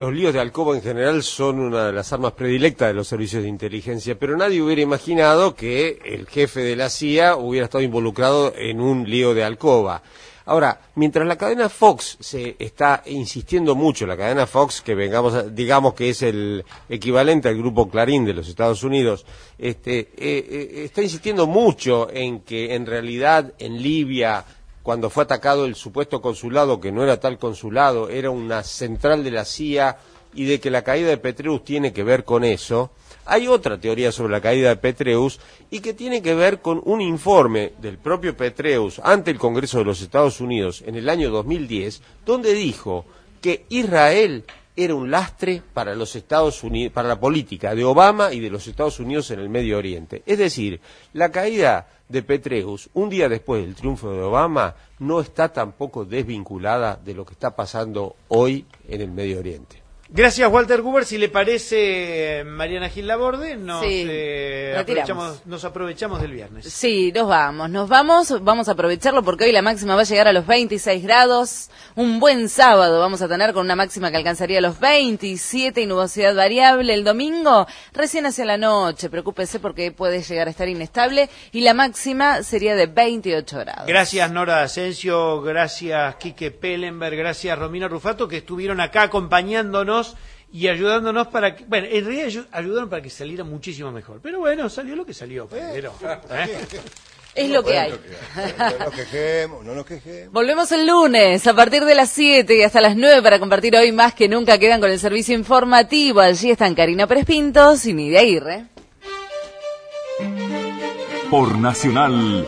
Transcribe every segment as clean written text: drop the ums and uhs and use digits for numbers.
Los líos de alcoba en general son una de las armas predilectas de los servicios de inteligencia, pero nadie hubiera imaginado que el jefe de la CIA hubiera estado involucrado en un lío de alcoba. Ahora, mientras la cadena Fox se está insistiendo mucho, la cadena Fox, que digamos que es el equivalente al grupo Clarín de los Estados Unidos, está insistiendo mucho en que en realidad en Libia, cuando fue atacado el supuesto consulado, que no era tal consulado, era una central de la CIA, y de que la caída de Petraeus tiene que ver con eso. Hay otra teoría sobre la caída de Petraeus y que tiene que ver con un informe del propio Petraeus ante el Congreso de los Estados Unidos en el año 2010, donde dijo que Israel era un lastre para los Estados Unidos, para la política de Obama y de los Estados Unidos en el Medio Oriente. Es decir, la caída de Petraeus, un día después del triunfo de Obama, no está tampoco desvinculada de lo que está pasando hoy en el Medio Oriente. Gracias, Walter Guber. Si le parece, Mariana Gil Laborde, nos aprovechamos del viernes. Sí, vamos a aprovecharlo porque hoy la máxima va a llegar a los 26 grados, un buen sábado vamos a tener con una máxima que alcanzaría los 27 y nubosidad variable. El domingo, recién hacia la noche, preocúpese porque puede llegar a estar inestable y la máxima sería de 28 grados. Gracias, Nora Asensio, gracias, Quique Pellenberg, gracias, Romina Rufato, que estuvieron acá acompañándonos y ayudándonos para que, bueno, en realidad ayudaron para que saliera muchísimo mejor. Pero bueno, salió lo que salió. Pero, es lo que hay. No nos quejemos. Volvemos el lunes a partir de las 7 y hasta las 9 para compartir hoy más que nunca. Quedan con el servicio informativo. Allí están Karina Pérez Pintos y Nidia Aguirre. Por Nacional,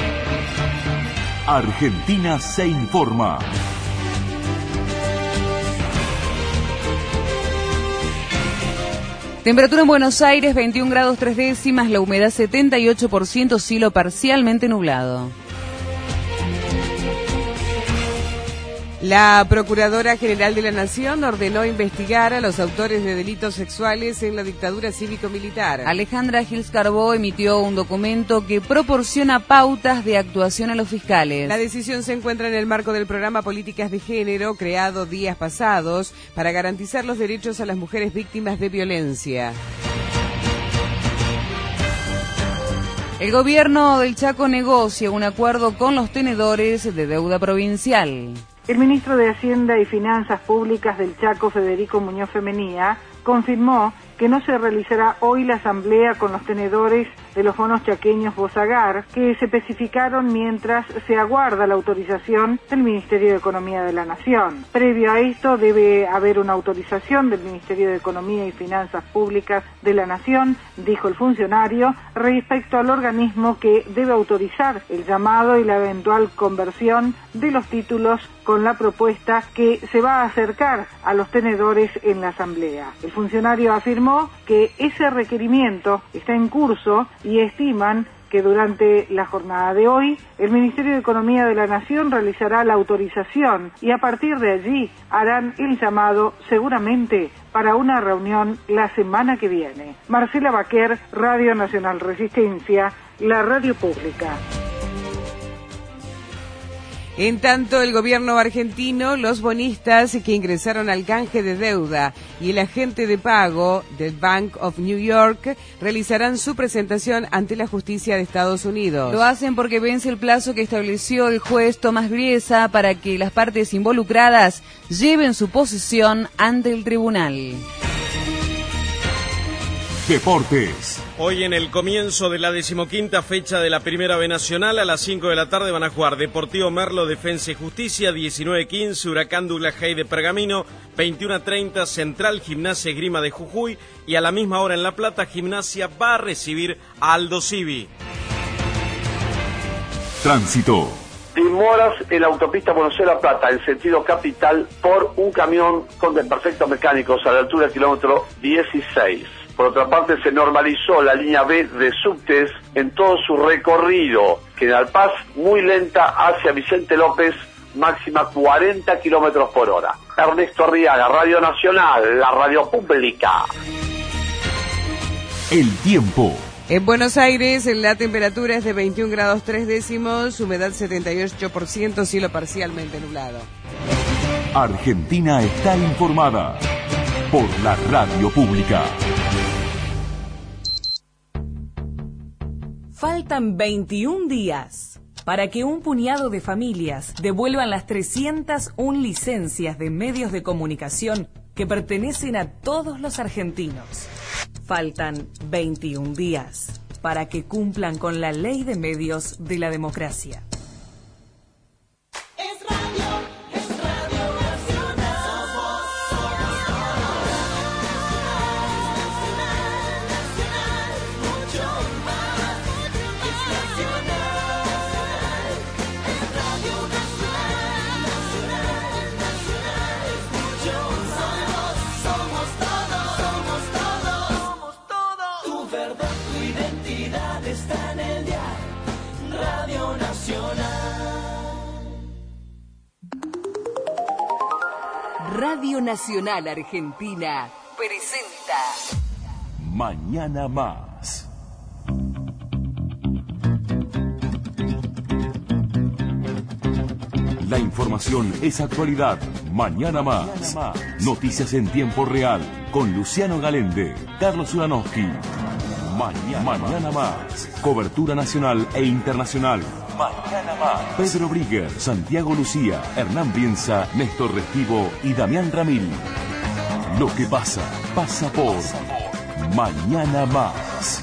Argentina se informa. Temperatura en Buenos Aires, 21 grados 3 décimas, la humedad 78%, cielo parcialmente nublado. La Procuradora General de la Nación ordenó investigar a los autores de delitos sexuales en la dictadura cívico-militar. Alejandra Gils Carbó emitió un documento que proporciona pautas de actuación a los fiscales. La decisión se encuentra en el marco del programa Políticas de Género, creado días pasados para garantizar los derechos a las mujeres víctimas de violencia. El gobierno del Chaco negocia un acuerdo con los tenedores de deuda provincial. El ministro de Hacienda y Finanzas Públicas del Chaco, Federico Muñoz Femenía, confirmó que no se realizará hoy la asamblea con los tenedores de los bonos chaqueños Bozagar, que se especificaron mientras se aguarda la autorización del Ministerio de Economía de la Nación. Previo a esto debe haber una autorización del Ministerio de Economía y Finanzas Públicas de la Nación, dijo el funcionario, respecto al organismo que debe autorizar el llamado y la eventual conversión de los títulos con la propuesta que se va a acercar a los tenedores en la asamblea. El funcionario afirmó que ese requerimiento está en curso y estiman que durante la jornada de hoy el Ministerio de Economía de la Nación realizará la autorización y a partir de allí harán el llamado seguramente para una reunión la semana que viene. Marcela Baquer, Radio Nacional Resistencia, la radio pública. En tanto, el gobierno argentino, los bonistas que ingresaron al canje de deuda y el agente de pago del Bank of New York realizarán su presentación ante la justicia de Estados Unidos. Lo hacen porque vence el plazo que estableció el juez Tomás Briesa para que las partes involucradas lleven su posición ante el tribunal. Deportes. Hoy en el comienzo de la 15ª fecha de la Primera B Nacional, a las 5 de la tarde van a jugar Deportivo Merlo, Defensa y Justicia, 19:15, Huracán Douglas Haig de Pergamino, 21:30, Central Gimnasia Esgrima de Jujuy y a la misma hora en La Plata, Gimnasia va a recibir a Aldo Civi. Tránsito. Demoras en la autopista Buenos Aires-La Plata, en sentido capital, por un camión con desperfectos mecánicos a la altura del kilómetro 16. Por otra parte, se normalizó la línea B de subtes en todo su recorrido. General Paz, muy lenta hacia Vicente López, máxima 40 kilómetros por hora. Ernesto Arriaga, Radio Nacional, la radio pública. El tiempo. En Buenos Aires, la temperatura es de 21 grados 3 décimos, humedad 78%, cielo parcialmente nublado. Argentina está informada. por la radio pública. Faltan 21 días para que un puñado de familias devuelvan las 301 licencias de medios de comunicación que pertenecen a todos los argentinos. Faltan 21 días para que cumplan con la ley de medios de la democracia. Radio Nacional Argentina presenta Mañana Más. La información es actualidad. Mañana Más. Noticias en tiempo real con Luciano Galende, Carlos Ulanowski. Mañana Más. Cobertura nacional e internacional. Mañana Más. Pedro Brigger, Santiago Lucía, Hernán Bienza, Néstor Restivo y Damián Ramil. Lo que pasa, pasa por Mañana Más.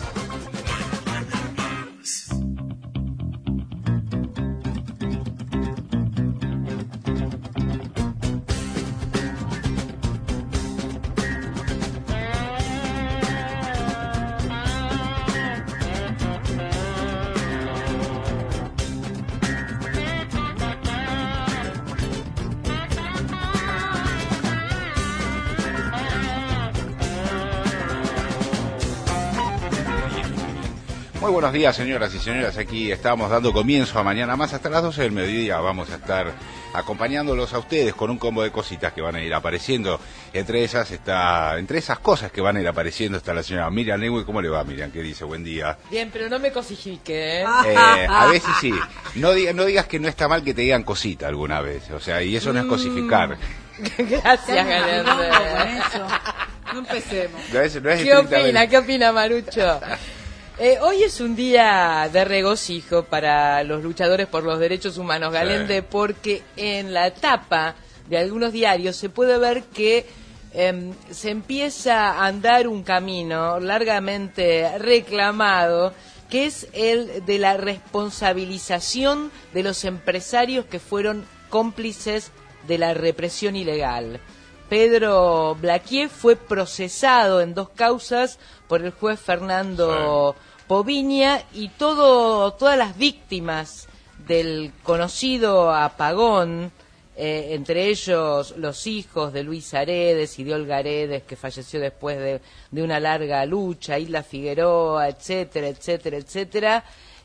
Muy buenos días, señoras y señores. Aquí estamos dando comienzo a Mañana Más. Hasta las 12 del mediodía vamos a estar acompañándolos a ustedes con un combo de cositas que van a ir apareciendo. Entre esas cosas que van a ir apareciendo está la señora Miriam Lewey. ¿Cómo le va, Miriam? ¿Qué dice? Buen día. Bien, pero no me cosifique, ¿eh? A veces sí. No digas que no está mal que te digan cosita alguna vez. O sea, y eso no es cosificar. Gracias, Galende. No empecemos. ¿Qué opina, Marucho? Hoy es un día de regocijo para los luchadores por los derechos humanos, Galende, porque en la tapa de algunos diarios se puede ver que se empieza a andar un camino largamente reclamado, que es el de la responsabilización de los empresarios que fueron cómplices de la represión ilegal. Pedro Blaquier fue procesado en 2 causas por el juez Fernando Poviña y todas las víctimas del conocido apagón, entre ellos los hijos de Luis Aredes y de Olga Aredes, que falleció después de una larga lucha, Isla Figueroa, etcétera, etcétera, etcétera,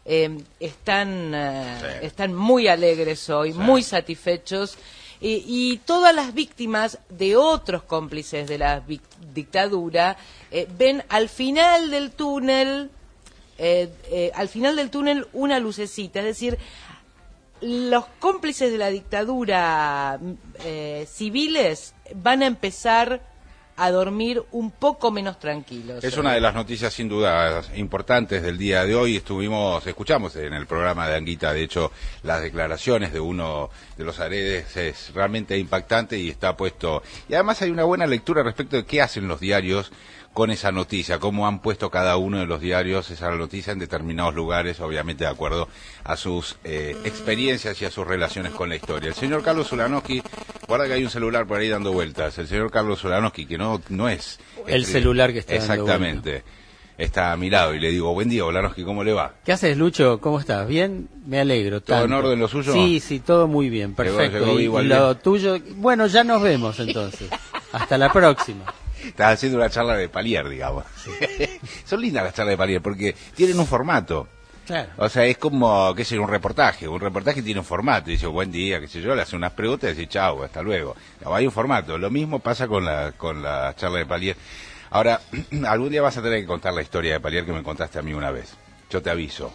están muy alegres hoy, muy satisfechos. Y todas las víctimas de otros cómplices de la dictadura ven al final del túnel una lucecita, es decir, los cómplices de la dictadura civiles van a empezar a dormir un poco menos tranquilos. Es una de las noticias sin duda importantes del día de hoy. Escuchamos en el programa de Anguita, de hecho, las declaraciones de uno de los Aredes es realmente impactante y está puesto. Y además hay una buena lectura respecto de qué hacen los diarios con esa noticia, cómo han puesto cada uno de los diarios esa noticia en determinados lugares, obviamente de acuerdo a sus experiencias y a sus relaciones con la historia. El señor Carlos Ulanowski, guarda que hay un celular por ahí dando vueltas, el señor Carlos Ulanowski, que no es... El celular que está exactamente, dando vueltas. Está a mi lado y le digo, buen día, Ulanowski, ¿cómo le va? ¿Qué haces, Lucho? ¿Cómo estás? ¿Bien? Me alegro. ¿Todo en orden lo suyo? Sí, todo muy bien, perfecto. ¿Y lo tuyo? Bueno, ya nos vemos entonces. Hasta la próxima. Estás haciendo una charla de palier, digamos. Sí. Son lindas las charlas de palier porque tienen un formato. Claro. O sea, es como, qué sé yo, un reportaje. Un reportaje tiene un formato. Dice, buen día, qué sé yo, le hace unas preguntas y dice, chau, hasta luego. No, hay un formato. Lo mismo pasa con la charla de palier. Ahora, algún día vas a tener que contar la historia de palier que me contaste a mí una vez. Yo te aviso.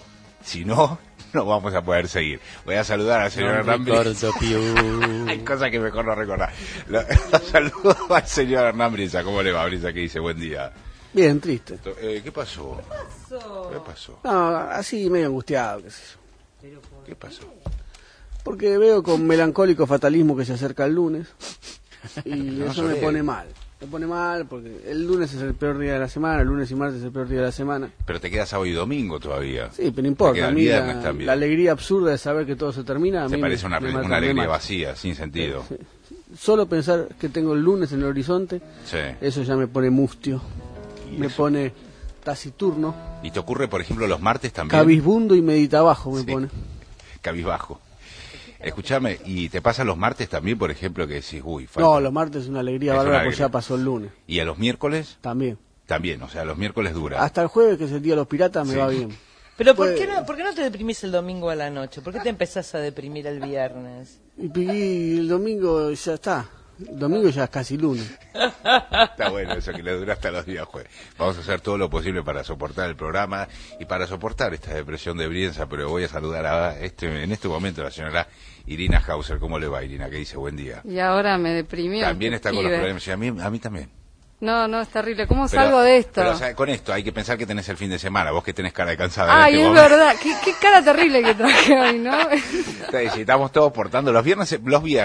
Si no, no vamos a poder seguir. Voy a saludar al señor Hernán Briza. Hay cosas que mejor no recordar. Lo saludo al señor Hernán Briza. ¿Cómo le va, Briza? ¿Qué dice? Buen día. Bien, triste. ¿Qué pasó? ¿Qué pasó? No, así medio angustiado, qué sé yo. ¿Qué pasó? Porque veo con melancólico fatalismo que se acerca el lunes y No, eso me pone mal. Me pone mal porque el lunes es el peor día de la semana, el lunes y martes es el peor día de la semana. Pero te queda sábado y domingo todavía. Sí, pero no importa. Te queda A el mí viernes también. la alegría absurda de saber que todo se termina. A Te mí parece una alegría vacía, sin sentido. Sí. Solo pensar que tengo el lunes en el horizonte, Sí. eso ya me pone mustio, me pone taciturno, ¿Y te ocurre, por ejemplo, los martes también? cabizbundo y meditabajo me pone. Cabizbajo. Escúchame, ¿y te pasa los martes también, por ejemplo, que decís, uy, falta? No, los martes es una alegría Es bárbara una porque ya alegría. pasó el lunes. ¿Y a los miércoles? También. También, o sea, los miércoles dura. Hasta el jueves, que es el día de los piratas, me Sí. va bien. Pero Pues- ¿por qué no te deprimís el domingo a la noche? ¿Por qué te empezás a deprimir el viernes? Y el domingo ya está. El domingo ya es casi lunes. Está bueno eso que le dura hasta los días jueves. Vamos a hacer todo lo posible para soportar el programa y para soportar esta depresión de Brienza, pero voy a saludar en este momento a la señora Irina Hauser. ¿Cómo le va, Irina? Que dice, buen día. Y ahora me deprimió. También está con los pibe. problemas. Y a mí también. No, es terrible. ¿Cómo Pero- salgo de esto? Pero, o sea, con esto hay que pensar que tenés el fin de semana, vos que tenés cara de cansada. Ay, en es este momento. verdad. ¿Qué cara terrible que traje hoy, ¿no? Sí, estamos todos portando los viernes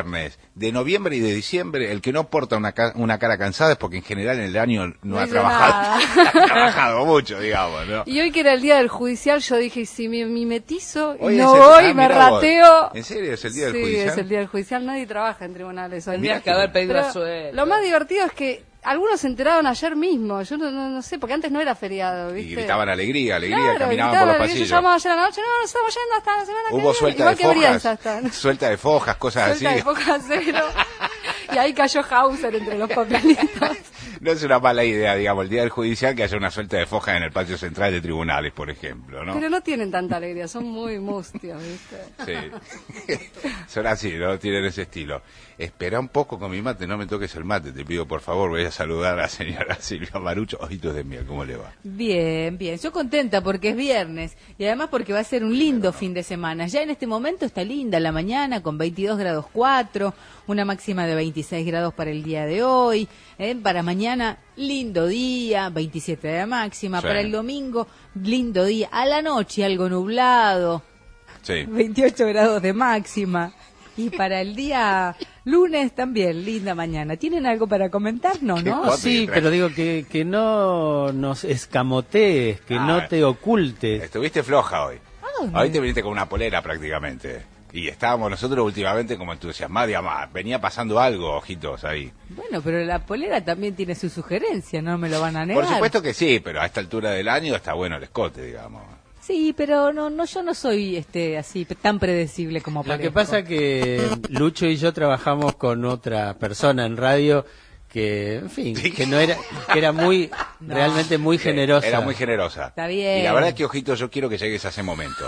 de noviembre y de diciembre. El que no porta una cara cansada es porque en general en el año no ha hizo trabajado, nada. ha trabajado mucho, digamos, ¿no? Y hoy que era el día del judicial, yo dije, si me mimetizo y Hoy no es el- voy, ah, me mirá vos. rateo. ¿En serio es el día del Sí, judicial? es el día del judicial. Nadie trabaja en tribunales hoy. Tendrías que haber pedido Pero a sueldo. lo más divertido es que algunos se enteraron ayer mismo. Yo no sé, porque antes no era feriado, ¿viste? Y gritaban alegría, Claro, caminaban gritaban por los alegría. pasillos. Yo llamaba ayer a la noche, no, nos estamos yendo hasta la semana que Hubo viene. suelta Igual de que Brienza fojas, está. suelta de fojas, cosas Suelta de así. fojas cero. Y ahí cayó Hauser entre los papelitos. No es una mala idea, digamos, el día del judicial que haya una suelta de fojas en el patio central de tribunales, por ejemplo, ¿no? Pero no tienen tanta alegría, son muy mustios, ¿viste? Sí. Son así, ¿no? Tienen ese estilo. Espera un poco con mi mate, no me toques el mate, te pido por favor. Voy a saludar a la señora Silvia Marucho. Ojitos de miel, ¿cómo le va? Bien, bien. Yo contenta porque es viernes y además porque va a ser un lindo fin de semana. Ya en este momento está linda la mañana con 22 grados 4, una máxima de 26 grados para el día de hoy. Para mañana, lindo día, 27 de máxima. Sí. Para el domingo, lindo día. A la noche, algo nublado, Sí. 28 grados de máxima. Y para el día lunes también, linda mañana. ¿Tienen algo para comentar? No, ¿no? Sí, pero digo que no nos escamotees, que no te ocultes. Estuviste floja hoy. Ah, Hoy te viniste con una polera prácticamente. Y estábamos nosotros últimamente como entusiasmados, digamos, venía pasando algo, ojitos, ahí. Bueno, pero la polera también tiene su sugerencia, no me lo van a negar. Por supuesto que sí, pero a esta altura del año está bueno el escote, digamos. Sí, pero no, yo no soy así tan predecible como Lo parezco. que pasa que Lucho y yo trabajamos con otra persona en radio que, en fin, que no era, que era realmente muy generosa. Era muy generosa. Está bien. Y la verdad que, ojitos, yo quiero que llegues a ese momento.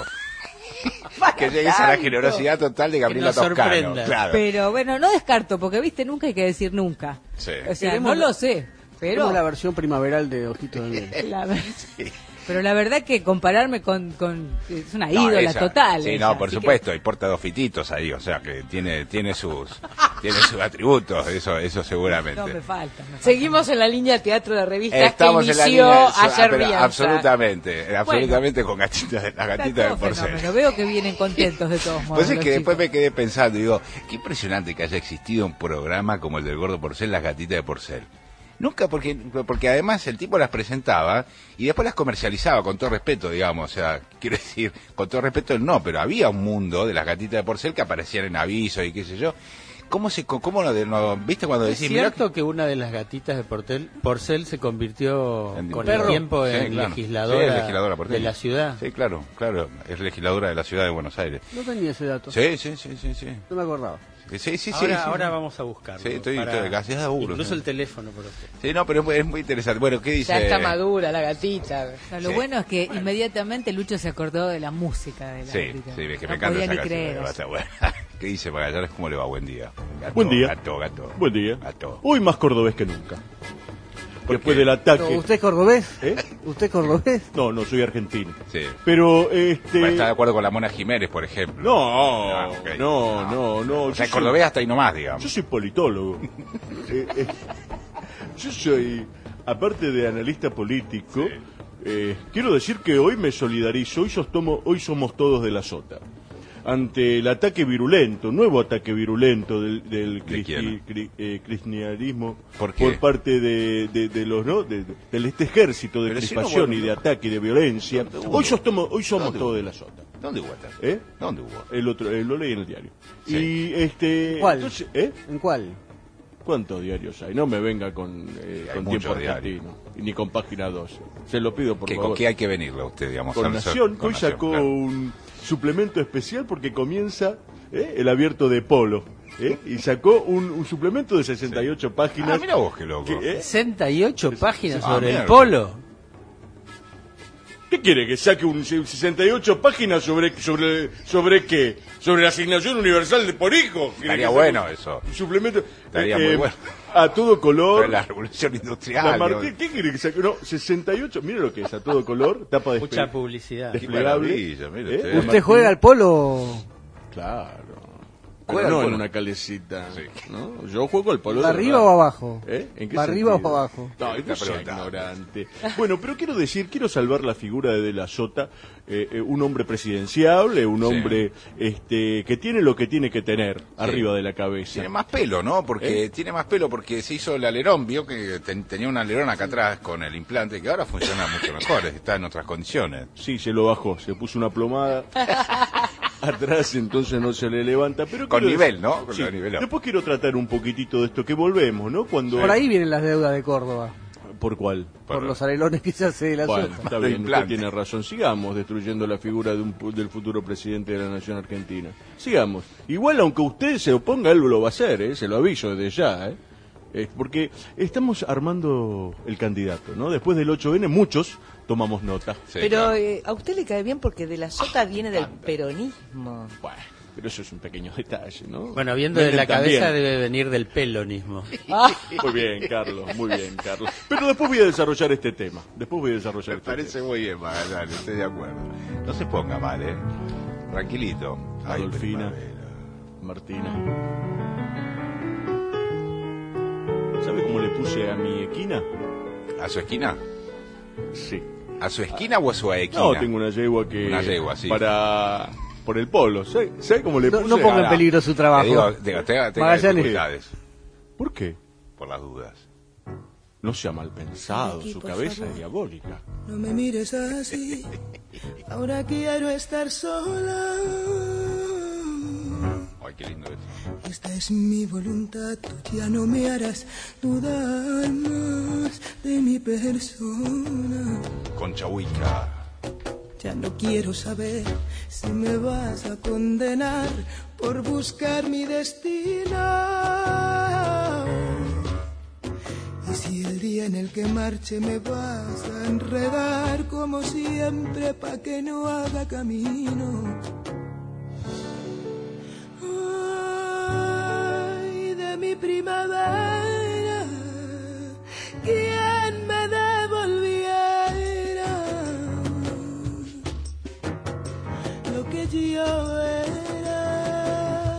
Que llegues a la generosidad total de Gabriela Que nos Toscano. sorprenda. Claro. Pero bueno, no descarto, porque viste, nunca hay que decir nunca. Sí. O sea, Queremos- no lo sé, pero... Tenemos la versión primaveral de Ojitos de Miel. La ver- Pero la verdad que compararme con es una No, ídola ella- total. Sí, ella, no, por así que- supuesto, y porta 2 fititos ahí, o sea que tiene sus atributos, eso seguramente. No me falta. Seguimos en la línea teatro de revista Estamos que en la inició línea, ayer pero Brianza. absolutamente con las gatitas de Todo porcel. fenómeno. Veo que vienen contentos de todos modos. Pues es los que después chicos. me quedé pensando, digo, qué impresionante que haya existido un programa como el del Gordo Porcel, las gatitas de porcel. Nunca, porque además el tipo las presentaba y después las comercializaba, con todo respeto, digamos, o sea, quiero decir, con todo respeto no, pero había un mundo de las gatitas de porcel que aparecían en avisos y qué sé yo. ¿Cómo viste cuando ¿Es decís, mirá cierto que una de las gatitas de porcel se convirtió con el perro? tiempo Sí, en claro. legisladora, Sí, es legisladora porteña. de la ciudad? Sí, claro, es legisladora de la ciudad de Buenos Aires. No tenía ese dato. Sí. No me acordaba. Sí. Ahora vamos a buscarlo. Sí, estoy para- gracias a Uro. Incluso el teléfono por usted. Sí, no, pero es muy interesante. Bueno, ¿qué dice? Ya está madura la gatita. No, lo bueno es que inmediatamente Lucho se acordó de la música de la Sí, gatita. es que No me encanta podía esa ni canción. creer. Va a estar buena. ¿Qué dice Magallanes? ¿Cómo le va? Buen día. Gato, Buen día. Gato. Buen día. Gato. Hoy más cordobés que nunca. después del ataque. No, ¿usted es cordobés? ¿Eh? ¿Usted es cordobés? No, soy argentino. Sí. Pero, ¿Está de acuerdo con la Mona Jiménez, por ejemplo? No, okay. no. O sea, cordobés hasta ahí nomás, digamos. Yo soy politólogo. Yo soy, aparte de analista político, quiero decir que hoy me solidarizo, hoy somos todos de la Sota. Ante el ataque virulento, nuevo ataque virulento del cristianismo por parte de los del este ejército de crispación y de ataque y de violencia, hoy somos todos de la Sota. ¿Dónde hubo? ¿Dónde hubo? Lo leí en el diario. Sí. Y ¿Cuál? Entonces, ¿En cuál? ¿Cuántos diarios hay? No me venga con Tiempo Argentino, ni con Página 12. Se lo pido por favor. ¿Con qué hay que venirle a usted, digamos? Con Nación, hoy sacó un suplemento especial porque comienza el abierto de polo. Y sacó un suplemento de 68 páginas. Mira vos, qué loco. 68 páginas sobre el polo. ¿Qué quiere? ¿Que saque un 68 páginas sobre qué? ¿Sobre la asignación universal de por hijo? Estaría bueno eso. Un suplemento. Estaría muy bueno. A todo color. Pero la revolución industrial. ¿Qué quiere que saque? No, 68. Mira lo que es, a todo color. Tapa de mucha publicidad. Desplegable. ¿Usted juega al polo? Claro. Pero no en una calecita, ¿no? Yo juego al polo. ¿Arriba o abajo? ¿En qué ¿Arriba sentido? o abajo? No, no sea ignorante. Bueno, pero quiero salvar la figura de la Sota, un hombre presidenciable, un hombre que tiene lo que tiene que tener arriba de la cabeza. Tiene más pelo, ¿no? Porque tiene más pelo porque se hizo el alerón, vio que tenía un alerón acá atrás con el implante que ahora funciona mucho mejor, está en otras condiciones. Sí, se lo bajó, se puso una plomada atrás, entonces no se le levanta, pero con nivel, ¿no? Con nivel. Después quiero tratar un poquitito de esto que volvemos, ¿no? Cuando por ahí vienen las deudas de Córdoba. ¿Por cuál? Por los arelones que se hace de la Sota. Sota. Está bien, usted tiene razón. Sigamos destruyendo la figura del futuro presidente de la nación argentina. Sigamos. Igual, aunque usted se oponga, él lo va a hacer, se lo aviso desde ya, porque estamos armando el candidato, ¿no? Después del 8N, muchos tomamos nota. Sí, pero a usted le cae bien porque de la Sota viene del peronismo. Bueno, pero eso es un pequeño detalle, ¿no? Bueno, viendo de la cabeza debe venir del pelonismo. Muy bien, Carlos, muy bien, Carlos. Pero después voy a desarrollar este tema. Me parece muy bien, Magallanes, estoy de acuerdo. No se ponga mal, Tranquilito. Adolfina, Martina. ¿Sabe cómo le puse a mi equina? ¿A su esquina? Sí. ¿A su esquina o a su equina? No, tengo una yegua que... Una yegua, sí. Por el polo. ¿Sabe cómo le puse? No ponga en peligro su trabajo. Tenga dificultades. ¿Por qué? Por las dudas. No sea mal pensado, su cabeza es diabólica. No me mires así, ahora quiero estar sola. Ay, qué lindo esto. Esta es mi voluntad, tú ya no me harás dudar más de mi persona. Concha Huica. Ya no quiero saber si me vas a condenar por buscar mi destino. Y si el día en el que marche me vas a enredar como siempre pa' que no haga camino. Ay, de mi primavera, ¿quién me devolviera lo que yo era?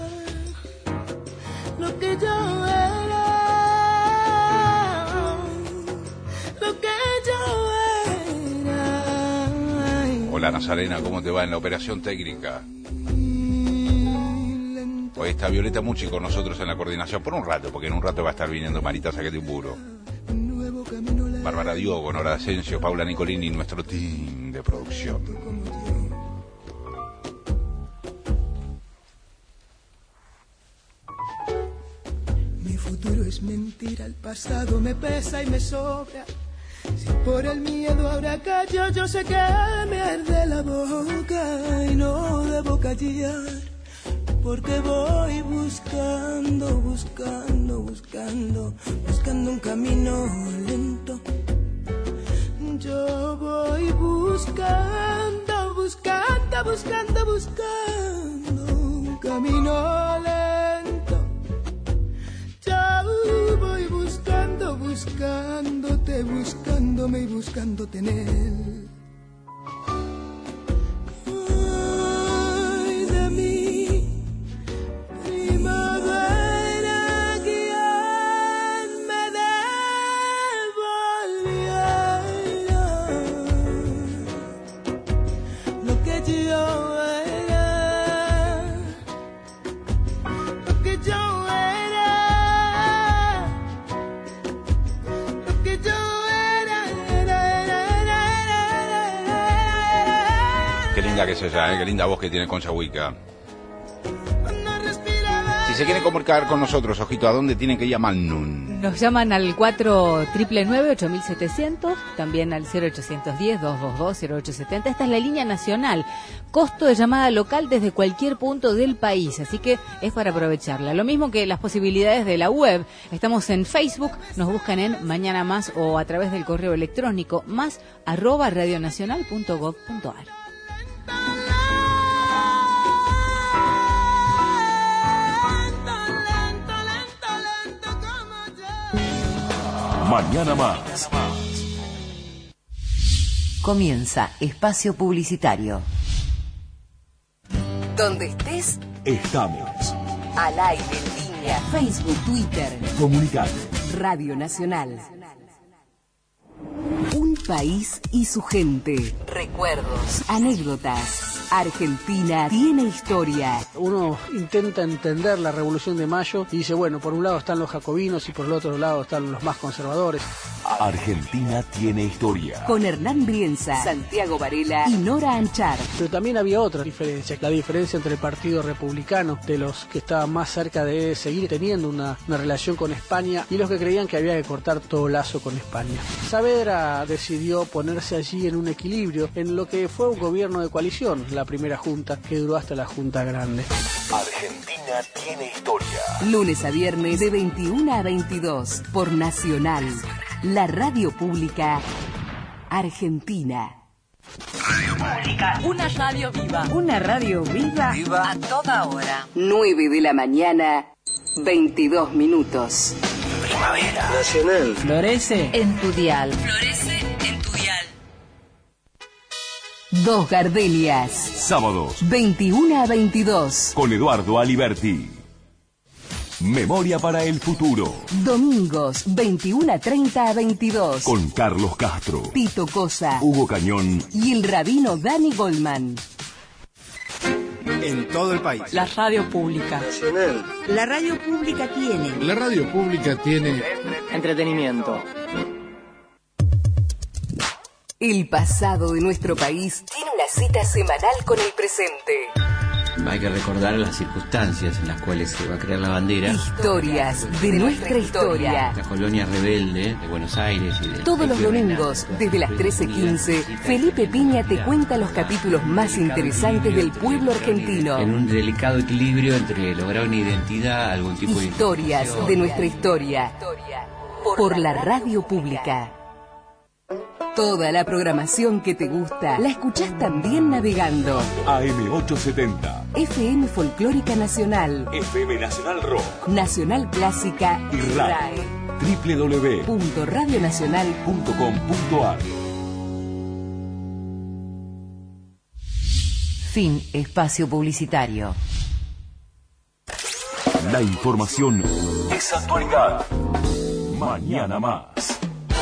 Lo que yo era. Hola Nazarena, ¿cómo te va en la operación técnica? Hoy está Violeta Mucci con nosotros en la coordinación por un rato, porque en un rato va a estar viniendo Marita Saquetimburo, Bárbara Diogo, Nora Asensio, Paula Nicolini, nuestro team de producción. Mi futuro es mentira, el pasado me pesa y me sobra. Si por el miedo ahora callo, yo sé que me arde la boca y no debo callar, porque voy buscando un camino lento. Yo voy buscando un camino lento. Yo voy buscando buscándote, buscándome y buscándote en él. Ay, de mí, primavera, quien me devolviera lo que yo era, lo que yo era, lo que yo era. Qué linda que es ella, qué linda voz que tiene Concha Huica. Si se quieren comunicar con nosotros, ojito, ¿a dónde tienen que llamarnos? Nos llaman al 499-8700, también al 0810-222-0870. Esta es la línea nacional. Costo de llamada local desde cualquier punto del país, así que es para aprovecharla. Lo mismo que las posibilidades de la web. Estamos en Facebook, nos buscan en Mañana Más o a través del correo electrónico más@radionacional.gov.ar. Mañana Más. Comienza Espacio Publicitario. Donde estés, Estamos. al aire, en línea, Facebook, Twitter, Comunicate. Radio Nacional. Un país y su gente. Recuerdos, anécdotas. Argentina tiene historia. Uno intenta entender la Revolución de Mayo y dice, bueno, por un lado están los jacobinos y por el otro lado están los más conservadores. Argentina tiene historia. Con Hernán Brienza, Santiago Varela y Nora Anchar. Pero también había otra diferencia, la diferencia entre el Partido Republicano, de los que estaban más cerca de seguir teniendo una relación con España, y los que creían que había que cortar todo lazo con España. Saavedra decidió ponerse allí en un equilibrio, en lo que fue un gobierno de coalición, la primera junta, que duró hasta la Junta Grande. Argentina tiene historia. Lunes a viernes de 21 a 22 por Nacional, la radio pública argentina. Radio Pública. Una radio viva. Una radio viva. Viva. A toda hora. 9 de la mañana, 22 minutos. Primavera. Nacional. Florece en tu dial. Florece en tu dial. Dos Gardenias. Sábados. 21 a 22. Con Eduardo Aliberti. Memoria para el futuro. Domingos, 21:30 a 22. Con Carlos Castro. Tito Cosa. Hugo Cañón. Y el rabino Dani Goldman. En todo el país. La radio pública. Nacional. La radio pública tiene. La radio pública tiene entretenimiento. El pasado de nuestro país tiene una cita semanal con el presente. Hay que recordar las circunstancias en las cuales se va a crear la bandera. Historias de nuestra historia. La colonia rebelde de Buenos Aires y de... Todos los domingos, desde las 13:15, Felipe Piña te cuenta los capítulos más interesantes del pueblo argentino. En un delicado equilibrio entre lograr una identidad, algún tipo de... Historias de nuestra historia. Por la radio pública. Toda la programación que te gusta la escuchás también navegando. AM870. FM Folclórica Nacional. FM Nacional Rock. Nacional Clásica Y RAE. www.radionacional.com.ar. Fin espacio publicitario. La información es actualidad. Mañana Más.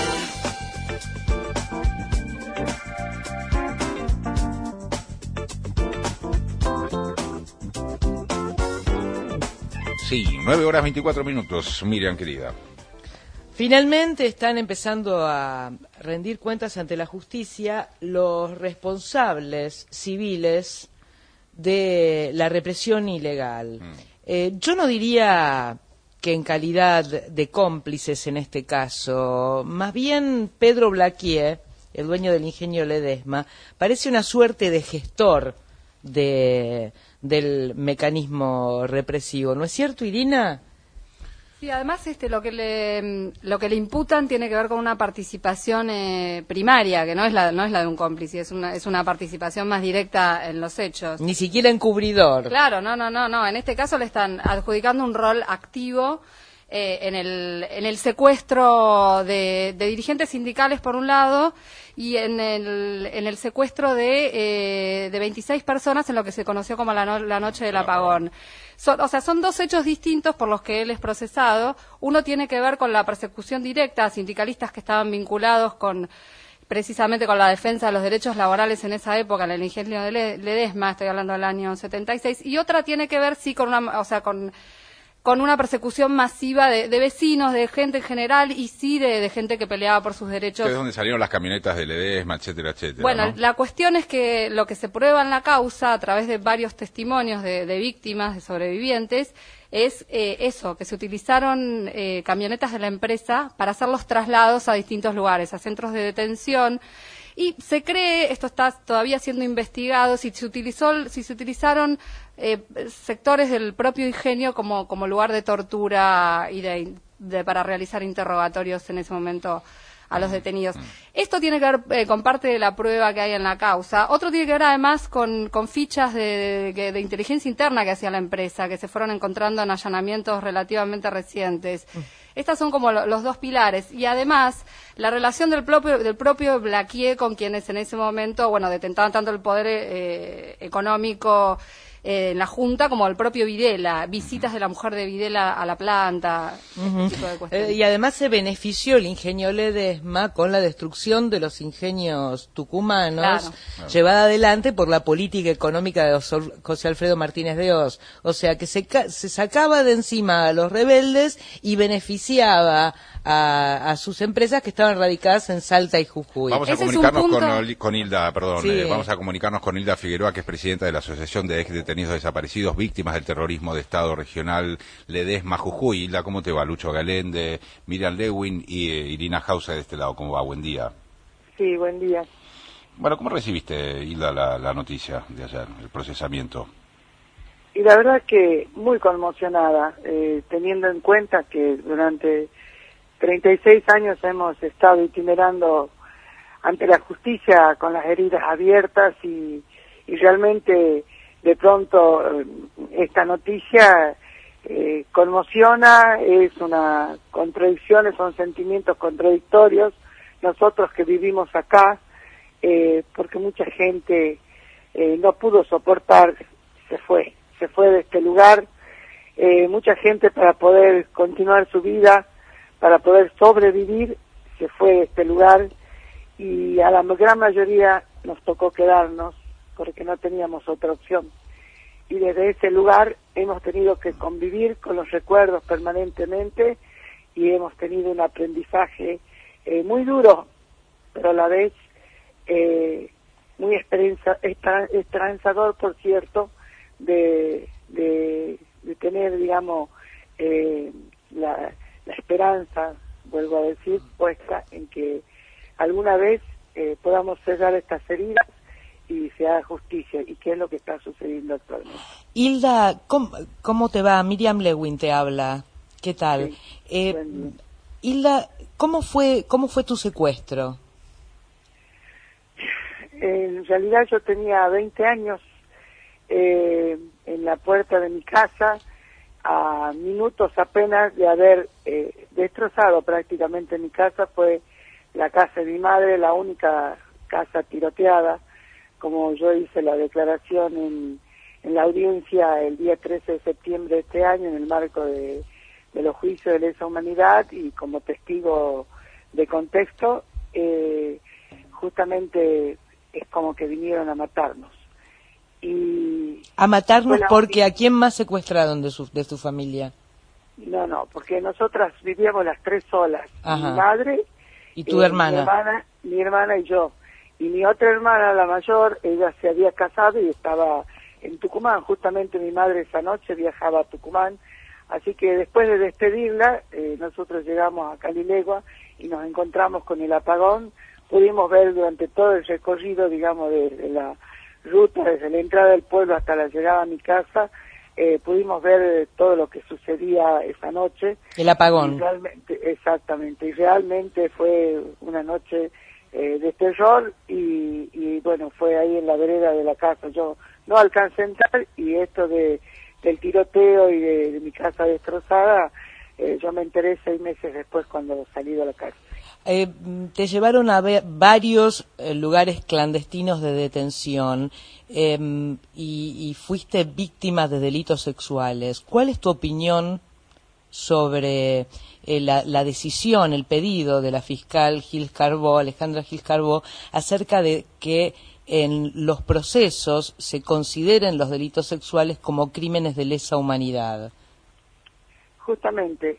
Sí, 9 horas 24 minutos, Miriam querida. Finalmente están empezando a rendir cuentas ante la justicia los responsables civiles de la represión ilegal. Yo no diría que en calidad de cómplices en este caso, más bien Pedro Blaquier, el dueño del ingenio Ledesma, parece una suerte de gestor del mecanismo represivo. ¿No es cierto, Irina? Sí, además lo que le imputan tiene que ver con una participación primaria, que no es la de un cómplice, es una participación más directa en los hechos. Ni siquiera encubridor. Claro, no. En este caso le están adjudicando un rol activo en el secuestro de dirigentes sindicales por un lado y en el secuestro de 26 personas en lo que se conoció como la noche del apagón. Son dos hechos distintos por los que él es procesado. Uno tiene que ver con la persecución directa a sindicalistas que estaban vinculados precisamente con la defensa de los derechos laborales en esa época, en el ingenio de Ledesma, estoy hablando del año 76, y otra tiene que ver, sí, con una persecución masiva de vecinos, de gente en general, y sí de gente que peleaba por sus derechos. Es donde salieron las camionetas de Ledesma, etcétera, etcétera. Bueno, ¿no? la cuestión es que lo que se prueba en la causa, a través de varios testimonios de víctimas, de sobrevivientes, es eso, que se utilizaron camionetas de la empresa para hacer los traslados a distintos lugares, a centros de detención. Y se cree, esto está todavía siendo investigado, si se utilizaron sectores del propio ingenio como lugar de tortura y para realizar interrogatorios en ese momento a los detenidos. Esto tiene que ver con parte de la prueba que hay en la causa. Otro tiene que ver además con fichas de inteligencia interna que hacía la empresa, que se fueron encontrando en allanamientos relativamente recientes. Estas son como los dos pilares. Y además, la relación del propio Blaquier con quienes en ese momento, detentaban tanto el poder económico en la Junta como el propio Videla, visitas de la mujer de Videla a la planta, ese tipo de cuestiones. Y además se benefició el ingenio Ledesma con la destrucción de los ingenios tucumanos, llevada adelante por la política económica de José Alfredo Martínez de Oz. O sea que se sacaba de encima a los rebeldes y beneficiaba a sus empresas que estaban radicadas en Salta y Jujuy. Vamos a comunicarnos con Hilda, vamos a comunicarnos con Hilda Figueroa, que es presidenta de la Asociación de Ex Detenidos Desaparecidos, Víctimas del Terrorismo de Estado Regional Ledesma, Jujuy. Hilda, ¿cómo te va? Lucho Galende, Miriam Lewin y Irina Hausa de este lado, ¿cómo va? Buen día. Sí, buen día. Bueno, ¿cómo recibiste, Hilda, la noticia de ayer, el procesamiento? Y la verdad que muy conmocionada, teniendo en cuenta que durante 36 años hemos estado itinerando ante la justicia con las heridas abiertas y realmente de pronto esta noticia conmociona, es una contradicción, son sentimientos contradictorios. Nosotros que vivimos acá, porque mucha gente no pudo soportar, se fue de este lugar, mucha gente para poder continuar su vida, para poder sobrevivir, se fue de este lugar y a la gran mayoría nos tocó quedarnos porque no teníamos otra opción. Y desde ese lugar hemos tenido que convivir con los recuerdos permanentemente y hemos tenido un aprendizaje muy duro, pero a la vez muy esperanzador, por cierto, de tener, digamos, la esperanza, vuelvo a decir, puesta en que alguna vez podamos cerrar estas heridas y se haga justicia, y qué es lo que está sucediendo actualmente. Hilda, ¿cómo te va? Miriam Lewin te habla. ¿Qué tal? Sí, Hilda, ¿cómo fue tu secuestro? En realidad yo tenía 20 años en la puerta de mi casa, a minutos apenas de haber destrozado prácticamente mi casa. Fue la casa de mi madre, la única casa tiroteada, como yo hice la declaración en la audiencia el día 13 de septiembre de este año en el marco de los juicios de lesa humanidad y como testigo de contexto, justamente es como que vinieron a matarnos. A matarnos porque ¿a quién más secuestraron de tu familia? No, porque nosotras vivíamos las tres solas. Ajá. Mi madre, y tu hermana. Mi hermana y yo. Y mi otra hermana, la mayor, ella se había casado y estaba en Tucumán. Justamente mi madre esa noche viajaba a Tucumán. Así que después de despedirla, nosotros llegamos a Calilegua y nos encontramos con el apagón. Pudimos ver durante todo el recorrido, digamos, de la ruta, desde la entrada del pueblo hasta la llegada a mi casa, pudimos ver todo lo que sucedía esa noche. El apagón. Exactamente, y realmente fue una noche de terror y bueno, fue ahí en la vereda de la casa. Yo no alcancé a entrar y esto del tiroteo y de mi casa destrozada yo me enteré 6 meses después cuando salí de la cárcel. Te llevaron a ver varios lugares clandestinos de detención y fuiste víctima de delitos sexuales. ¿Cuál es tu opinión sobre la decisión, el pedido de la fiscal Alejandra Gil Carbó, acerca de que en los procesos se consideren los delitos sexuales como crímenes de lesa humanidad? Justamente,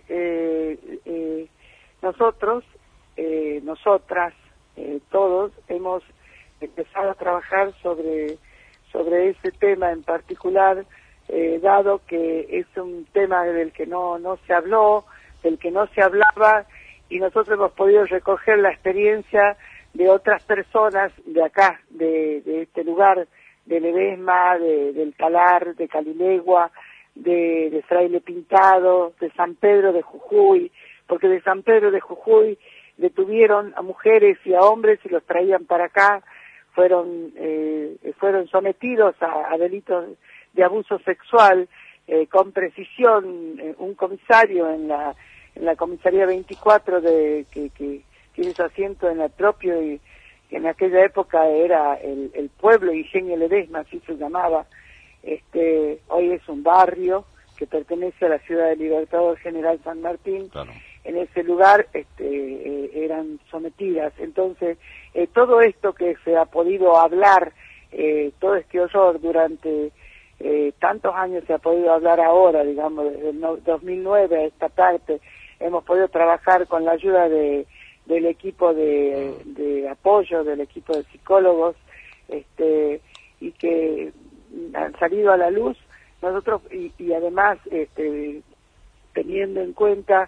nosotros, nosotras, todos hemos empezado a trabajar sobre ese tema en particular, dado que es un tema del que no se habló, del que no se hablaba, y nosotros hemos podido recoger la experiencia de otras personas de acá, de este lugar, de Ledesma, del Talar, de Calilegua, de Fraile Pintado, de San Pedro de Jujuy, porque de San Pedro de Jujuy detuvieron a mujeres y a hombres y los traían para acá, fueron sometidos a delitos de abuso sexual, con precisión. Un comisario en la comisaría 24 que tiene su asiento en el propio, y en aquella época era el pueblo Ingenio Ledesma, así se llamaba. Hoy es un barrio que pertenece a la ciudad de Libertador General San Martín. Claro. En ese lugar eran sometidas. Entonces, todo esto que se ha podido hablar, todo este horror durante tantos años se ha podido hablar ahora, digamos, desde el 2009 a esta parte, hemos podido trabajar con la ayuda del equipo de apoyo, del equipo de psicólogos, y que han salido a la luz nosotros, y además teniendo en cuenta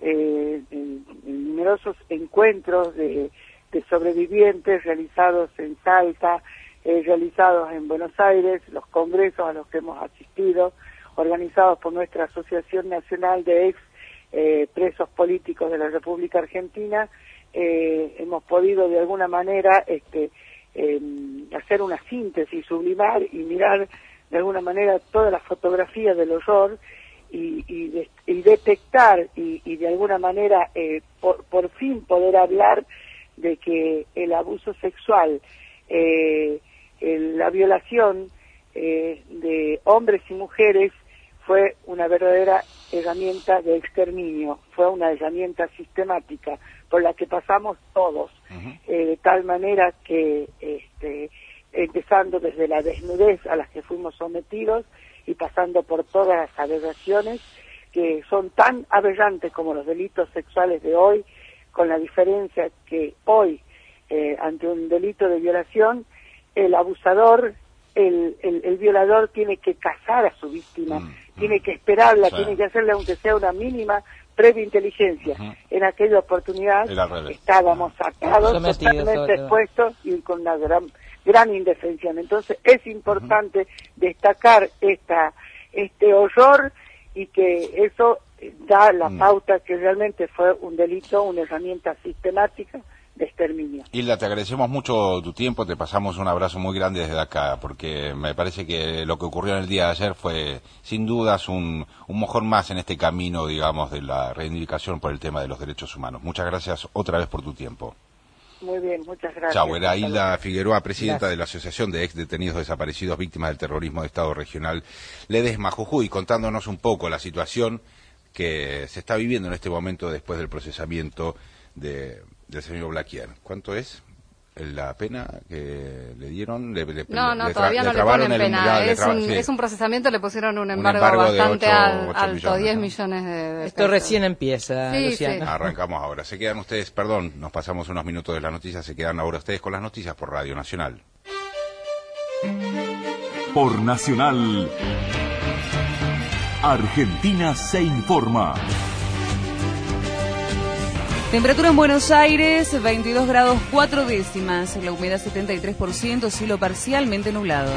numerosos encuentros de sobrevivientes realizados en Salta, realizados en Buenos Aires, los congresos a los que hemos asistido, organizados por nuestra Asociación Nacional de Ex Presos Políticos de la República Argentina, hemos podido de alguna manera hacer una síntesis, sublimar y mirar de alguna manera toda la fotografía del horror y detectar y de alguna manera por fin poder hablar de que el abuso sexual, la violación de hombres y mujeres fue una verdadera herramienta de exterminio, fue una herramienta sistemática por la que pasamos todos, de tal manera que empezando desde la desnudez a las que fuimos sometidos y pasando por todas las aberraciones que son tan aberrantes como los delitos sexuales de hoy, con la diferencia que hoy, ante un delito de violación, el abusador, el violador tiene que cazar a su víctima, tiene que esperarla, tiene que hacerle aunque sea una mínima previa inteligencia. En aquella oportunidad estábamos atados, totalmente expuestos y con una gran indefensión. Entonces es importante destacar este horror, y que eso da la pauta que realmente fue un delito, una herramienta sistemática de exterminio. Hilda, te agradecemos mucho tu tiempo, te pasamos un abrazo muy grande desde acá, porque me parece que lo que ocurrió en el día de ayer fue sin dudas un mojón más en este camino, digamos, de la reivindicación por el tema de los derechos humanos. Muchas gracias otra vez por tu tiempo. Muy bien, muchas gracias. Chau, era Hilda Figueroa, presidenta de la Asociación de Ex Detenidos Desaparecidos Víctimas del Terrorismo de Estado Regional Ledesma, Jujuy, contándonos un poco la situación que se está viviendo en este momento después del procesamiento del señor Blaquier. ¿Cuánto es la pena que le dieron? Todavía no le ponen pena. Es un procesamiento, le pusieron un embargo bastante alto, 10 millones de pesos. Esto recién empieza, sí, Luciano. Sí. Arrancamos ahora. Se quedan ustedes, nos pasamos unos minutos de las noticias, se quedan ahora ustedes con las noticias por Radio Nacional. Por Nacional, Argentina se informa. Temperatura en Buenos Aires, 22 grados 4 décimas, la humedad 73%, cielo parcialmente nublado.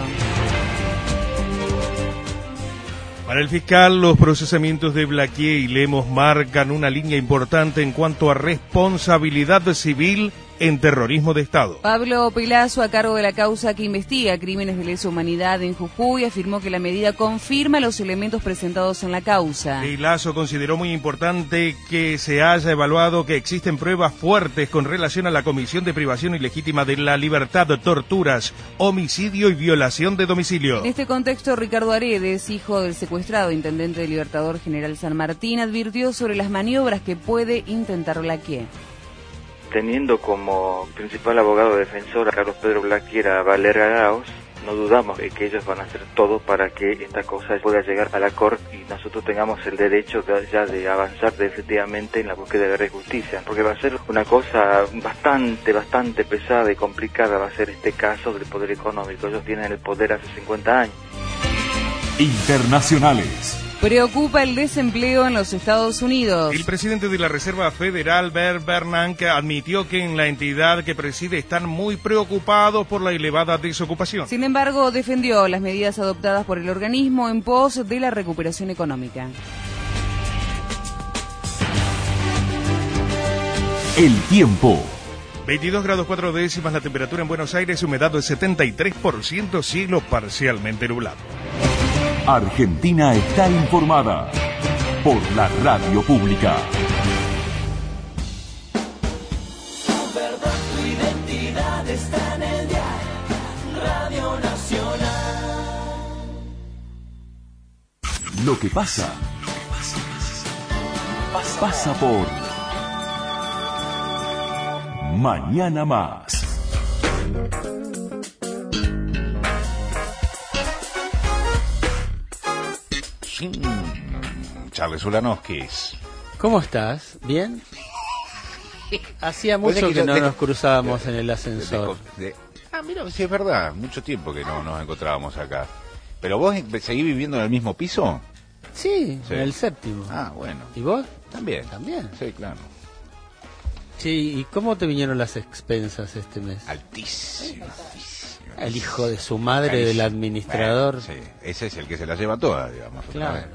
Para el fiscal, los procesamientos de Blaquier y Lemos marcan una línea importante en cuanto a responsabilidad civil en terrorismo de Estado. Pablo Pelazo, a cargo de la causa que investiga crímenes de lesa humanidad en Jujuy, afirmó que la medida confirma los elementos presentados en la causa. Pelazo consideró muy importante que se haya evaluado que existen pruebas fuertes con relación a la comisión de privación ilegítima de la libertad, torturas, homicidio y violación de domicilio. En este contexto, Ricardo Aredes, hijo del secuestrado intendente del Libertador General San Martín, advirtió sobre las maniobras que puede intentar Blaquier. Teniendo como principal abogado defensor a Carlos Pedro Blaquier, a Valer Arauz, no dudamos de que ellos van a hacer todo para que esta cosa pueda llegar a la corte y nosotros tengamos el derecho de avanzar definitivamente en la búsqueda de justicia, porque va a ser una cosa bastante pesada y complicada, va a ser este caso del poder económico. Ellos tienen el poder hace 50 años. Internacionales. Preocupa el desempleo en los Estados Unidos. El presidente de la Reserva Federal, Bert Bernanke, admitió que en la entidad que preside están muy preocupados por la elevada desocupación. Sin embargo, defendió las medidas adoptadas por el organismo en pos de la recuperación económica. El tiempo. 22 grados 4 décimas la temperatura en Buenos Aires, humedad del 73%, cielo parcialmente nublado. Argentina está informada por la radio pública. Tu verdad, tu identidad está en el diario Radio Nacional. Lo que pasa por Mañana Más. Charles Ulanowskis. ¿Cómo estás? ¿Bien? Hacía mucho que no nos cruzábamos en el ascensor. Mira, sí es verdad, mucho tiempo que no nos encontrábamos acá. ¿Pero vos seguís viviendo en el mismo piso? Sí, en el 7º. Ah, bueno. ¿Y vos? También. ¿También? Sí, claro. Sí, ¿y cómo te vinieron las expensas este mes? Altísimo. El hijo de su madre, carísimo, del administrador. Bueno, sí, ese es el que se la lleva toda, digamos. Claro.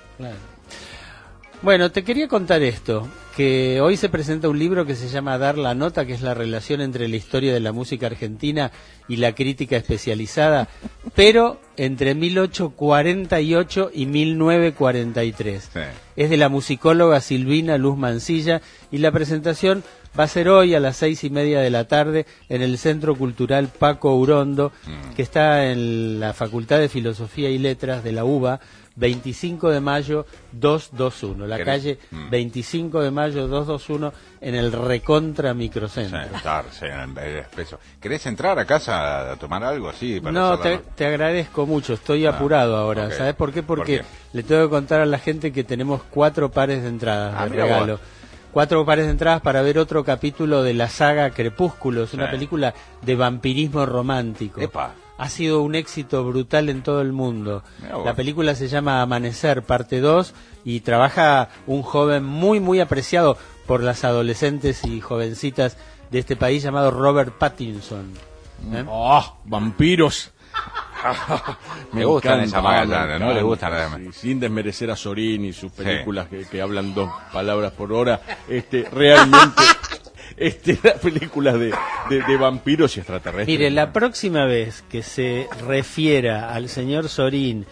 Bueno, te quería contar esto, que hoy se presenta un libro que se llama Dar la Nota, que es la relación entre la historia de la música argentina y la crítica especializada, pero entre 1848 y 1943. Sí. Es de la musicóloga Silvina Luz Mancilla y la presentación va a ser hoy a las 6:30 de la tarde en el Centro Cultural Paco Urondo, que está en la Facultad de Filosofía y Letras de la UBA, 25 de mayo 221, la calle 25 de mayo 221 en el recontra microcentro. ¿Querés entrar a casa a tomar algo así? No, te agradezco mucho, estoy apurado ahora. Okay. ¿Sabes por qué? Porque le tengo que contar a la gente que tenemos 4 pares de entradas de regalo. 4 pares de entradas para ver otro capítulo de la saga Crepúsculo, es una película de vampirismo romántico. ¡Epa! Ha sido un éxito brutal en todo el mundo. La película se llama Amanecer, parte 2, y trabaja un joven muy apreciado por las adolescentes y jovencitas de este país llamado Robert Pattinson. ¡Vampiros! Me gustan esa magallana, ¿no? Le gustan además. Sin desmerecer a Sorín y sus películas que hablan 2 palabras por hora, realmente... las películas de vampiros y extraterrestres. Mire, la próxima vez que se refiera al señor Sorín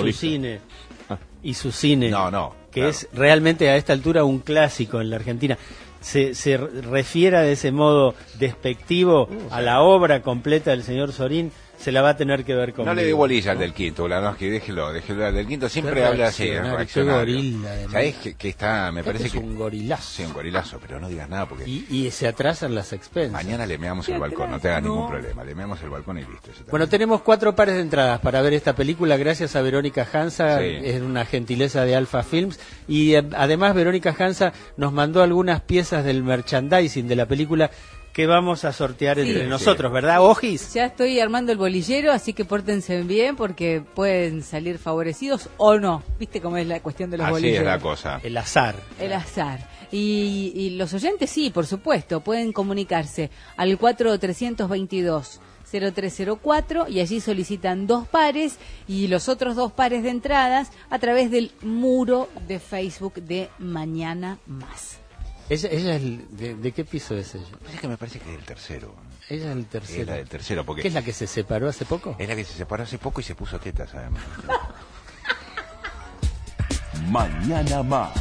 y su cine, que es realmente a esta altura un clásico en la Argentina, se refiera de ese modo despectivo a la obra completa del señor Sorín, se la va a tener que ver conmigo. No le dé bolilla al del Quinto, Ulanowski, déjelo al del Quinto siempre habla así, reaccionario. ¿Sabés que está, me parece que es un gorilazo? Sí, un gorilazo, pero no digas nada porque... Y se atrasan las expensas. Mañana le meamos el balcón, no te hagas ningún problema, le meamos el balcón y listo. Bueno, tenemos 4 pares de entradas para ver esta película gracias a Verónica Hansa, es una gentileza de Alfa Films, y además Verónica Hansa nos mandó algunas piezas del merchandising de la película que vamos a sortear entre nosotros, ¿verdad, Ojis? Ya estoy armando el bolillero, así que pórtense bien porque pueden salir favorecidos o no. ¿Viste cómo es la cuestión de los bolilleros? Así es la cosa. El azar. El azar. Y los oyentes sí, por supuesto, pueden comunicarse al 4322-0304 y allí solicitan 2 pares y los otros 2 pares de entradas a través del muro de Facebook de Mañana Más. Ella es ¿de qué piso es ella? Es que me parece que es el tercero. Ella es el tercero. Es la del tercero, porque... ¿Qué es la que se separó hace poco? Es la que se separó hace poco y se puso tetas, además. Mañana más.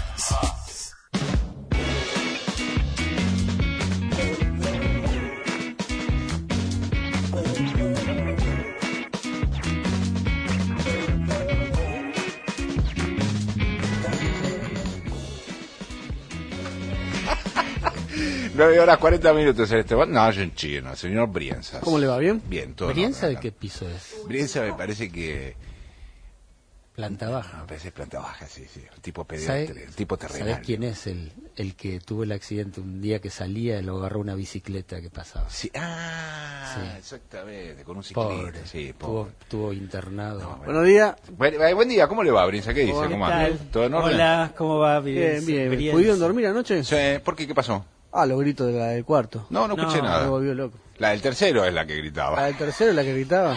Horas 40 minutos en este momento. No, es un chino, señor Brienzas. ¿Cómo le va? ¿Bien? Bien, todo. ¿Brienza de qué piso es? Brienza me parece que... Planta baja. Me parece planta baja, sí. El tipo ¿Sabe, pedestre, el tipo terrenal. ¿Sabés quién es el que tuvo el accidente un día que salía y lo agarró una bicicleta que pasaba? Sí, Sí. Exactamente, con un ciclista. Pobre, Sí, pobre. Estuvo internado. No, Buenos días. Buen día, ¿cómo le va, Brienza? ¿Qué dice? Hola, ¿Cómo ¿qué anda? tal? ¿Todo en orden? Hola, ¿cómo va? Bien, bien. Brienza. ¿Pudieron dormir anoche? Sí, ¿por qué? ¿Qué pasó? Los gritos de la del cuarto. No escuché nada. Me volvió loco. La del tercero es la que gritaba. ¿La del tercero es la que gritaba?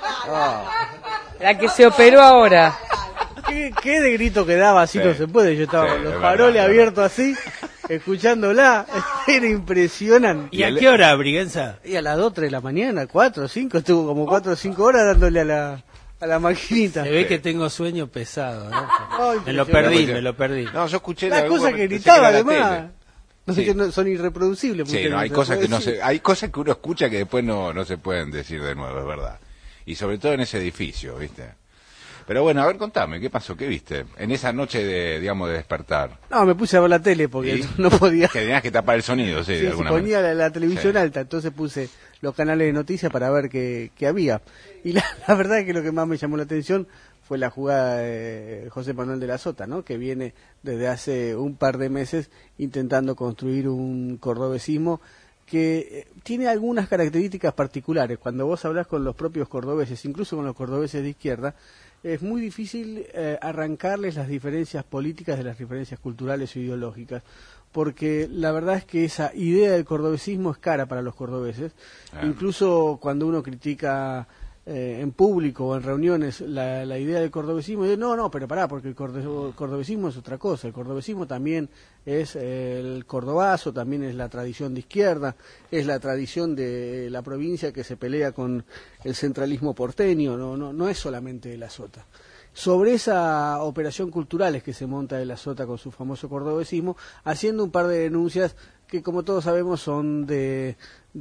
La que se operó ahora. ¿Qué de grito que daba? Así Sí. no se puede. Yo estaba Sí, con los es faroles verdad, abiertos así, escuchándola. Era impresionante. ¿Y a qué hora, Brienza? Y a las 2, 3 de la mañana, 4, 5, estuvo como 4 o 5 horas dándole a la maquinita. Se ve que tengo sueño pesado, ¿no? Ay, me lo perdí. No, yo escuché Las algún cosas que momento, pensé gritaba era la además. tele. No sé Sí. que son irreproducibles. Sí, porque no, hay se cosas puede que no decir. hay cosas que uno escucha que después no se pueden decir de nuevo, es verdad. Y sobre todo en ese edificio, ¿viste? Pero bueno, a ver, contame, ¿qué pasó? ¿Qué viste? En esa noche de despertar. No, me puse a ver la tele porque ¿Sí? no podía. Que tenías que tapar el sonido, sí, Sí, de se alguna ponía manera. la televisión Sí. alta, entonces puse los canales de noticias para ver qué había. Y la verdad es que lo que más me llamó la atención fue la jugada de José Manuel de la Sota, ¿no? Que viene desde hace un par de meses intentando construir un cordobesismo que tiene algunas características particulares. Cuando vos hablás con los propios cordobeses, incluso con los cordobeses de izquierda, es muy difícil arrancarles las diferencias políticas de las diferencias culturales o ideológicas, porque la verdad es que esa idea del cordobesismo es cara para los cordobeses. Incluso cuando uno critica en público o en reuniones la idea del cordobesismo, dice, no, pero pará, porque el cordobesismo es otra cosa. El cordobesismo también es el cordobazo, también es la tradición de izquierda, es la tradición de la provincia que se pelea con el centralismo porteño, no es solamente de la Sota. Sobre esa operación cultural es que se monta de la Sota con su famoso cordobesismo, haciendo un par de denuncias que, como todos sabemos, son de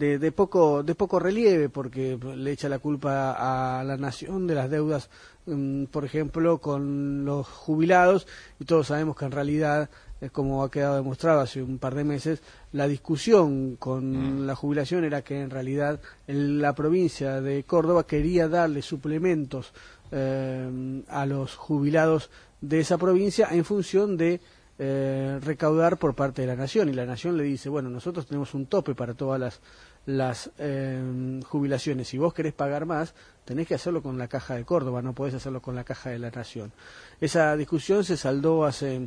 poco relieve, porque le echa la culpa a la nación de las deudas, por ejemplo, con los jubilados, y todos sabemos que en realidad, como ha quedado demostrado hace un par de meses, la discusión con la jubilación era que en realidad la provincia de Córdoba quería darle suplementos a los jubilados de esa provincia en función de recaudar por parte de la nación, y la nación le dice, bueno, nosotros tenemos un tope para todas las jubilaciones, si vos querés pagar más tenés que hacerlo con la Caja de Córdoba, no podés hacerlo con la Caja de la Nación. Esa discusión se saldó hace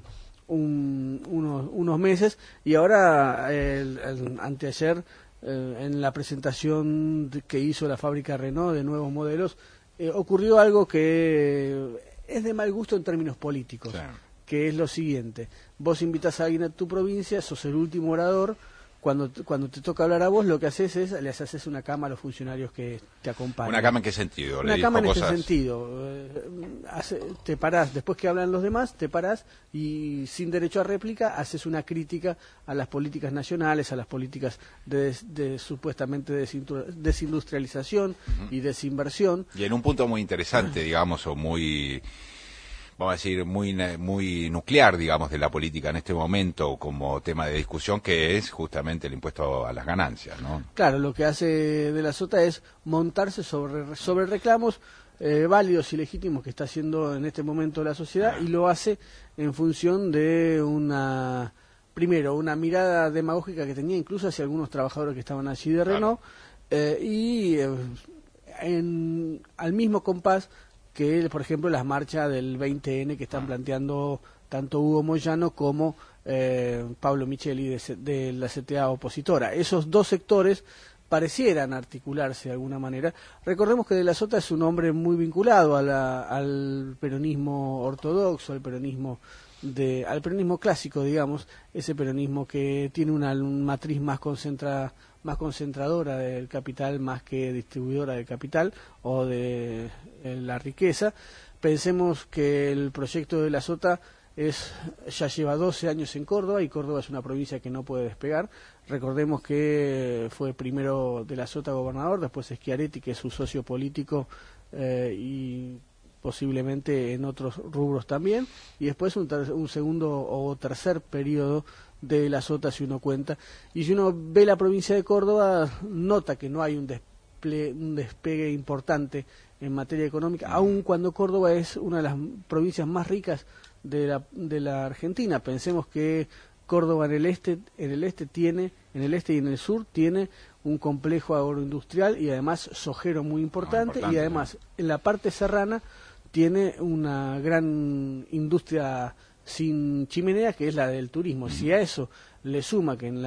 unos meses, y ahora anteayer en la presentación que hizo la fábrica Renault de nuevos modelos ocurrió algo que es de mal gusto en términos políticos. Sí. Que es lo siguiente: vos invitas a alguien a tu provincia, sos el último orador, cuando te toca hablar a vos, lo que haces es, les haces una cama a los funcionarios que te acompañan. ¿Una cama en qué sentido? Una cama en ese sentido. Te parás, después que hablan los demás, te parás y sin derecho a réplica haces una crítica a las políticas nacionales, a las políticas de supuestamente desindustrialización y desinversión. Y en un punto muy interesante, digamos, o muy... vamos a decir, muy nuclear, digamos, de la política en este momento como tema de discusión, que es justamente el impuesto a las ganancias, ¿no? Claro, lo que hace de la Sota es montarse sobre reclamos válidos y legítimos que está haciendo en este momento la sociedad, y lo hace en función de una mirada demagógica que tenía incluso hacia algunos trabajadores que estaban allí de Renault, al mismo compás que, por ejemplo, las marchas del 20N que están planteando tanto Hugo Moyano como Pablo Micheli de la CTA opositora. Esos dos sectores parecieran articularse de alguna manera. Recordemos que De la Sota es un hombre muy vinculado al peronismo ortodoxo, al peronismo al peronismo clásico, digamos, ese peronismo que tiene una matriz más concentradora del capital más que distribuidora del capital o de la riqueza. Pensemos que el proyecto de la Sota ya lleva 12 años en Córdoba, y Córdoba es una provincia que no puede despegar. Recordemos que fue primero de la Sota gobernador, después Schiaretti, que es su socio político, y posiblemente en otros rubros también, y después un segundo o tercer periodo de la Sota, si uno cuenta. Y si uno ve la provincia de Córdoba, nota que no hay un despegue importante en materia económica, aun cuando Córdoba es una de las provincias más ricas de la Argentina. Pensemos que Córdoba en el este y en el sur tiene un complejo agroindustrial y además sojero muy importante, y además en la parte serrana tiene una gran industria sin chimenea, que es la del turismo. Si a eso le suma que en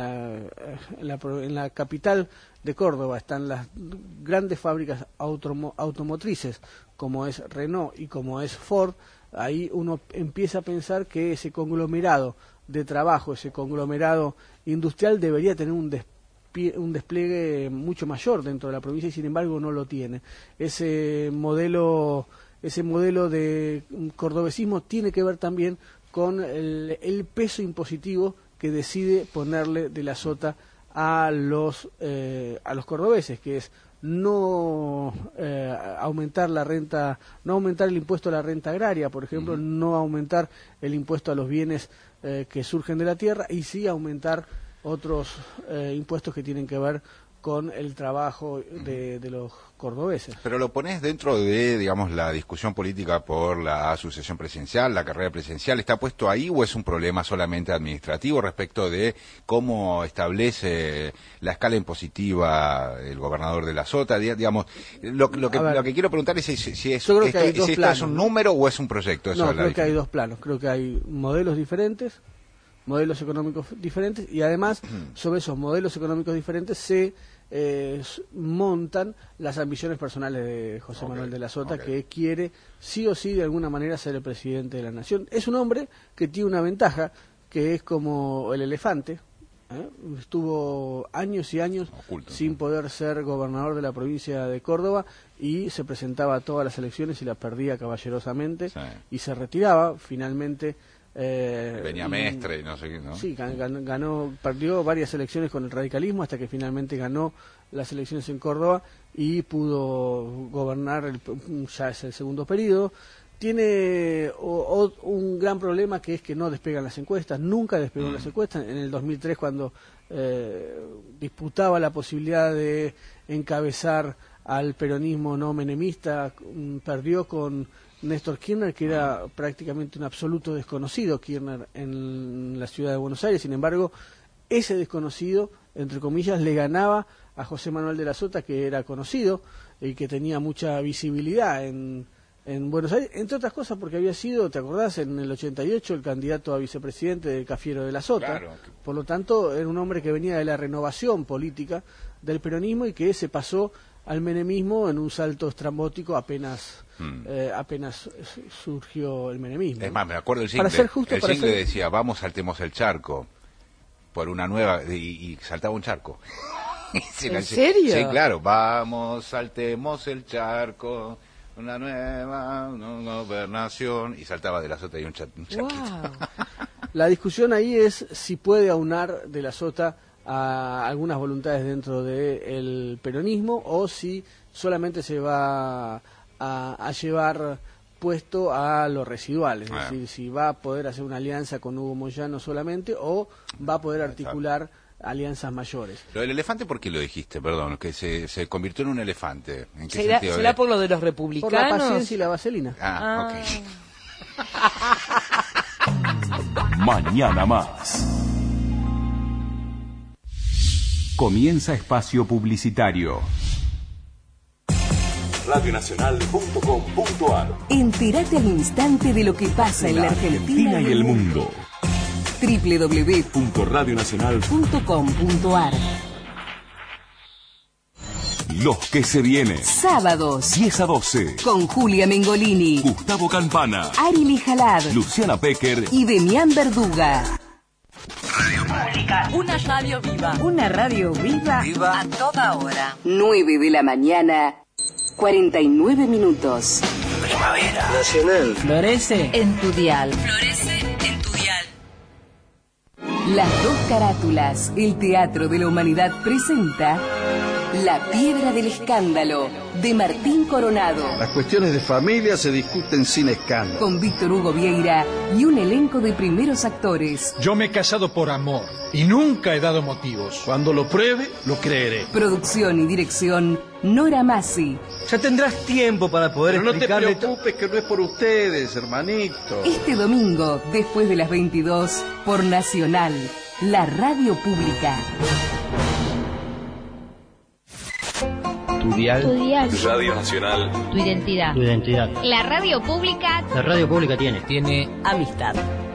la capital de Córdoba están las grandes fábricas automotrices, como es Renault y como es Ford, ahí uno empieza a pensar que ese conglomerado de trabajo, ese conglomerado industrial debería tener un despliegue mucho mayor dentro de la provincia, y sin embargo no lo tiene. Ese modelo de cordobesismo tiene que ver también con el peso impositivo que decide ponerle de la Sota a los cordobeses, que es no aumentar la renta, no aumentar el impuesto a la renta agraria, por ejemplo, no aumentar el impuesto a los bienes que surgen de la tierra, y sí aumentar otros impuestos que tienen que ver con el trabajo de los cordobeses. Pero lo pones dentro de, digamos, la discusión política por la sucesión presidencial, la carrera presidencial, ¿está puesto ahí o es un problema solamente administrativo respecto de cómo establece la escala impositiva el gobernador de la Sota? Digamos, lo que quiero preguntar es si esto es un número o es un proyecto. No, creo que hay dos planos. Creo que hay modelos diferentes, modelos económicos diferentes, y además sobre esos modelos económicos diferentes se montan las ambiciones personales de José Manuel de la Sota, que quiere sí o sí de alguna manera ser el presidente de la nación. Es un hombre que tiene una ventaja, que es como el elefante, estuvo años y años sin poder ser gobernador de la provincia de Córdoba, y se presentaba a todas las elecciones y las perdía caballerosamente, y se retiraba finalmente. Venía Mestre y no sé qué, ¿no? Sí, perdió varias elecciones con el radicalismo hasta que finalmente ganó las elecciones en Córdoba y pudo gobernar, ya es el segundo periodo. Tiene un gran problema, que es que no despegan las encuestas, nunca despegó las encuestas. En el 2003, cuando disputaba la posibilidad de encabezar al peronismo no menemista, perdió con Néstor Kirchner, que era prácticamente un absoluto desconocido, Kirchner, en la ciudad de Buenos Aires. Sin embargo, ese desconocido, entre comillas, le ganaba a José Manuel de la Sota, que era conocido y que tenía mucha visibilidad en Buenos Aires, entre otras cosas porque había sido, ¿te acordás?, en el 88 el candidato a vicepresidente de Cafiero de la Sota. Claro. Por lo tanto, era un hombre que venía de la renovación política del peronismo y que se pasó al menemismo en un salto estrambótico apenas surgió el menemismo. Es más, me acuerdo el single, decía, vamos, saltemos el charco por una nueva, y saltaba un charco. ¿En serio? Sí, claro, vamos, saltemos el charco, una nueva gobernación, y saltaba de la Sota y un charquito. Wow. La discusión ahí es si puede aunar de la Sota a algunas voluntades dentro del peronismo, o si solamente se va a llevar puesto a lo residual, es decir, si va a poder hacer una alianza con Hugo Moyano solamente, o va a poder articular alianzas mayores. Lo del elefante, ¿por qué lo dijiste? Perdón, que se convirtió en un elefante. ¿En qué sentido? ¿Será por lo de los republicanos? Por la paciencia y la vaselina. Ok. Mañana más. Comienza espacio publicitario. Radionacional.com.ar. Entérate al instante de lo que pasa en la Argentina y el mundo. www.radionacional.com.ar. los que se vienen. Sábados, 10 a 12. con Julia Mengolini, Gustavo Campana, Ari Lijalad, Luciana Pecker y Demián Verduga. Radio Pública. Una radio viva. Una radio viva. A toda hora. 9 de la mañana, 49 minutos. Primavera. Nacional. Florece en tu dial. Florece en tu dial. Las dos carátulas, el Teatro de la Humanidad presenta La Piedra del Escándalo, de Martín Coronado. Las cuestiones de familia se discuten sin escándalo. Con Víctor Hugo Vieira y un elenco de primeros actores. Yo me he casado por amor y nunca he dado motivos. Cuando lo pruebe, lo creeré. Producción y dirección, Nora Massi. Ya tendrás tiempo para poder explicarle... No te preocupes que no es por ustedes, hermanito. Este domingo, después de las 22, por Nacional, la radio pública. Tu dial. Tu dial. Radio Nacional. Tu identidad. Tu identidad. La radio pública. La radio pública tiene amistad.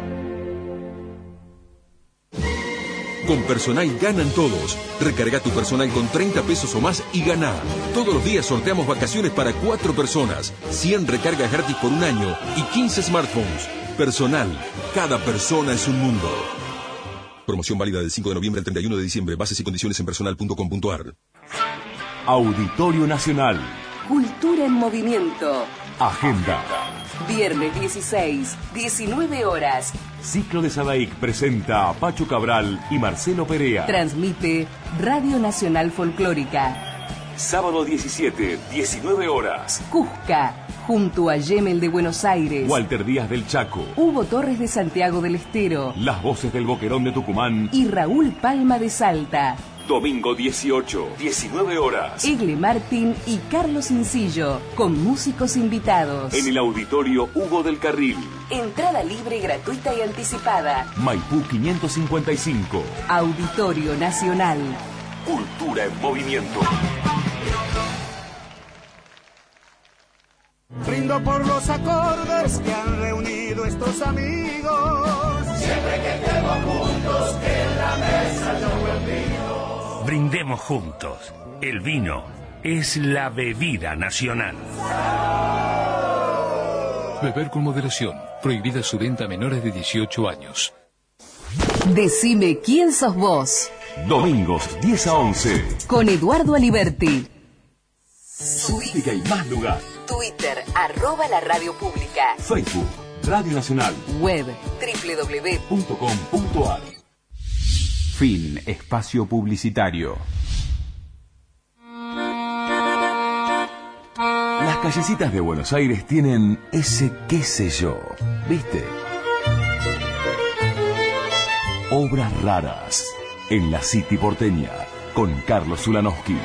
Con Personal ganan todos. Recarga tu Personal con 30 pesos o más y gana. Todos los días sorteamos vacaciones para 4 personas, 100 recargas gratis por un año y 15 smartphones. Personal, cada persona es un mundo. Promoción válida del 5 de noviembre al 31 de diciembre. Bases y condiciones en personal.com.ar. Auditorio Nacional. Cultura en movimiento. Agenda. Viernes 16, 19 horas. Ciclo de Sadaic presenta a Pacho Cabral y Marcelo Perea. Transmite Radio Nacional Folclórica. Sábado 17, 19 horas. Cusca, junto a Yemel de Buenos Aires. Walter Díaz del Chaco. Hugo Torres de Santiago del Estero. Las voces del Boquerón de Tucumán. Y Raúl Palma de Salta. Domingo 18, 19 horas. Egle Martín y Carlos Incillo, con músicos invitados. En el Auditorio Hugo del Carril. Entrada libre, gratuita y anticipada. Maipú 555. Auditorio Nacional. Cultura en movimiento. Brindo por los acordes que han reunido estos amigos. Siempre que estemos juntos, que en la mesa yo buen vino. Brindemos juntos. El vino es la bebida nacional. Beber con moderación. Prohibida su venta a menores de 18 años. Decime quién sos vos. Domingos 10 a 11. Con Eduardo Aliberti. Subite que hay más lugar. Twitter, @la radio pública. Facebook, Radio Nacional. Web, www.com.ar. Fin, espacio publicitario. Las callecitas de Buenos Aires tienen ese qué sé yo, ¿viste? Obras raras en la City porteña con Carlos Zulanowski.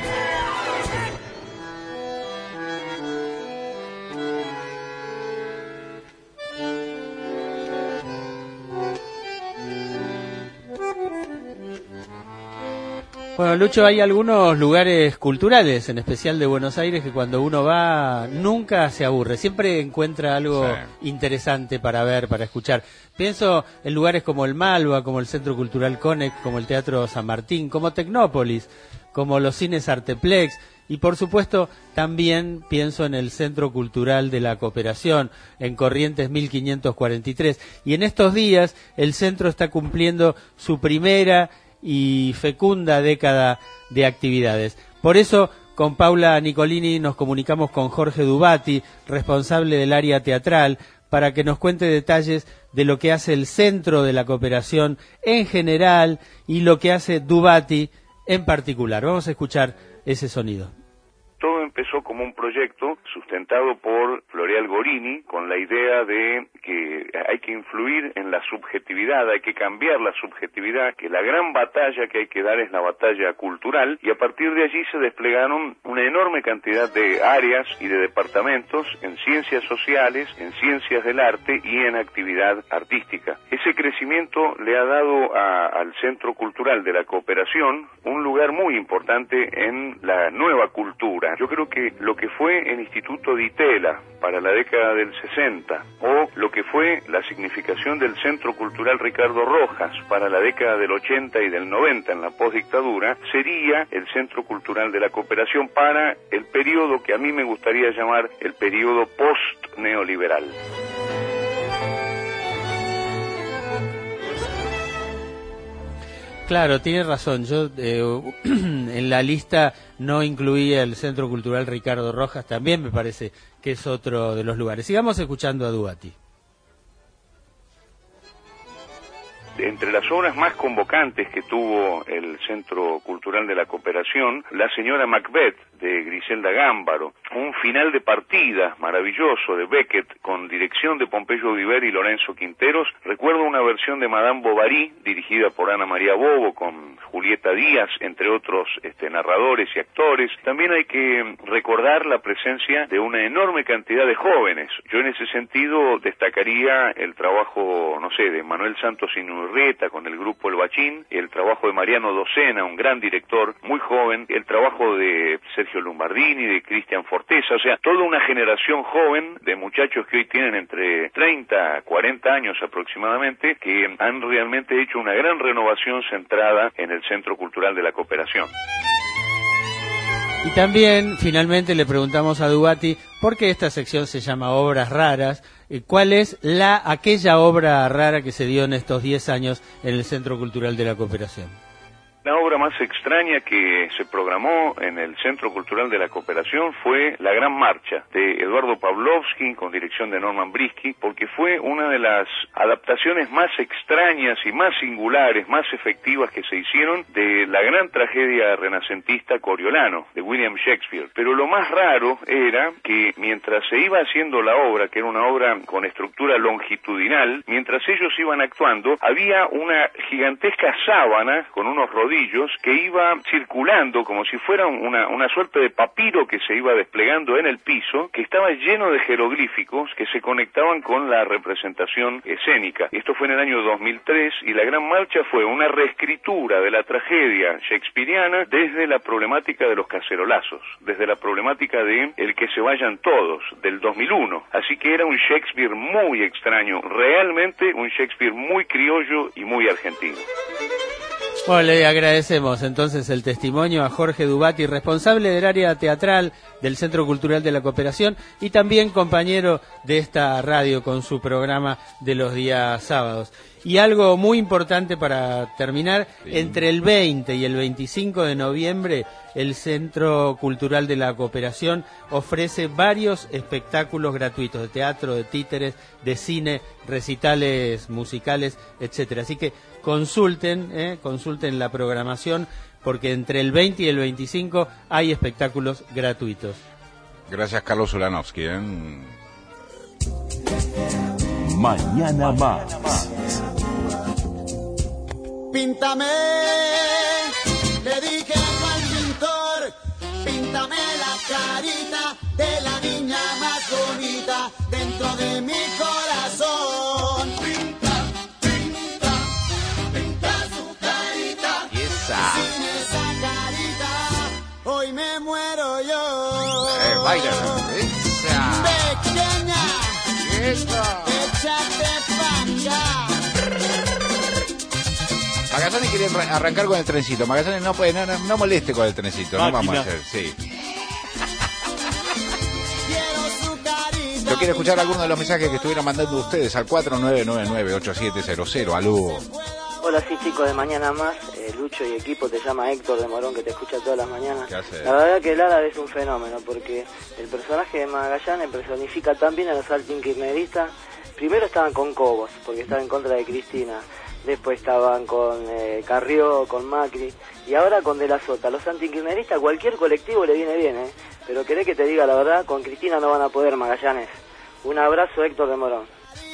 Bueno, Lucho, hay algunos lugares culturales, en especial de Buenos Aires, que cuando uno va nunca se aburre, siempre encuentra algo interesante para ver, para escuchar. Pienso en lugares como el Malva, como el Centro Cultural Conex, como el Teatro San Martín, como Tecnópolis, como los cines Arteplex, y por supuesto también pienso en el Centro Cultural de la Cooperación, en Corrientes 1543, y en estos días el centro está cumpliendo su primera y fecunda década de actividades. Por eso, con Paula Nicolini nos comunicamos con Jorge Dubati, responsable del área teatral, para que nos cuente detalles de lo que hace el Centro de la Cooperación en general y lo que hace Dubati en particular. Vamos a escuchar ese sonido. Todo empezó como un proyecto sustentado por Floreal Gorini, con la idea de que hay que influir en la subjetividad, hay que cambiar la subjetividad, que la gran batalla que hay que dar es la batalla cultural, y a partir de allí se desplegaron una enorme cantidad de áreas y de departamentos en ciencias sociales, en ciencias del arte y en actividad artística. Ese crecimiento le ha dado al Centro Cultural de la Cooperación un lugar muy importante en la nueva cultura. Yo creo que que lo que fue el Instituto Di Tella para la década del 60 o lo que fue la significación del Centro Cultural Ricardo Rojas para la década del 80 y del 90 en la postdictadura, sería el Centro Cultural de la Cooperación para el periodo que a mí me gustaría llamar el periodo post-neoliberal. Claro, tiene razón. Yo en la lista no incluía el Centro Cultural Ricardo Rojas, también me parece que es otro de los lugares. Sigamos escuchando a Duvati. Entre las obras más convocantes que tuvo el Centro Cultural de la Cooperación, La señora Macbeth, de Griselda Gámbaro, un final de partida maravilloso de Beckett con dirección de Pompeyo Viver y Lorenzo Quinteros. Recuerdo una versión de Madame Bovary dirigida por Ana María Bovo con Julieta Díaz, entre otros narradores y actores. También hay que recordar la presencia de una enorme cantidad de jóvenes. Yo en ese sentido destacaría el trabajo, no sé, de Manuel Santos Inurrieta con el grupo El Bachín, el trabajo de Mariano Docena, un gran director, muy joven, el trabajo de Sergio Lombardini, de Cristian Forteza, o sea, toda una generación joven de muchachos que hoy tienen entre 30 a 40 años aproximadamente, que han realmente hecho una gran renovación centrada en el Centro Cultural de la Cooperación. Y también, finalmente, le preguntamos a Duvati por qué esta sección se llama Obras Raras. ¿Cuál es aquella obra rara que se dio en estos 10 años en el Centro Cultural de la Cooperación? La obra más extraña que se programó en el Centro Cultural de la Cooperación fue La Gran Marcha, de Eduardo Pavlovsky, con dirección de Norman Brisky, porque fue una de las adaptaciones más extrañas y más singulares, más efectivas que se hicieron de la gran tragedia renacentista Coriolano, de William Shakespeare. Pero lo más raro era que mientras se iba haciendo la obra, que era una obra con estructura longitudinal, mientras ellos iban actuando, había una gigantesca sábana con unos rodillos que iba circulando como si fuera una suerte de papiro que se iba desplegando en el piso, que estaba lleno de jeroglíficos que se conectaban con la representación escénica. Esto fue en el año 2003 y La Gran Marcha fue una reescritura de la tragedia shakespeariana desde la problemática de los cacerolazos, desde la problemática de El que se vayan todos, del 2001. Así que era un Shakespeare muy extraño, realmente un Shakespeare muy criollo y muy argentino. Bueno, le agradecemos entonces el testimonio a Jorge Duvati, responsable del área teatral del Centro Cultural de la Cooperación y también compañero de esta radio con su programa de los días sábados. Y algo muy importante para terminar, entre el 20 y el 25 de noviembre el Centro Cultural de la Cooperación ofrece varios espectáculos gratuitos de teatro, de títeres, de cine, recitales musicales, etcétera. Así que consulten la programación porque entre el 20 y el 25 hay espectáculos gratuitos. Gracias, Carlos Ulanovsky. Mañana más. Píntame, le dije al pintor, píntame la carita de la niña más bonita dentro de mi corazón. Pinta, pinta, pinta su carita. Y esa. Sin esa carita, hoy me muero yo. Baila, esa. Pequeña, esa. échate pa' acá. Magallanes quiere arrancar con el trencito. Magallanes no puede, no moleste con el trencito. Máquina. No vamos a hacer, sí. Yo quiero escuchar algunos de los mensajes que estuvieron mandando ustedes al 4999-8700. Alú. Hola, sí, chicos de Mañana Más. Lucho y equipo, te llama Héctor de Morón, que te escucha todas las mañanas. ¿Qué hace? La verdad que Lara es un fenómeno, porque el personaje de Magallanes personifica tan bien a los altikirchneristas. Primero estaban con Cobos, porque estaba en contra de Cristina. Después estaban con Carrió, con Macri, y ahora con De la Sota. Los antikirchneristas, cualquier colectivo le viene bien, pero querés que te diga la verdad, con Cristina no van a poder, Magallanes. Un abrazo, Héctor de Morón.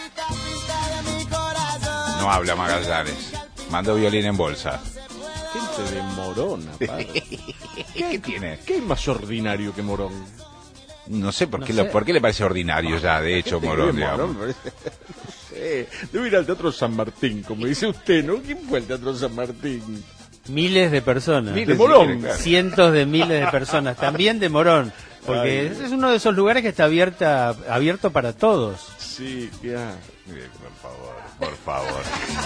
No habla Magallanes. Mando violín en bolsa. Gente de Morón, aparte. ¿Qué tiene? ¿Qué es más ordinario que Morón? No sé por qué le parece ordinario ya, de hecho, Morón, digamos. Debe ir al Teatro San Martín, como dice usted, ¿no? ¿Quién fue al Teatro San Martín? Miles de personas. De Morón. Cientos de miles de personas, también de Morón. Porque es uno de esos lugares que está abierto para todos. Sí, ya. Por favor.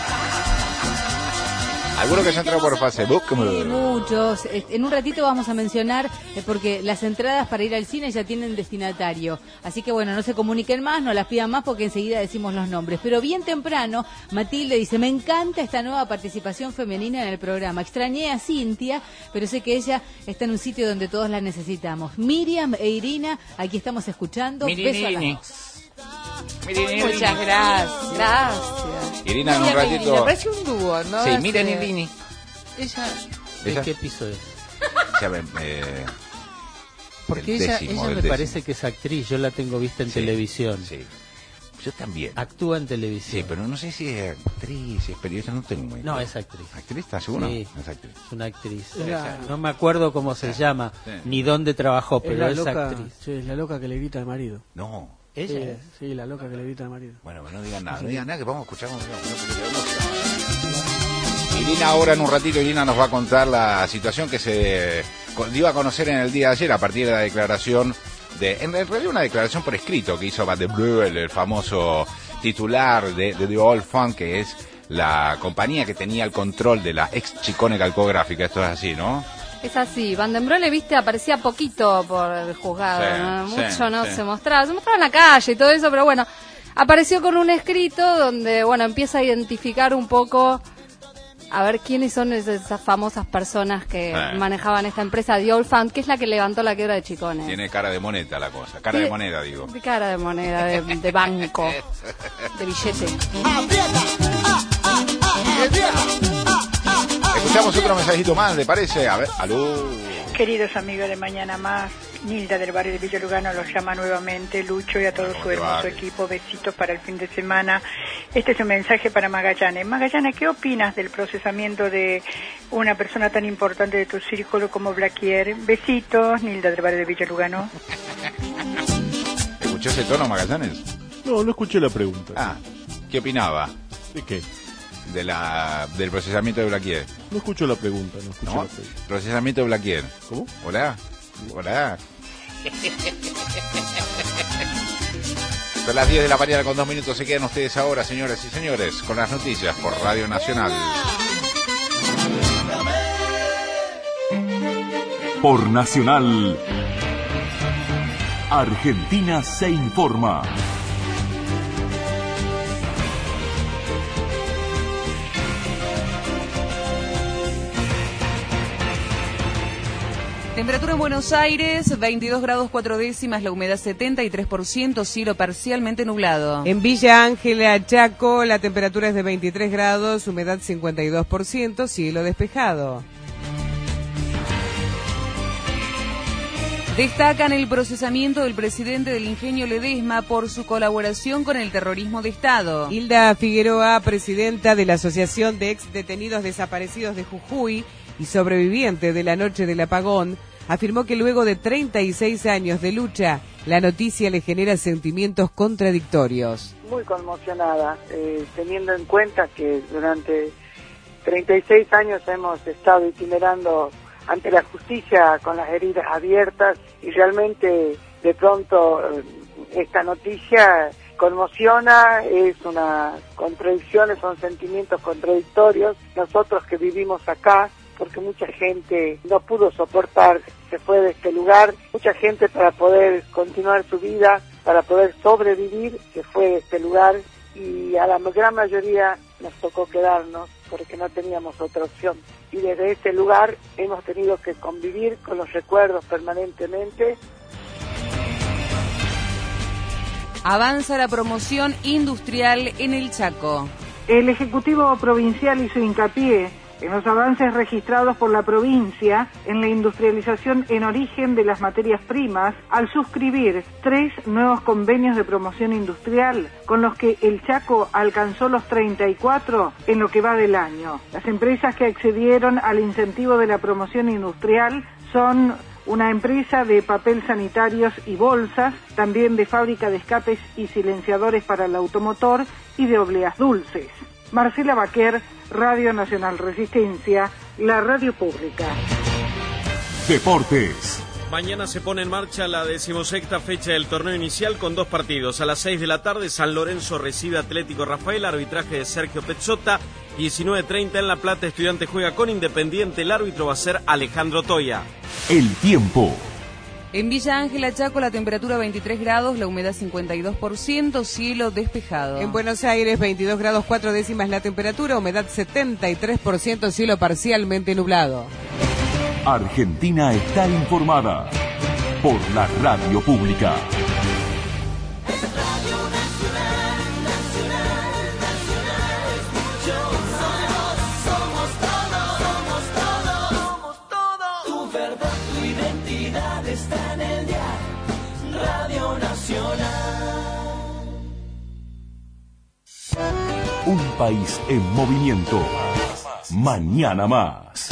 ¿Alguno que se entró por Facebook? Sí, muchos. En un ratito vamos a mencionar, porque las entradas para ir al cine ya tienen destinatario. Así que bueno, no se comuniquen más, no las pidan más porque enseguida decimos los nombres. Pero bien temprano, Matilde dice, me encanta esta nueva participación femenina en el programa. Extrañé a Cintia, pero sé que ella está en un sitio donde todos la necesitamos. Miriam e Irina, aquí estamos escuchando. Beso a las dos. Muchas gracias. Irina, en un ratito. Me parece un dúo, ¿no? Sí, Miriam y Irini. ¿De qué piso es? Porque ella me parece que es actriz, yo la tengo vista en televisión. Sí. Yo también. Actúa en televisión. Sí, pero no sé si es actriz, si es periodista, no tengo muy No, es actriz. ¿Actriz? ¿Estás seguro? Sí, es actriz. Es una actriz. No me acuerdo cómo se llama, ni dónde trabajó, pero es actriz. Sí, es la loca que le grita al marido. No. ¿Ella? Sí, la loca que le grita al marido. Bueno, no digan nada, que vamos a escuchar música. Irina, ahora en un ratito, Irina nos va a contar la situación que se dio a conocer en el día de ayer a partir de la declaración en realidad una declaración por escrito que hizo Van de Bruel, el famoso titular de The Old Fun, que es la compañía que tenía el control de la ex Chicone Calcográfica. Esto es así, ¿no? Es así, Van den Broele, viste, aparecía poquito por el juzgado, ¿no? Mucho no se mostraba en la calle y todo eso, pero bueno, apareció con un escrito donde, bueno, empieza a identificar un poco, a ver quiénes son esas famosas personas que manejaban esta empresa, The Old Fund, que es la que levantó la quiebra de Chicone. Tiene cara de moneda la cosa, de moneda, digo. De cara de moneda, de banco, de billete. Escuchamos otro mensajito más, ¿le parece? A ver, aló. Queridos amigos de Mañana Más, Nilda del barrio de Villa Lugano los llama nuevamente, Lucho y a todo su hermoso equipo, besitos para el fin de semana. Este es un mensaje para Magallanes. Magallanes, ¿qué opinas del procesamiento de una persona tan importante de tu círculo como Blaquier? Besitos, Nilda del barrio de Villa Lugano. ¿Escuchó ese tono, Magallanes? No escuché la pregunta. Ah, ¿qué opinaba? ¿De qué? Del procesamiento de Blaquier. No escucho la pregunta, la pregunta. Procesamiento de Blaquier. ¿Cómo? Hola. Son las 10 de la mañana con 2 minutos. Se quedan ustedes ahora, señoras y señores, con las noticias por Radio Nacional. Por Nacional, Argentina se informa. Temperatura en Buenos Aires, 22 grados 4 décimas, la humedad 73%, cielo parcialmente nublado. En Villa Ángela, Chaco, la temperatura es de 23 grados, humedad 52%, cielo despejado. Destacan el procesamiento del presidente del Ingenio Ledesma por su colaboración con el terrorismo de Estado. Hilda Figueroa, presidenta de la Asociación de Ex Detenidos Desaparecidos de Jujuy y sobreviviente de la noche del apagón, afirmó que luego de 36 años de lucha, la noticia le genera sentimientos contradictorios. Muy conmocionada, teniendo en cuenta que durante 36 años hemos estado itinerando ante la justicia con las heridas abiertas y realmente de pronto esta noticia conmociona, es una contradicción, son sentimientos contradictorios. Nosotros que vivimos acá, porque mucha gente no pudo soportar, se fue de este lugar, mucha gente para poder continuar su vida, para poder sobrevivir, se fue de este lugar y a la gran mayoría nos tocó quedarnos porque no teníamos otra opción. Y desde este lugar hemos tenido que convivir con los recuerdos permanentemente. Avanza la promoción industrial en el Chaco. El Ejecutivo Provincial hizo hincapié en los avances registrados por la provincia en la industrialización en origen de las materias primas al suscribir 3 nuevos convenios de promoción industrial con los que el Chaco alcanzó los 34 en lo que va del año. Las empresas que accedieron al incentivo de la promoción industrial son una empresa de papel sanitarios y bolsas, también de fábrica de escapes y silenciadores para el automotor y de obleas dulces. Marcela Baquer, Radio Nacional Resistencia, la radio pública. Deportes. Mañana se pone en marcha la 16ª fecha del torneo inicial con 2 partidos. A las 6 de la tarde, San Lorenzo recibe Atlético Rafael, arbitraje de Sergio Pezzota. 19:30 en La Plata, Estudiantes juega con Independiente, el árbitro va a ser Alejandro Toya. El tiempo. En Villa Ángela, Chaco, la temperatura 23 grados, la humedad 52%, cielo despejado. En Buenos Aires, 22 grados 4 décimas la temperatura, humedad 73%, cielo parcialmente nublado. Argentina está informada por la radio pública. Tu verdad, tu identidad está en el dial, Radio Nacional. Un país en movimiento. Mañana más.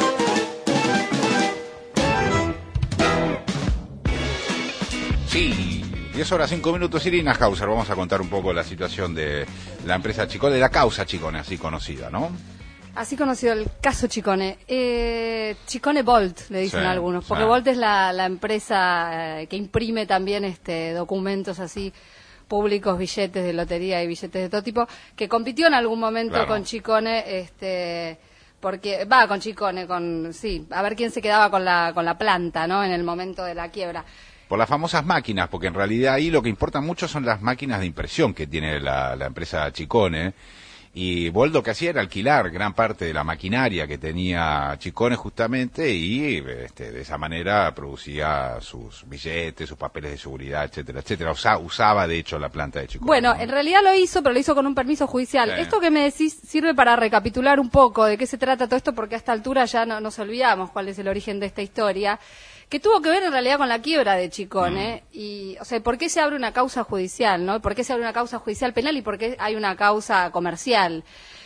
Sí, 10 horas 5 minutos, Irina Hauser. Vamos a contar un poco la situación de la empresa Chicone, de la causa Chicone, así conocida, ¿no? Así conocido el caso Chicone. Chicone Volt, le dicen algunos, porque Volt es la empresa que imprime también documentos así públicos, billetes de lotería y billetes de todo tipo, que compitió en algún momento con Chicone, porque con Chicone, a ver quién se quedaba con la planta, ¿no? En el momento de la quiebra. Por las famosas máquinas, porque en realidad ahí lo que importa mucho son las máquinas de impresión que tiene la empresa Chicone. Y Volt lo que hacía era alquilar gran parte de la maquinaria que tenía Chicone justamente y de esa manera producía sus billetes, sus papeles de seguridad, etcétera, etcétera. Usaba de hecho la planta de Chicone. Bueno, en realidad lo hizo, pero lo hizo con un permiso judicial. Sí. Esto que me decís sirve para recapitular un poco de qué se trata todo esto, porque a esta altura ya no nos olvidamos cuál es el origen de esta historia, que tuvo que ver en realidad con la quiebra de Chicone y, o sea, ¿por qué se abre una causa judicial, no? ¿Por qué se abre una causa judicial penal y por qué hay una causa comercial?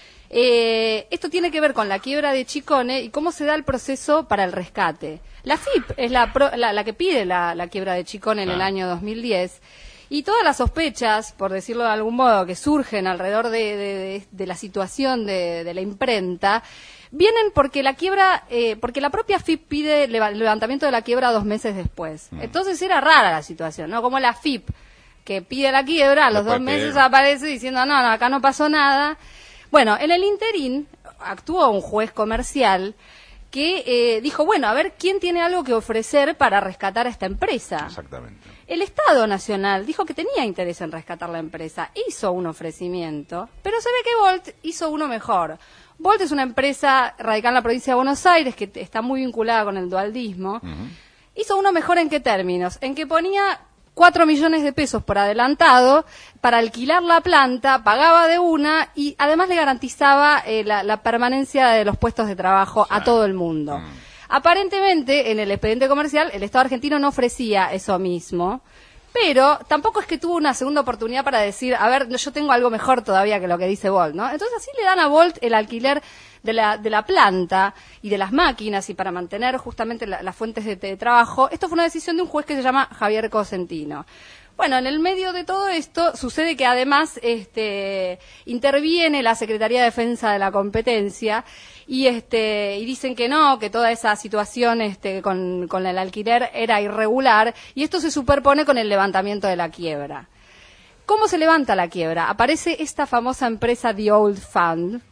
Esto tiene que ver con la quiebra de Chicone y cómo se da el proceso para el rescate. La FIP es la que pide la quiebra de Chicone en el año 2010 y todas las sospechas, por decirlo de algún modo, que surgen alrededor de la situación de la imprenta, vienen porque porque la propia FIP pide el levantamiento de la quiebra 2 meses después. Entonces era rara la situación, ¿no? Como la FIP, que pide la quiebra, a los 2 meses aparece diciendo, no, acá no pasó nada. Bueno, en el interín actuó un juez comercial que dijo, bueno, a ver, ¿quién tiene algo que ofrecer para rescatar a esta empresa? Exactamente. El Estado Nacional dijo que tenía interés en rescatar la empresa, hizo un ofrecimiento, pero se ve que Volt hizo uno mejor. Volt es una empresa radicada en la provincia de Buenos Aires que está muy vinculada con el dualdismo. Hizo uno mejor ¿en qué términos? En que ponía 4 millones de pesos por adelantado para alquilar la planta, pagaba de una y además le garantizaba la permanencia de los puestos de trabajo a todo el mundo. Aparentemente, en el expediente comercial, el Estado argentino no ofrecía eso mismo, pero tampoco es que tuvo una segunda oportunidad para decir, a ver, yo tengo algo mejor todavía que lo que dice Volt, ¿no? Entonces así le dan a Volt el alquiler de la planta y de las máquinas y para mantener justamente las fuentes de trabajo. Esto fue una decisión de un juez que se llama Javier Cosentino. Bueno, en el medio de todo esto sucede que además interviene la Secretaría de Defensa de la Competencia y dicen que no, que toda esa situación con el alquiler era irregular y esto se superpone con el levantamiento de la quiebra. ¿Cómo se levanta la quiebra? Aparece esta famosa empresa The Old Fund,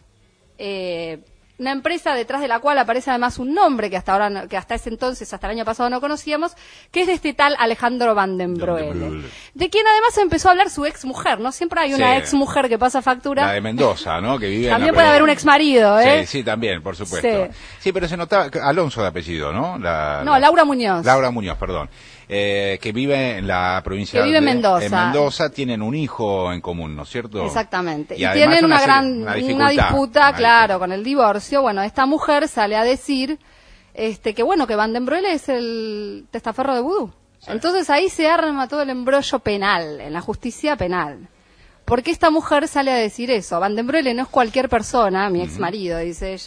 una empresa detrás de la cual aparece además un nombre que hasta ese entonces, hasta el año pasado no conocíamos, que es de este tal Alejandro Van den Broele, de quien además empezó a hablar su ex mujer, ¿no? Siempre hay una ex mujer que pasa factura. La de Mendoza, ¿no? Que vive también puede haber un ex marido, ¿eh? Sí, también, por supuesto. Sí, pero se notaba, Alonso de apellido, ¿no? Laura Muñoz. Laura Muñoz, perdón. Que vive en la provincia de Mendoza. En Mendoza, tienen un hijo en común, ¿no es cierto? Exactamente. Y tienen una disputa, claro, con el divorcio. Bueno, esta mujer sale a decir que Van den Broele es el testaferro de vudú. Sí. Entonces ahí se arma todo el embrollo penal, en la justicia penal. ¿Por qué esta mujer sale a decir eso? Van den Broele no es cualquier persona, mi ex marido, dice ella,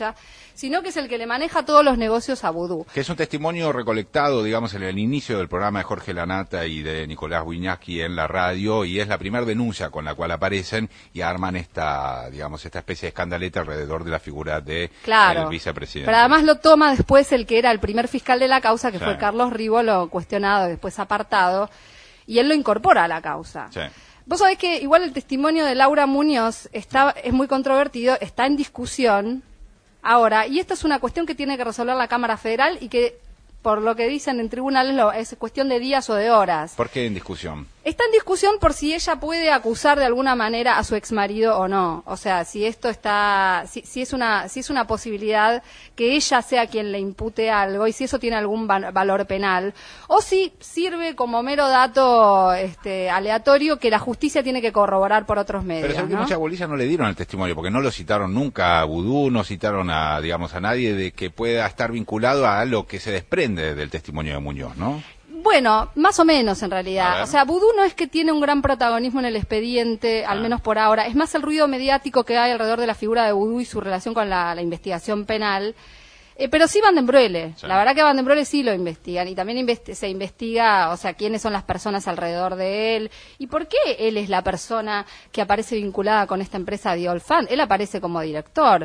sino que es el que le maneja todos los negocios a Vudú. Que es un testimonio recolectado, digamos, en el inicio del programa de Jorge Lanata y de Nicolás Wiñaski en la radio, y es la primera denuncia con la cual aparecen y arman esta especie de escandaleta alrededor de la figura de el vicepresidente. Pero además lo toma después el que era el primer fiscal de la causa, que fue Carlos Rivolo, cuestionado y después apartado, y él lo incorpora a la causa. Sí. Vos sabés que igual el testimonio de Laura Muñoz es muy controvertido, está en discusión ahora, y esto es una cuestión que tiene que resolver la Cámara Federal y que, por lo que dicen en tribunales, es cuestión de días o de horas. ¿Por qué en discusión? Está en discusión por si ella puede acusar de alguna manera a su exmarido o no. O sea, si esto está, si es una posibilidad que ella sea quien le impute algo y si eso tiene algún valor penal, o si sirve como mero dato aleatorio que la justicia tiene que corroborar por otros medios. Pero es que muchas bolillas no le dieron el testimonio, porque no lo citaron nunca a Vudú, no citaron a nadie de que pueda estar vinculado a lo que se desprende del testimonio de Muñoz, ¿no? Bueno, más o menos en realidad. O sea, Vudú no es que tiene un gran protagonismo en el expediente, al menos por ahora. Es más el ruido mediático que hay alrededor de la figura de Vudú y su relación con la investigación penal. Pero sí Van den Broele. Sí. La verdad que Van den Broele sí lo investigan. Y también se investiga, o sea, quiénes son las personas alrededor de él. Y por qué él es la persona que aparece vinculada con esta empresa de Olfand. Él aparece como director.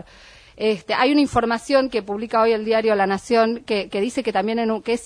Hay una información que publica hoy el diario La Nación que dice que también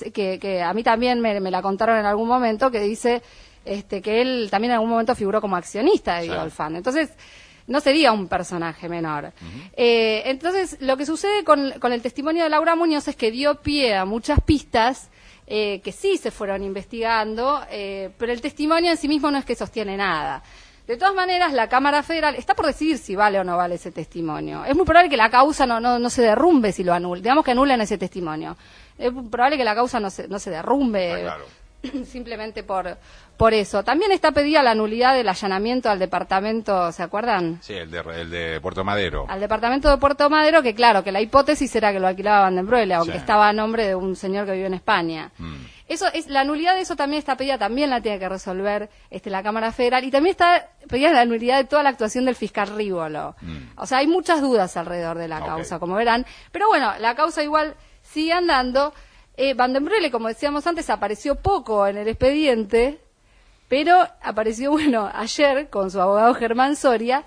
que a mí también me la contaron en algún momento, que dice que él también en algún momento figuró como accionista de Olfand. Entonces, no sería un personaje menor. Entonces, lo que sucede con el testimonio de Laura Muñoz es que dio pie a muchas pistas que sí se fueron investigando, pero el testimonio en sí mismo no es que sostiene nada. De todas maneras, la Cámara Federal está por decidir si vale o no vale ese testimonio. Es muy probable que la causa no se derrumbe si lo anulan. Digamos que anulan ese testimonio. Es probable que la causa no se derrumbe simplemente por eso. También está pedida la nulidad del allanamiento al departamento, ¿se acuerdan? Sí, el de Puerto Madero. Al departamento de Puerto Madero, que claro, que la hipótesis era que lo alquilaba Van den Broele, aunque estaba a nombre de un señor que vive en España. Eso es, la nulidad de eso también está pedida, también la tiene que resolver la Cámara Federal, y también está pedida la nulidad de toda la actuación del fiscal Rivolo. O sea, hay muchas dudas alrededor de la causa, como verán, pero bueno, la causa igual sigue andando. Van den Broele, como decíamos antes, apareció poco en el expediente, pero apareció, ayer con su abogado Germán Soria,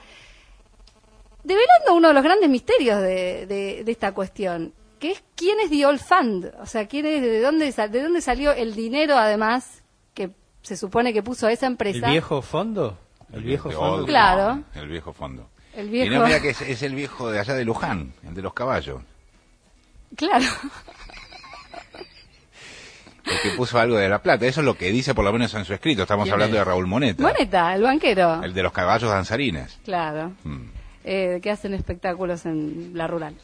develando uno de los grandes misterios de esta cuestión, que es quién es The Olfand, o sea, de dónde salió el dinero, además, que se supone que puso esa empresa. ¿El viejo fondo? ¿El viejo fondo? Claro. El viejo fondo. El viejo... Y no, mira que es el viejo de allá de Luján, el de los caballos. Claro. El que puso algo de La Plata, eso es lo que dice por lo menos en su escrito. Estamos hablando de Raúl Moneta. Moneta, el banquero. El de los caballos danzarines. Claro. Que hacen espectáculos en la rural.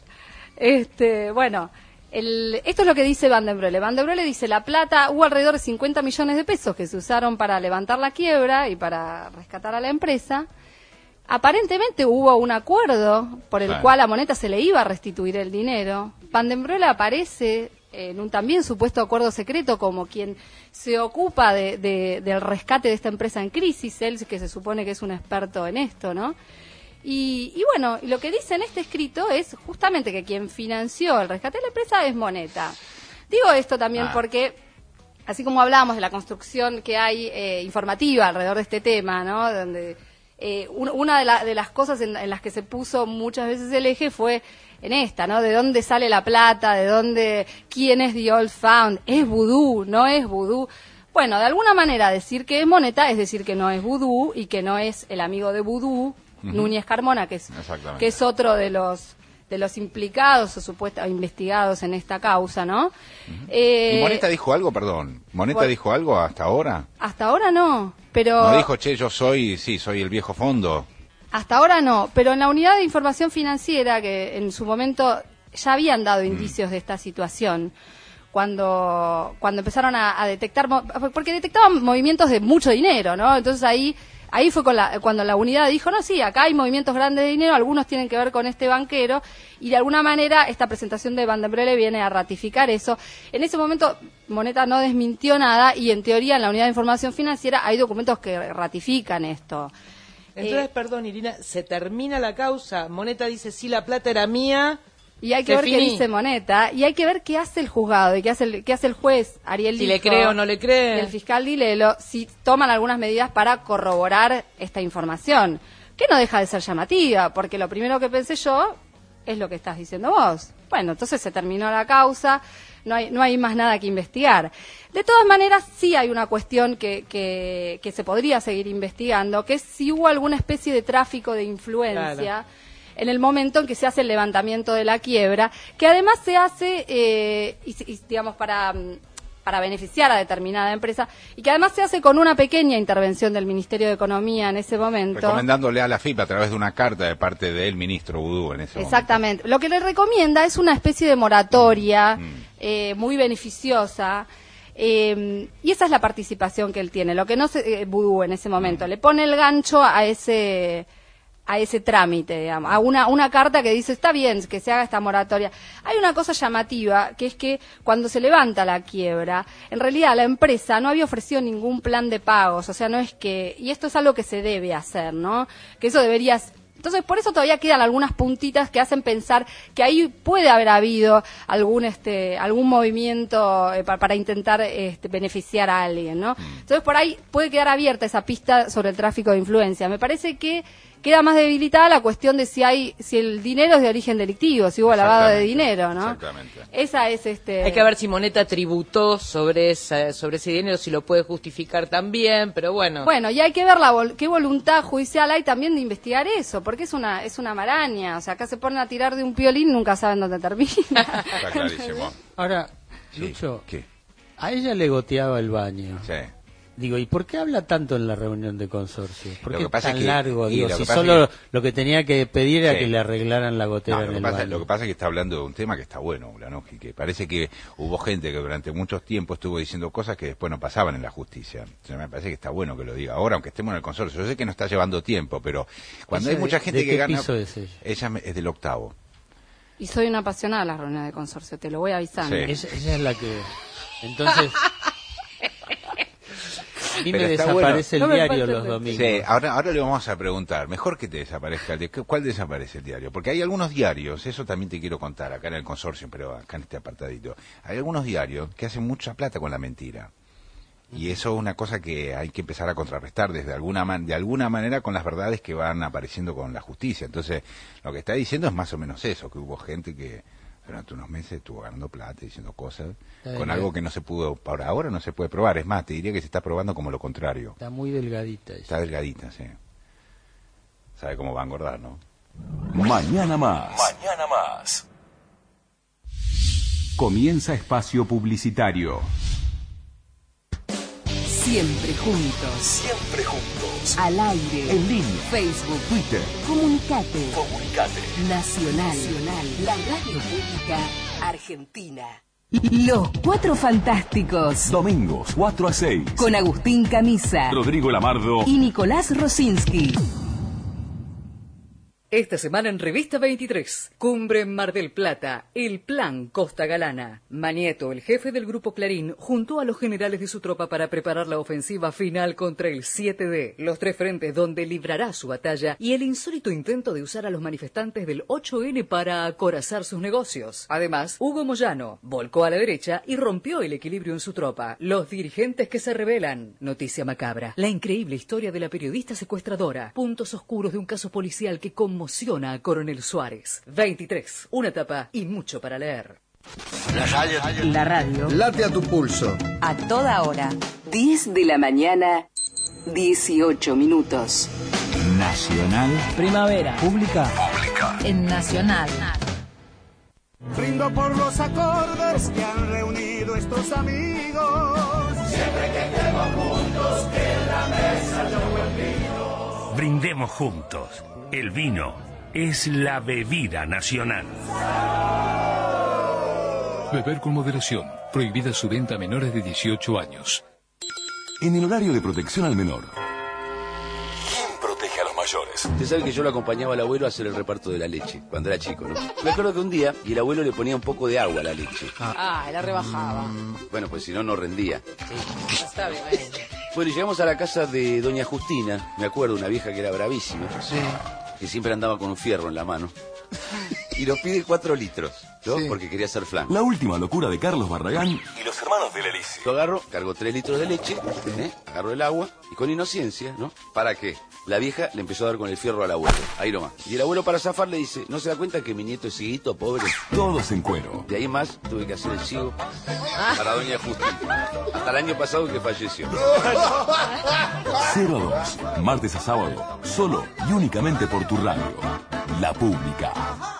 Esto es lo que dice Van den Broele. Van den Broele dice: La Plata, hubo alrededor de 50 millones de pesos que se usaron para levantar la quiebra y para rescatar a la empresa. Aparentemente hubo un acuerdo por el cual a Moneta se le iba a restituir el dinero. Van den Broele aparece en un también supuesto acuerdo secreto como quien se ocupa del rescate de esta empresa en crisis, él que se supone que es un experto en esto, ¿no? Y lo que dice en este escrito es justamente que quien financió el rescate de la empresa es Moneta. Digo esto también porque, así como hablábamos de la construcción que hay informativa alrededor de este tema, ¿no? Donde una de las cosas en las que se puso muchas veces el eje fue en esta, ¿no? ¿De dónde sale la plata? ¿Quién es The Olfand? ¿Es Vudú? ¿No es Vudú? Bueno, de alguna manera decir que es Moneta es decir que no es Vudú y que no es el amigo de Vudú, Núñez Carmona, que es otro de los implicados o investigados en esta causa, ¿no? ¿Y Moneta dijo algo, perdón? ¿Moneta dijo algo hasta ahora? Hasta ahora no, pero... No dijo, yo soy el viejo fondo. Hasta ahora no, pero en la unidad de información financiera, que en su momento ya habían dado indicios de esta situación, cuando empezaron a detectar, porque detectaban movimientos de mucho dinero, ¿no? Entonces ahí fue cuando la unidad dijo, no, sí, acá hay movimientos grandes de dinero, algunos tienen que ver con este banquero, y de alguna manera esta presentación de Van den Broele viene a ratificar eso. En ese momento Moneta no desmintió nada, y en teoría en la unidad de información financiera hay documentos que ratifican esto. Entonces, perdón, Irina, se termina la causa, Moneta dice, sí, la plata era mía, Y hay que ver qué dice Moneta, y hay que ver qué hace el juzgado, y qué hace el juez Ariel Lijo. Si le cree o no le cree. Y el fiscal Dilelo, si toman algunas medidas para corroborar esta información, que no deja de ser llamativa, porque lo primero que pensé yo es lo que estás diciendo vos. Bueno, entonces se terminó la causa, no hay más nada que investigar. De todas maneras, sí hay una cuestión que se podría seguir investigando, que es si hubo alguna especie de tráfico de influencia. Claro. En el momento en que se hace el levantamiento de la quiebra, que además se hace, digamos, para beneficiar a determinada empresa, y que además se hace con una pequeña intervención del Ministerio de Economía en ese momento. Recomendándole a la FIP a través de una carta de parte del ministro Vudú en ese momento. Exactamente. Lo que le recomienda es una especie de moratoria muy beneficiosa, y esa es la participación que él tiene. Lo que no se Vudú en ese momento le pone el gancho a ese trámite, digamos, a una carta que dice, está bien que se haga esta moratoria. Hay una cosa llamativa, que es que cuando se levanta la quiebra, en realidad la empresa no había ofrecido ningún plan de pagos, o sea, no es que, y esto es algo que se debe hacer, ¿no? Que eso debería. Entonces, por eso todavía quedan algunas puntitas que hacen pensar que ahí puede haber habido algún movimiento para intentar beneficiar a alguien, ¿no? Entonces, por ahí puede quedar abierta esa pista sobre el tráfico de influencia. Me parece que queda más debilitada la cuestión de si el dinero es de origen delictivo, si hubo lavado de dinero, ¿no? Exactamente. Esa es Hay que ver si Moneta tributó sobre ese dinero, si lo puede justificar también, pero bueno. Bueno, y hay que ver qué voluntad judicial hay también de investigar eso, porque es una maraña, o sea, acá se ponen a tirar de un piolín, nunca saben dónde termina. Está clarísimo. Ahora, Lucho, a ella le goteaba el baño. Sí. Digo, ¿y por qué habla tanto en la reunión de consorcio? ¿Por qué es tan que, largo? Digo, si solo lo que tenía que pedir era que le arreglaran la gotera en el baño. Lo que pasa es que está hablando de un tema que está bueno, Ulanowski, que parece que hubo gente que durante muchos tiempos estuvo diciendo cosas que después no pasaban en la justicia. O sea, me parece que está bueno que lo diga ahora, aunque estemos en el consorcio. Yo sé que no está llevando tiempo, pero cuando hay mucha gente que gana... ¿Piso es ella? Ella es del 8º. Y soy una apasionada de las reuniones de consorcio, te lo voy avisando. Sí. Ella es la que... Entonces... A mí me desaparece el diario los domingos. Sí, ahora le vamos a preguntar, mejor que te desaparezca el diario. ¿Cuál desaparece el diario? Porque hay algunos diarios, eso también te quiero contar, acá en el consorcio, pero acá en este apartadito. Hay algunos diarios que hacen mucha plata con la mentira. Y eso es una cosa que hay que empezar a contrarrestar de alguna manera con las verdades que van apareciendo con la justicia. Entonces, lo que está diciendo es más o menos eso, que hubo gente que durante unos meses estuvo ganando plata, diciendo cosas, con algo que no se pudo, por ahora no se puede probar. Es más, te diría que se está probando como lo contrario. Está muy delgadita. Está delgadita, sí. Sabe cómo va a engordar, ¿no? Mañana más. Mañana más. Comienza espacio publicitario. Siempre juntos. Siempre juntos. Al aire. En línea. Facebook. Twitter. Comunicate. Nacional. La radio pública argentina. Los Cuatro Fantásticos. Domingos, 4 a 6. Con Agustín Camisa. Rodrigo Lamardo. Y Nicolás Rosinski. Esta semana en Revista 23, Cumbre en Mar del Plata, el Plan Costa Galana. Manieto, el jefe del Grupo Clarín, juntó a los generales de su tropa para preparar la ofensiva final contra el 7D, los tres frentes donde librará su batalla y el insólito intento de usar a los manifestantes del 8N para acorazar sus negocios. Además, Hugo Moyano volcó a la derecha y rompió el equilibrio en su tropa. Los dirigentes que se rebelan. Noticia macabra. La increíble historia de la periodista secuestradora. Puntos oscuros de un caso policial que conmociona a Coronel Suárez. 23, una tapa y mucho para leer. La radio. Late a tu pulso. A toda hora. 10 de la mañana, 18 minutos. Nacional. Primavera. Pública. En Nacional. Brindo por los acordes que han reunido estos amigos. Siempre que estemos juntos, que en la mesa haya un buen vino. Brindemos juntos. El vino es la bebida nacional. Beber con moderación. Prohibida su venta a menores de 18 años. En el horario de protección al menor. ¿Quién protege a los mayores? Usted sabe que yo lo acompañaba al abuelo a hacer el reparto de la leche, cuando era chico, ¿no? Me acuerdo que un día, y el abuelo le ponía un poco de agua a la leche. La rebajaba. Bueno, pues si no, no rendía. Sí, está bien. Bueno, y llegamos a la casa de doña Justina, me acuerdo, una vieja que era bravísima. Sí. Que siempre andaba con un fierro en la mano. y nos pide 4 litros, ¿no? Sí. Porque quería hacer flan. La última locura de Carlos Barragán y los hermanos de la Lisi. Yo agarro, cargo 3 litros de leche, agarro el agua y con inocencia, ¿no? ¿Para qué? La vieja le empezó a dar con el fierro al abuelo, ahí nomás. Y el abuelo para zafar le dice, ¿no se da cuenta que mi nieto es cieguito, pobre? Todos en cuero. De ahí más tuve que hacer el ciego para doña Justina. Hasta el año pasado que falleció. 0 a 2, martes a sábado, solo y únicamente por tu radio. La Pública.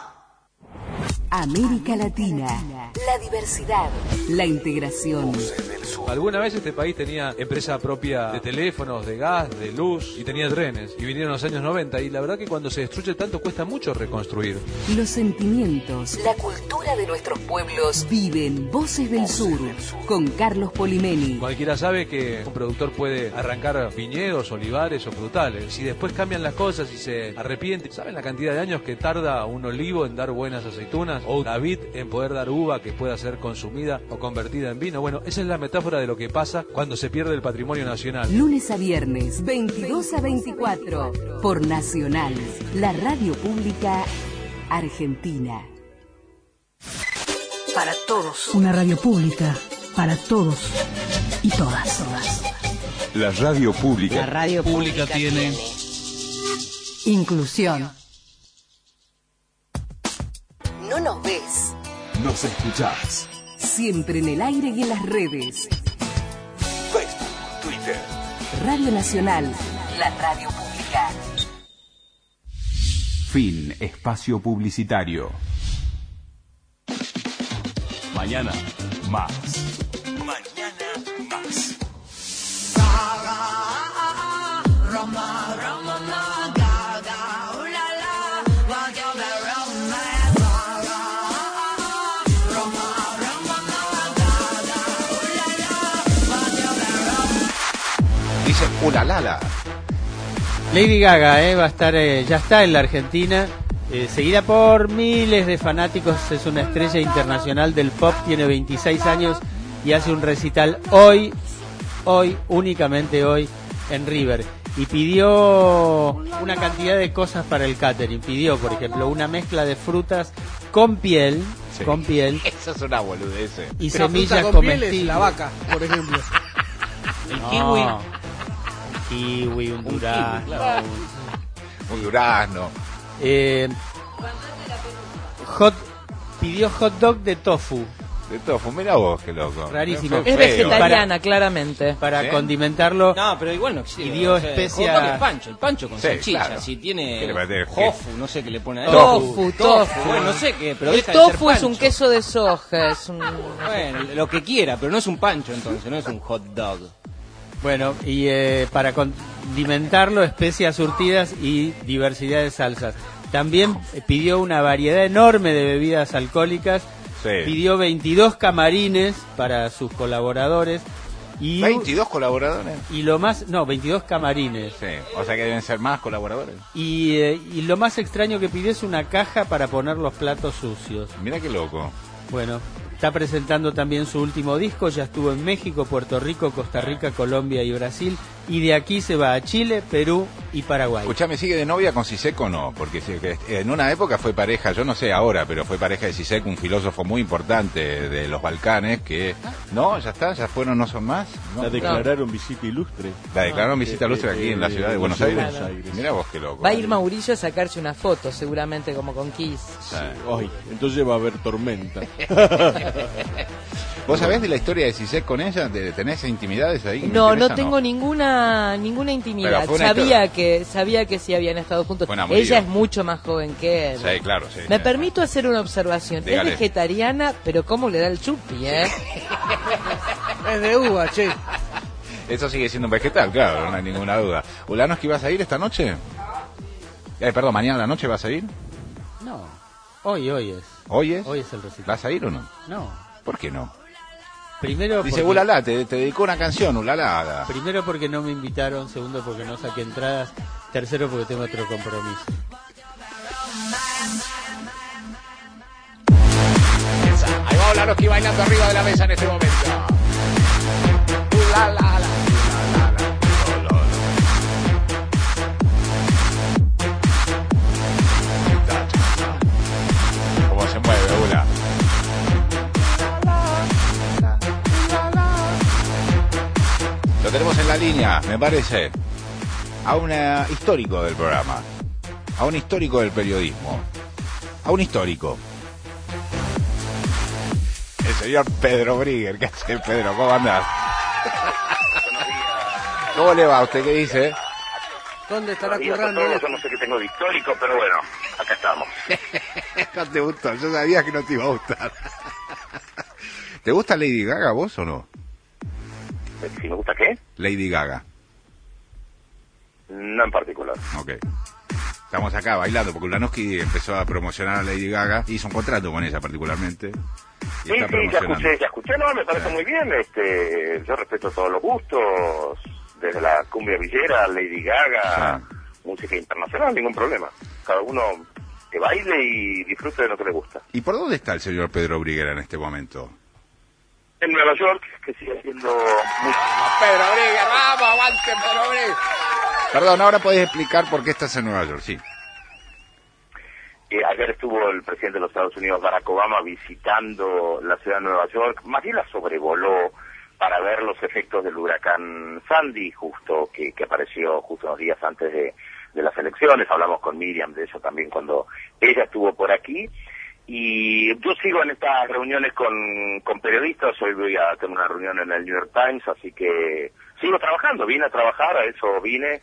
América Latina, la diversidad, la integración. Alguna vez este país tenía empresa propia de teléfonos, de gas, de luz y tenía trenes. Y vinieron los años 90 y la verdad que cuando se destruye tanto cuesta mucho reconstruir. Los sentimientos, la cultura de nuestros pueblos viven. Voces del Sur, con Carlos Polimeni. Cualquiera sabe que un productor puede arrancar viñedos, olivares o frutales. Si después cambian las cosas y se arrepiente, ¿saben la cantidad de años que tarda un olivo en dar buenas aceitunas? O una vid en poder dar uva que pueda ser consumida o convertida en vino. Bueno, esa es la metáfora de lo que pasa cuando se pierde el patrimonio nacional. Lunes a viernes, 22 a 24, por Nacional, la radio pública argentina. Para todos. Una radio pública, para todos y todas. La radio pública. La radio pública tiene inclusión. No nos ves. Nos escuchás. Siempre en el aire y en las redes. Facebook, Twitter. Radio Nacional, la radio pública. Fin espacio publicitario. Mañana, más. Mañana, más. Dice Ulalala. Lady Gaga va a estar, ya está en la Argentina, seguida por miles de fanáticos. Es una estrella internacional del pop, tiene 26 años y hace un recital hoy, únicamente hoy, en River. Y pidió una cantidad de cosas para el catering. Pidió, por ejemplo, una mezcla de frutas con piel, Sí. con piel. Eso es una boludez. Y pero semillas fruta con piel es comestibles. la vaca, por ejemplo. El kiwi. Un kiwi, un durazno. Claro. Un durazno. Pidió hot dog de tofu. De tofu, mira vos, qué loco. Rarísimo. Es vegetariana, claramente. Para ¿Sí? condimentarlo. No, pero igual no existe. Y dio o sea, especia. hot dog es pancho, el pancho con Sí, salchicha. claro. Si tiene ¿Qué le parece? tofu, no sé qué le pone ahí. Tofu. Bueno, no sé qué, pero El deja de ser tofu es un pancho. queso de soja. Es un... Bueno, lo que quiera, pero no es un pancho entonces, no es un hot dog. Bueno, y para condimentarlo, especias surtidas y diversidad de salsas. También pidió una variedad enorme de bebidas alcohólicas. Sí. Pidió 22 camarines para sus colaboradores. Y 22 colaboradores. Y lo más, no, 22 camarines. Sí, o sea que deben ser más colaboradores. Y lo más extraño que pidió es una caja para poner los platos sucios. Mira qué loco. Bueno, está presentando también su último disco, ya estuvo en México, Puerto Rico, Costa Rica, Colombia y Brasil, y de aquí se va a Chile, Perú y Paraguay. Escuchame, ¿sigue de novia con Sisek o no? Porque en una época fue pareja, yo no sé ahora, pero fue pareja de Sisek, un filósofo muy importante de los Balcanes, que... No, ya está, ya fueron, no son más. ¿No? La declararon visita ilustre. La declararon visita ilustre aquí en la ciudad de Buenos Aires. Mira vos qué loco. Va a ir Mauricio a sacarse una foto, seguramente, como con Kiss. Sí. Ay, entonces va a haber tormenta. ¿Vos sabés de la historia de Sisek con ella? ¿Tenés intimidades ahí? No, no tengo ninguna intimidad. Pero fue una Sabía que sí habían estado juntos. Fue un amorío. Ella es mucho más joven que él. Sí, claro, sí. Me permito hacer una observación. Dígale. Es vegetariana, pero cómo le da el chupi, Es de uva, che. Eso sigue siendo un vegetal, claro, no hay ninguna duda. Ulanos, ¿que ibas a ir esta noche? Perdón, ¿mañana a la noche vas a ir? No, hoy es. ¿Hoy es? Hoy es el recital. ¿Vas a ir o no? No. ¿Por qué no? Primero Dice porque, Ulala, te dedicó una canción, Ulala. primero porque no me invitaron, segundo porque no saqué entradas, tercero porque tengo otro compromiso. Ahí va Ulanos bailando arriba de la mesa en este momento. Ulala. Lo tenemos en la línea, me parece, a un histórico del programa, a un histórico del periodismo, a un histórico. El señor Pedro Brigger. ¿Qué hace, Pedro? ¿Cómo andás? ¿Cómo le va a usted? ¿Qué dice? ¿Dónde estará currando? Yo no sé qué tengo de histórico, pero bueno, acá estamos. No te gustó, yo sabía que no te iba a gustar. ¿Te gusta Lady Gaga vos o no? ¿Si me gusta qué? Lady Gaga. No en particular. Ok. Estamos acá bailando porque Ulanowski empezó a promocionar a Lady Gaga, hizo un contrato con ella particularmente. Sí, ya escuché, no, me parece muy bien. Yo respeto todos los gustos, desde la cumbia villera, Lady Gaga, música internacional, ningún problema. Cada uno que baile y disfrute de lo que le gusta. ¿Y por dónde está el señor Pedro Brigger en este momento? En Nueva York, que sigue siendo muy... Pedro Brigger, vamos, aguante Pedro Brigger. Perdón, ahora podés explicar por qué estás en Nueva York, sí. Ayer estuvo el presidente de los Estados Unidos, Barack Obama, visitando la ciudad de Nueva York. Más bien la sobrevoló para ver los efectos del huracán Sandy, justo que apareció justo unos días antes de las elecciones. Hablamos con Miriam de eso también cuando ella estuvo por aquí. Y yo sigo en estas reuniones con periodistas. Hoy voy a tener una reunión en el New York Times, así que sigo trabajando. Vine a trabajar, a eso vine.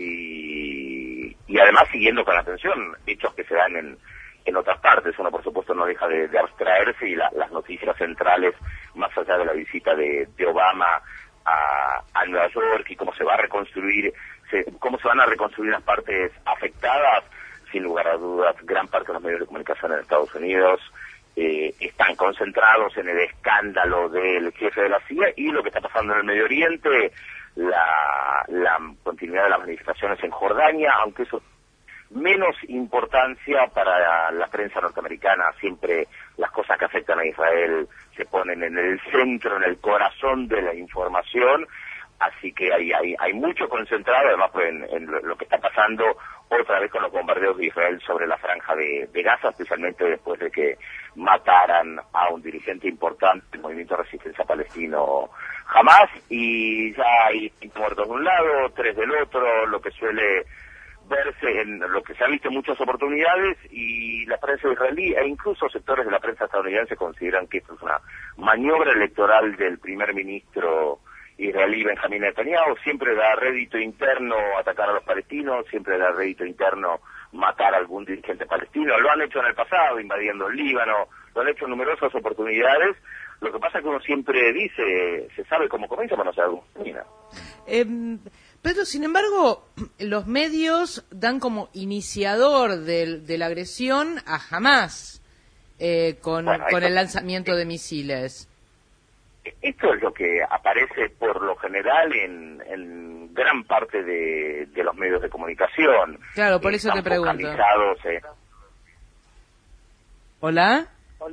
Y además siguiendo con atención hechos que se dan en otras partes. Uno, por supuesto, no deja de abstraerse y las noticias centrales, más allá de la visita de Obama a Nueva York y cómo se va a reconstruir, cómo se van a reconstruir las partes afectadas. Sin lugar a dudas, gran parte de los medios de comunicación en Estados Unidos están concentrados en el escándalo del jefe de la CIA y lo que está pasando en el Medio Oriente, la continuidad de las manifestaciones en Jordania, aunque eso menos importancia para la prensa norteamericana. Siempre las cosas que afectan a Israel se ponen en el centro, en el corazón de la información, así que hay mucho concentrado, además pues, en lo que está pasando otra vez con los bombardeos de Israel sobre la franja de Gaza, especialmente después de que mataran a un dirigente importante del movimiento de resistencia palestino Hamas, y ya hay 5 muertos de un lado, 3 del otro, lo que suele verse en lo que se ha visto en muchas oportunidades, y la prensa israelí e incluso sectores de la prensa estadounidense consideran que esto es una maniobra electoral del primer ministro israelí Benjamín Netanyahu. Siempre da rédito interno atacar a los palestinos, siempre da rédito interno matar a algún dirigente palestino. Lo han hecho en el pasado, invadiendo el Líbano, lo han hecho en numerosas oportunidades. Lo que pasa es que uno siempre dice, se sabe cómo comienza, pero no sabe cómo termina. Pedro, sin embargo, los medios dan como iniciador de la agresión a Hamas con el lanzamiento de misiles. Esto es lo que aparece por lo general en gran parte de los medios de comunicación. Claro, por eso te pregunto. ¿Hola?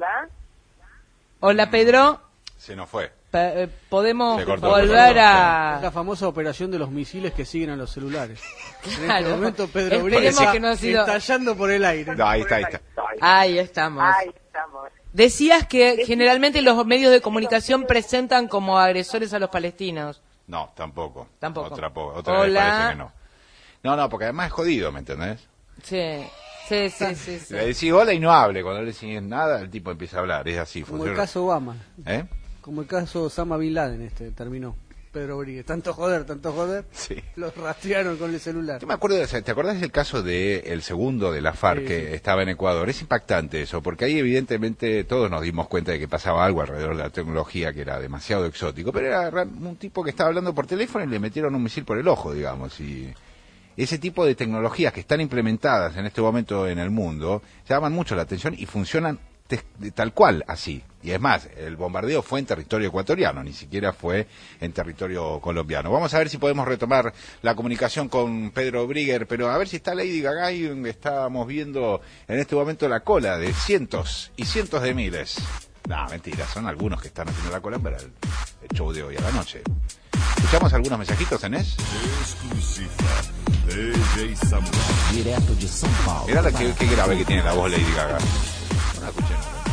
Hola, Pedro. Se nos fue. Podemos volver a... La famosa operación de los misiles que siguen a los celulares. Claro. En este momento Pedro Brigger está estallando por el aire. No, ahí está. Ahí estamos. Decías que generalmente los medios de comunicación presentan como agresores a los palestinos. No, tampoco. Otra Hola. vez parece que no. No, porque además es jodido, ¿me entendés? Sí. Le decís hola y no hable. Cuando le decís nada, el tipo empieza a hablar. Es así. Como el caso Obama. ¿Eh? Como el caso Osama Bin Laden, terminó. Pedro Brigger, tanto joder, sí. Los rastrearon con el celular. Yo me acuerdo, ¿te acordás del caso el segundo de la FARC que estaba en Ecuador? Es impactante eso, porque ahí evidentemente todos nos dimos cuenta de que pasaba algo alrededor de la tecnología que era demasiado exótico, pero era un tipo que estaba hablando por teléfono y le metieron un misil por el ojo, digamos, y ese tipo de tecnologías que están implementadas en este momento en el mundo llaman mucho la atención y funcionan tal cual así. Y es más, el bombardeo fue en territorio ecuatoriano, ni siquiera fue en territorio colombiano. Vamos a ver si podemos retomar la comunicación con Pedro Brigger, pero a ver si está Lady Gaga y estábamos viendo en este momento la cola de cientos y cientos de miles. No, mentira, son algunos que están haciendo la cola para el show de hoy a la noche. ¿Escuchamos algunos mensajitos, Enés? Mirá qué grave que tiene la voz Lady Gaga.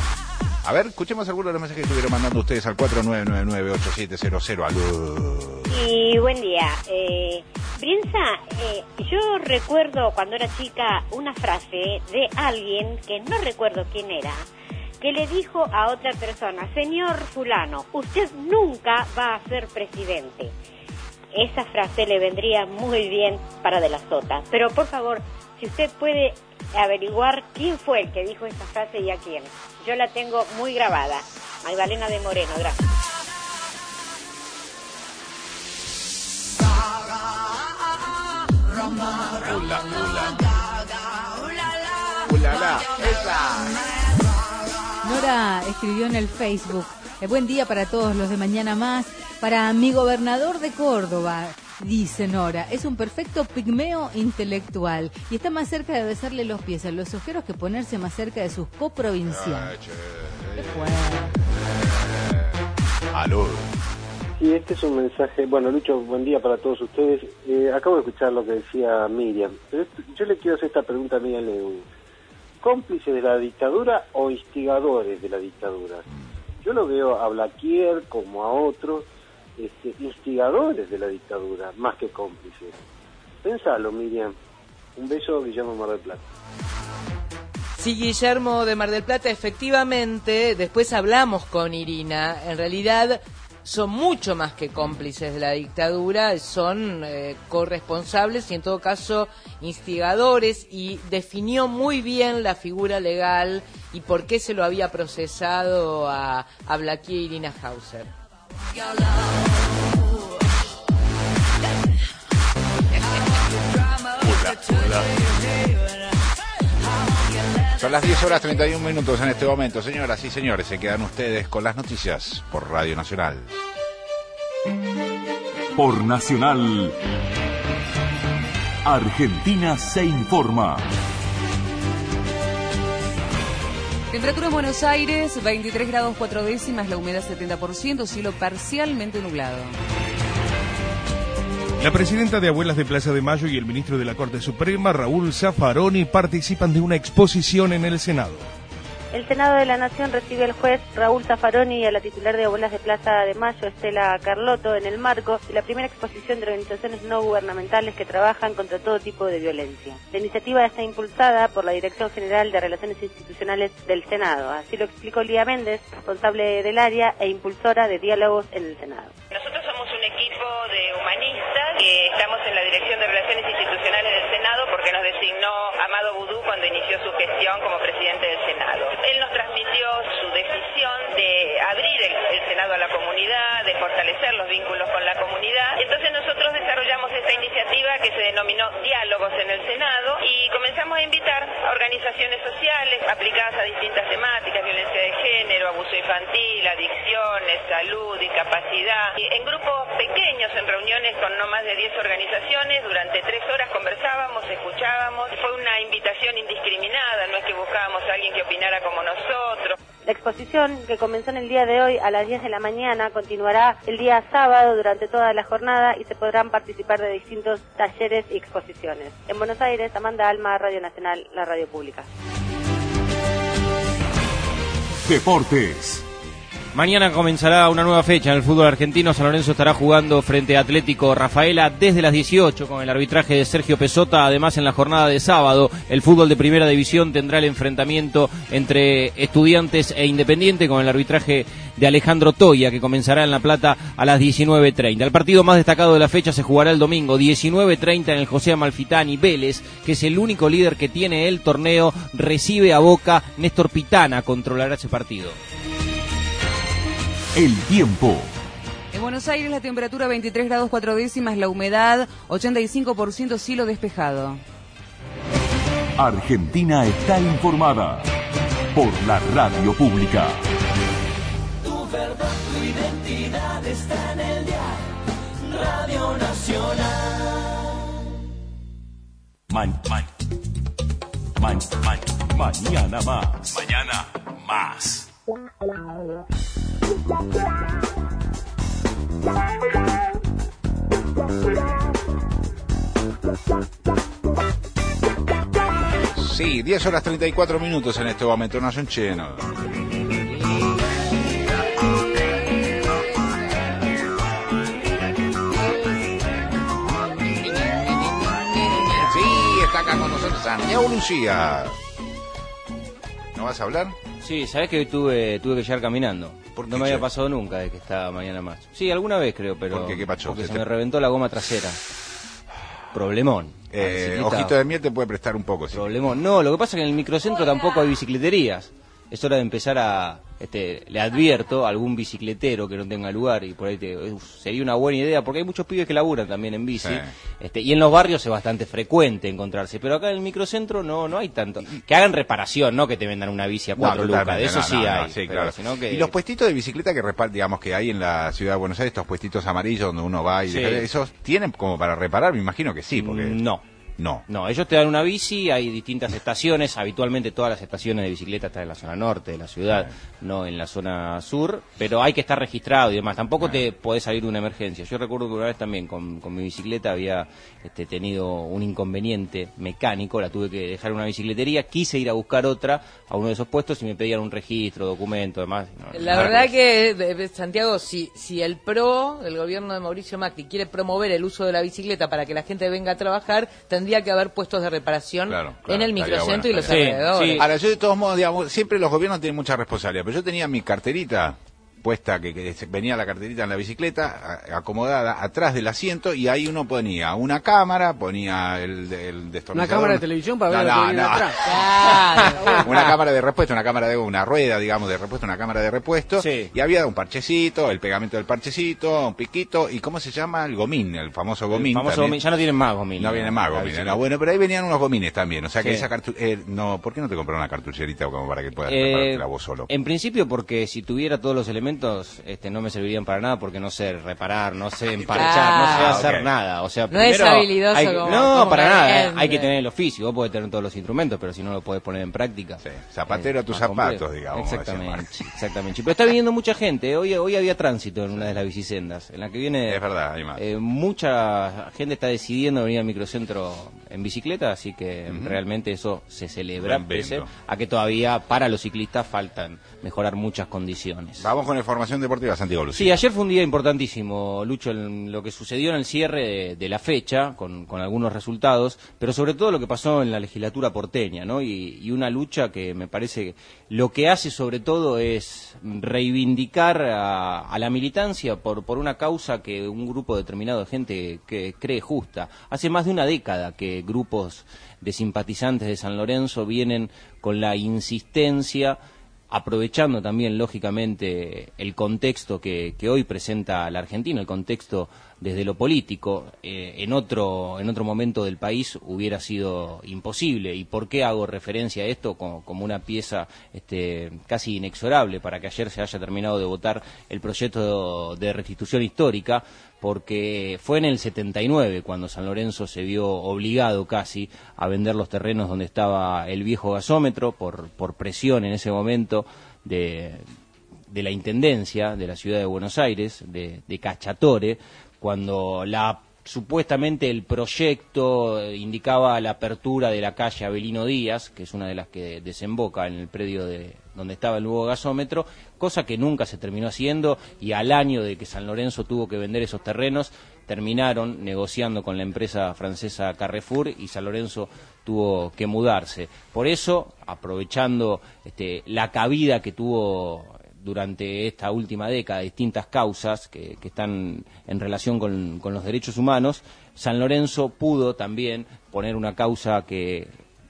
A ver, escuchemos algunos de los mensajes que estuvieron mandando ustedes al 4999-8700. y buen día. Brienza, yo recuerdo cuando era chica una frase de alguien, que no recuerdo quién era, que le dijo a otra persona: señor fulano, usted nunca va a ser presidente. Esa frase le vendría muy bien para De la Sota. Pero por favor, si usted puede averiguar quién fue el que dijo esa frase y a quién. Yo la tengo muy grabada. Magdalena de Moreno, gracias. Nora escribió en el Facebook: buen día para todos los de Mañana Más. Para mi gobernador de Córdoba, dice Nora, es un perfecto pigmeo intelectual y está más cerca de besarle los pies a los ojeros que ponerse más cerca de sus coprovincianos. Aló. Sí, este es un mensaje. Bueno, Lucho, buen día para todos ustedes. Acabo de escuchar lo que decía Miriam, pero yo le quiero hacer esta pregunta a Miriam León. ¿Cómplices de la dictadura o instigadores de la dictadura? Yo lo veo a Blaquier como a otros instigadores de la dictadura, más que cómplices. Pensalo, Miriam. Un beso, Guillermo Mar del Plata. Sí, Guillermo de Mar del Plata, efectivamente, después hablamos con Irina, en realidad son mucho más que cómplices de la dictadura, son corresponsables y en todo caso instigadores, y definió muy bien la figura legal y por qué se lo había procesado a Blaquier y Irina Hauser. Son las 10:31 en este momento. Señoras y señores, se quedan ustedes con las noticias por Radio Nacional. Por Nacional, Argentina se informa. Temperatura en Buenos Aires, 23 grados 4 décimas, la humedad 70%, cielo parcialmente nublado. La presidenta de Abuelas de Plaza de Mayo y el ministro de la Corte Suprema, Raúl Zaffaroni, participan de una exposición en el Senado. El Senado de la Nación recibe al juez Raúl Zaffaroni y a la titular de Abuelas de Plaza de Mayo, Estela Carlotto, en el marco de la primera exposición de organizaciones no gubernamentales que trabajan contra todo tipo de violencia. La iniciativa está impulsada por la Dirección General de Relaciones Institucionales del Senado. Así lo explicó Lía Méndez, responsable del área e impulsora de diálogos en el Senado. Nosotros somos un equipo de humanistas que estamos en la Dirección de Relaciones Institucionales del Senado porque nos designó Amado Boudou cuando inició su gestión como presidente del Senado. Él nos transmitió su decisión de abrir el Senado a la comunidad, de fortalecer los vínculos con la comunidad. Entonces nosotros desarrollamos esta iniciativa que se denominó Diálogos en el Senado y comenzamos a invitar a organizaciones sociales aplicadas a distintas temáticas: violencia de género, abuso infantil, adicciones, salud, discapacidad. Y en grupos pequeños, en reuniones con no más de 10 organizaciones, durante 3 horas conversábamos, escuchábamos. Fue una invitación indiscriminada, no es que buscábamos a alguien que opinara como nosotros. La exposición, que comenzó en el día de hoy a las 10 de la mañana, continuará el día sábado durante toda la jornada y se podrán participar de distintos talleres y exposiciones. En Buenos Aires, Amanda Alma, Radio Nacional, la radio pública. Deportes. Mañana comenzará una nueva fecha en el fútbol argentino. San Lorenzo estará jugando frente a Atlético Rafaela desde las 18 con el arbitraje de Sergio Pesota. Además, en la jornada de sábado, el fútbol de primera división tendrá el enfrentamiento entre Estudiantes e Independiente con el arbitraje de Alejandro Toya, que comenzará en La Plata a las 19:30. El partido más destacado de la fecha se jugará el domingo 19:30 en el José Amalfitani. Vélez, que es el único líder que tiene el torneo, recibe a Boca. Néstor Pitana controlará ese partido. El tiempo. En Buenos Aires la temperatura 23 grados 4 décimas, la humedad 85%, cielo despejado. Argentina está informada por la radio pública. Tu verdad, tu identidad está en el dial Radio Nacional. Mañana más. Mañana más. Sí, 10:34 en este momento, no son llenos. acá con nosotros Santiago Lucía. ¿No vas a hablar? Sí, sabés que hoy tuve que llegar caminando. No me había pasado nunca de que estaba Mañana Más. Sí, alguna vez creo, pero... ¿Por qué? ¿Qué pasó? Porque se me reventó la goma trasera. Problemón. Ojito de miel te puede prestar un poco, sí. Problemón. No, lo que pasa es que en el microcentro tampoco hay bicicleterías. Es hora de empezar a... le advierto a algún bicicletero que no tenga lugar, y por ahí sería una buena idea, porque hay muchos pibes que laburan también en bici, y en los barrios es bastante frecuente encontrarse, pero acá en el microcentro no hay tanto. Que hagan reparación, no que te vendan una bici a 4 lucas, de eso sí hay. Sí, pero claro. Y los puestitos de bicicleta que digamos que hay en la ciudad de Buenos Aires, estos puestitos amarillos donde uno va y esos, ¿tienen como para reparar? Me imagino que sí, porque... No, ellos te dan una bici, hay distintas estaciones, habitualmente todas las estaciones de bicicleta están en la zona norte de la ciudad, no en la zona sur, pero hay que estar registrado y demás, tampoco te podés salir de una emergencia. Yo recuerdo que una vez también con mi bicicleta había tenido un inconveniente mecánico, la tuve que dejar en una bicicletería, quise ir a buscar otra a uno de esos puestos y me pedían un registro, documento, demás. La verdad que, Santiago, si el PRO, el gobierno de Mauricio Macri, quiere promover el uso de la bicicleta para que la gente venga a trabajar, tendría que haber puestos de reparación en el microcentro y los alrededores. Sí. Ahora, yo de todos modos, digamos, siempre los gobiernos tienen mucha responsabilidad, pero yo tenía mi carterita puesta, que venía la carterita en la bicicleta, acomodada atrás del asiento, y ahí uno ponía una cámara, ponía el destornillador. ¿Una cámara de televisión para ver lo que viene atrás? Claro. Una cámara de repuesto, una rueda, digamos, de repuesto, una cámara de repuesto, y había un parchecito, el pegamento del parchecito, un piquito, y ¿cómo se llama? El gomín, el famoso gomín. Ya no tienen más gomín. No vienen más gomín. Bueno, pero ahí venían unos gomines también, o sea que esa ¿por qué no te compraron una cartucherita como para que puedas preparártela vos solo? En principio porque si tuviera todos los elementos no me servirían para nada, porque no sé reparar, no sé emparchar, no sé hacer nada. O sea, no es habilidoso no, para nada. Hay que tener el oficio. Vos podés tener todos los instrumentos, pero si no lo podés poner en práctica. Zapatero a tus zapatos, digamos. Exactamente. Pero está viniendo mucha gente. Hoy había tránsito en una de las bicisendas, en la que viene. Es verdad, hay más. Mucha gente está decidiendo venir al microcentro en bicicleta, así que realmente eso se celebra, pese a que todavía para los ciclistas faltan mejorar muchas condiciones. Vamos con información deportiva, Santiago Lucía. Sí, ayer fue un día importantísimo, Lucho, en lo que sucedió en el cierre de la fecha, con algunos resultados, pero sobre todo lo que pasó en la legislatura porteña, ¿no? Y una lucha que me parece que lo que hace sobre todo es reivindicar a la militancia por una causa que un grupo determinado de gente que cree justa. Hace más de una década que grupos de simpatizantes de San Lorenzo vienen con la insistencia, aprovechando también, lógicamente, el contexto que hoy presenta la Argentina, el contexto desde lo político. En otro momento del país hubiera sido imposible. ¿Y por qué hago referencia a esto como una pieza casi inexorable para que ayer se haya terminado de votar el proyecto de restitución histórica? Porque fue en el 79 cuando San Lorenzo se vio obligado casi a vender los terrenos donde estaba el viejo gasómetro por presión en ese momento de la Intendencia de la Ciudad de Buenos Aires, de Cacciatore, cuando supuestamente el proyecto indicaba la apertura de la calle Avelino Díaz, que es una de las que desemboca en el predio donde estaba el nuevo gasómetro, cosa que nunca se terminó haciendo, y al año de que San Lorenzo tuvo que vender esos terrenos, terminaron negociando con la empresa francesa Carrefour y San Lorenzo tuvo que mudarse. Por eso, aprovechando la cabida que tuvo durante esta última década distintas causas que están en relación con los derechos humanos, San Lorenzo pudo también poner una causa que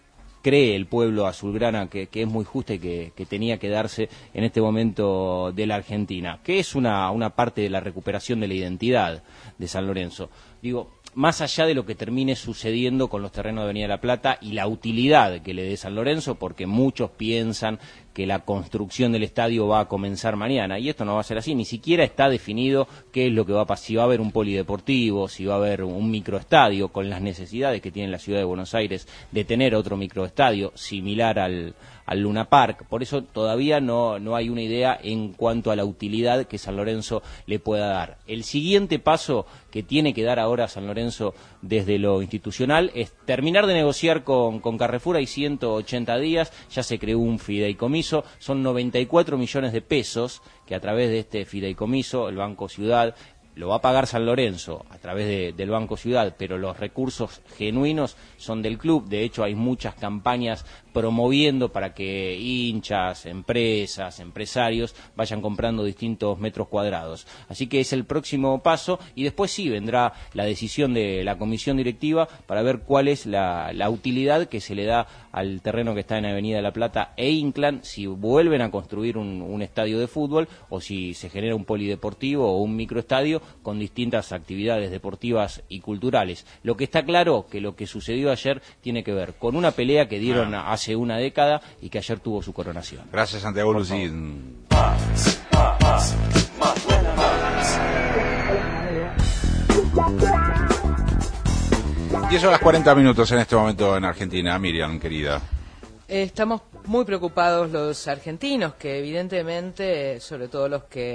cree el pueblo azulgrana que es muy justa y que tenía que darse en este momento de la Argentina, que es una parte de la recuperación de la identidad de San Lorenzo. Digo, más allá de lo que termine sucediendo con los terrenos de Avenida La Plata y la utilidad que le dé San Lorenzo, porque muchos piensan que la construcción del estadio va a comenzar mañana, y esto no va a ser así, ni siquiera está definido qué es lo que va a pasar, si va a haber un polideportivo, si va a haber un microestadio, con las necesidades que tiene la ciudad de Buenos Aires de tener otro microestadio similar al Luna Park. Por eso todavía no hay una idea en cuanto a la utilidad que San Lorenzo le pueda dar. El siguiente paso que tiene que dar ahora San Lorenzo desde lo institucional es terminar de negociar con Carrefour. Hay 180 días, ya se creó un fideicomiso, son 94 millones de pesos que a través de este fideicomiso el Banco Ciudad lo va a pagar San Lorenzo a través del Banco Ciudad, pero los recursos genuinos son del club. De hecho, hay muchas campañas promoviendo para que hinchas, empresas, empresarios vayan comprando distintos metros cuadrados. Así que es el próximo paso, y después sí vendrá la decisión de la comisión directiva para ver cuál es la utilidad que se le da al terreno que está en Avenida La Plata e Inclán, si vuelven a construir un estadio de fútbol o si se genera un polideportivo o un microestadio con distintas actividades deportivas y culturales. Lo que está claro que lo que sucedió ayer tiene que ver con una pelea que dieron hace una década y que ayer tuvo su coronación. Gracias, Santiago Lucín. 10:40 en este momento en Argentina. Miriam, querida. Estamos muy preocupados los argentinos, que evidentemente, sobre todo